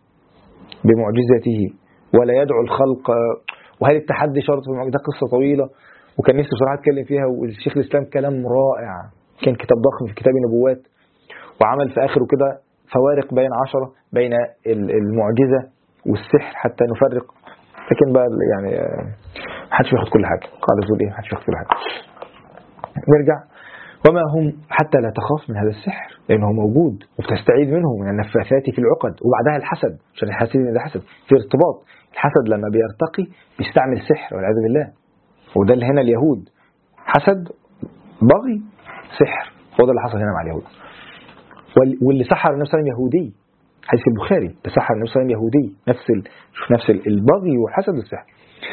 بمعجزته ولا يدعو الخلق، وهل التحدي شرط في المعجزة؟ ده قصة طويلة وكان نفسي بصراحة أتكلم فيها، والشيخ الإسلام كلام رائع، كان كتاب ضخم في كتاب النبوات، وعمل في آخره كده فوارق بين 10 بين المعجزة والسحر حتى نفرق. لكن بقى يعني محدش بياخد كل حاجة. قال الزول إيه؟ محدش بياخد كل حاجة. نرجع. وما هم حتى لا تخاف من هذا السحر لأنه موجود، وبتستعيد منه من النفاثات في العقد، وبعدها الحسد عشان الحاسدين ده حسد في ارتباط. الحسد لما بيرتقي بيستعمل سحر والعياذ بالله، وده اللي هنا اليهود حسد بغي سحر، هو ده اللي حصل هنا مع اليهود. واللي سحر النبي صلى الله عليه وسلم يهودي، حديث البخاري، ده سحر النبي صلى الله عليه وسلم يهودي، نفس البغي والحسد والسحر.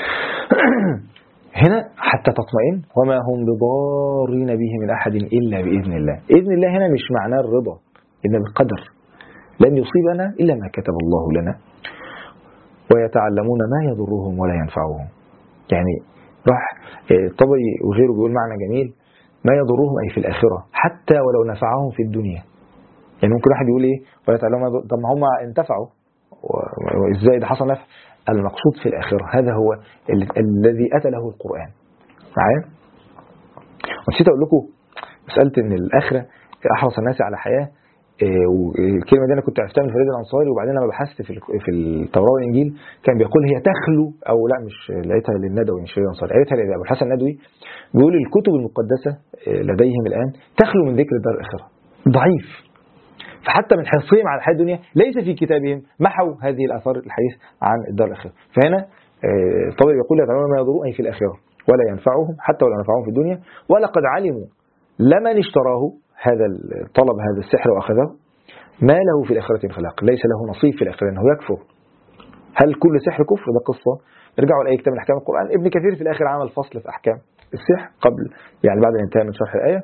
هنا حتى تطمئن وما هم بضارين به من أحد إلا بإذن الله. إذن الله هنا مش معناه الرضا، إن بالقدر لن يصيبنا إلا ما كتب الله لنا، ويتعلمون ما يضرهم ولا ينفعهم. يعني راح طبري وغيره بيقول معنى جميل، ما يضرهم أي في الآخرة حتى ولو نفعهم في الدنيا. يعني ممكن واحد يقول إيه ويتعلمون طب ما هم انتفعوا وإزاي ده حصل نفع؟ المقصود في الآخرة، هذا هو الذي أتى له القرآن. معايا؟ ونسيت أقول لكم مسألة إن الآخرة أحرص الناس على حياة، والكلمة دي أنا كنت عرفتها من فريد الأنصاري، وبعدين لما بحثت في التوراة والإنجيل كان بيقول هي تخلو، أو لا مش لقيتها للندوي مش فريد الأنصاري، لقيتها لأبو الحسن الندوي، بيقول الكتب المقدسة لديهم الآن تخلو من ذكر الدار الآخرة، ضعيف. فحتى من حرصهم على الحياة الدنيا ليس في كتابهم محوا هذه الآثار الحديث عن الدار الآخرة. فهنا طبعا يقول يتعلمون ما يضرون أي في الآخرة ولا ينفعهم حتى ولا ينفعهم في الدنيا، ولقد علموا لمن اشتراه هذا طلب هذا السحر وأخذه ما له في الآخرة من خلاق، ليس له نصيب في الآخرة لأنه يكفر. هل كل سحر كفر؟ ده قصة ارجعوا لأي كتاب من أحكام القرآن. ابن كثير في الآخر عمل فصل في أحكام السحر قبل يعني بعد الانتهاء من شرح الآية.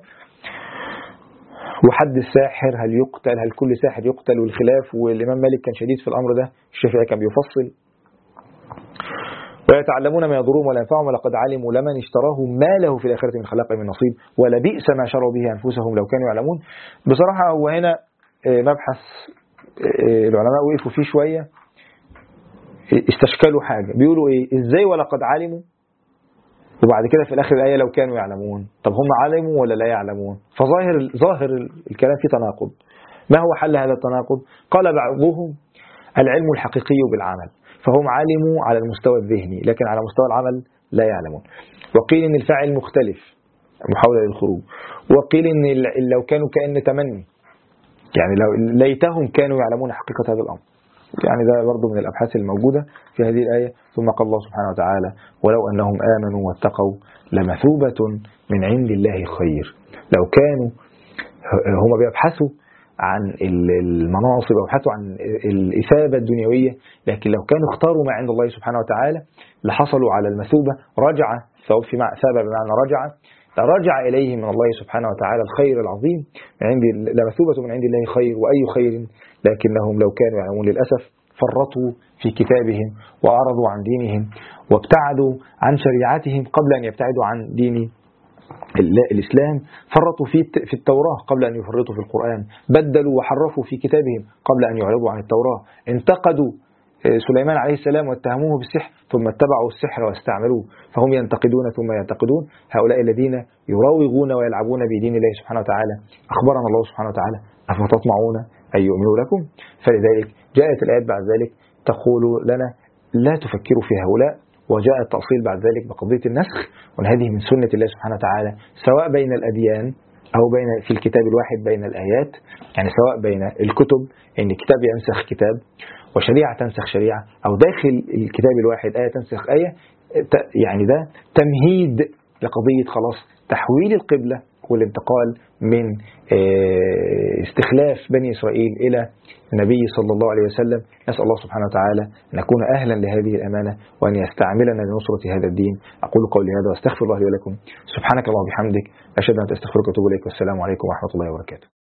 وحد الساحر هل يقتل؟ هل كل ساحر يقتل؟ والخلاف، والإمام مالك كان شديد في الأمر ده، الشافعي كان بيفصل. ويتعلمون ما يضرهم ولا ينفعهم ولقد علموا لمن اشتراه ما له في الآخرة من خلاق من نصيب ولبئس ما شروا به أنفسهم لو كانوا يعلمون. بصراحة هو هنا مبحث العلماء وقفوا فيه شوية، استشكلوا حاجة، بيقولوا إيه إزاي ولقد علموا وبعد كده في الآخر الآية لو كانوا يعلمون؟ طب هم علموا ولا لا يعلمون؟ فظاهر الكلام فيه تناقض. ما هو حل هذا التناقض؟ قال بعضهم العلم الحقيقي بالعمل، فهم علموا على المستوى الذهني لكن على مستوى العمل لا يعلمون. وقيل إن الفاعل مختلف محاولة للخروج، وقيل إن لو كانوا كأن تمني، يعني لو ليتهم كانوا يعلمون حقيقة هذا الأمر. يعني ده برضو من الأبحاث الموجودة في هذه الآية. ثم قال الله سبحانه وتعالى ولو أنهم آمنوا واتقوا لمثوبة من عند الله خير. لو كانوا هم بيبحثوا عن المناصب أو بيبحثوا عن الإثابة الدنيوية، لكن لو كانوا اختاروا ما عند الله سبحانه وتعالى لحصلوا على المثوبة. رجع ثواب في ثابة بمعنى رجع إليه من الله سبحانه وتعالى الخير العظيم. لمثوبة من عند الله خير، وأي خير، لكنهم لو كانوا يعلمون للأسف فرطوا في كتابهم وأعرضوا عن دينهم وابتعدوا عن شريعتهم قبل أن يبتعدوا عن دين الإسلام. فرطوا في التوراة قبل أن يفرطوا في القرآن، بدلوا وحرفوا في كتابهم قبل أن يعرضوا عن التوراة، انتقدوا سليمان عليه السلام واتهموه بالسحر ثم اتبعوا السحر واستعملوه، فهم ينتقدون ثم ينتقدون. هؤلاء الذين يراوغون ويلعبون بدين الله سبحانه وتعالى أخبرنا الله سبحانه وتعالى أفتطمعون أن يؤمنوا لكم؟ فلذلك جاءت الآيات بعد ذلك تقول لنا لا تفكروا في هؤلاء، وجاء التأصيل بعد ذلك بقضية النسخ، وأن هذه من سنة الله سبحانه وتعالى سواء بين الأديان أو بين في الكتاب الواحد بين الآيات. يعني سواء بين الكتب إن كتاب ينسخ كتاب وشريعة تنسخ شريعة، أو داخل الكتاب الواحد آية تنسخ آية. يعني ده تمهيد لقضية خلاص تحويل القبلة والانتقال من استخلاف بني إسرائيل إلى النبي صلى الله عليه وسلم. نسأل الله سبحانه وتعالى أن نكون أهلا لهذه الأمانة وأن يستعملنا لنصرة هذا الدين. أقول قولي هذا واستغفر الله لي ولكم. سبحانك اللهم وبحمدك، أشهد أن لا إله إلا أنت، أستغفرك وأتوب إليك، والسلام عليكم ورحمة الله وبركاته.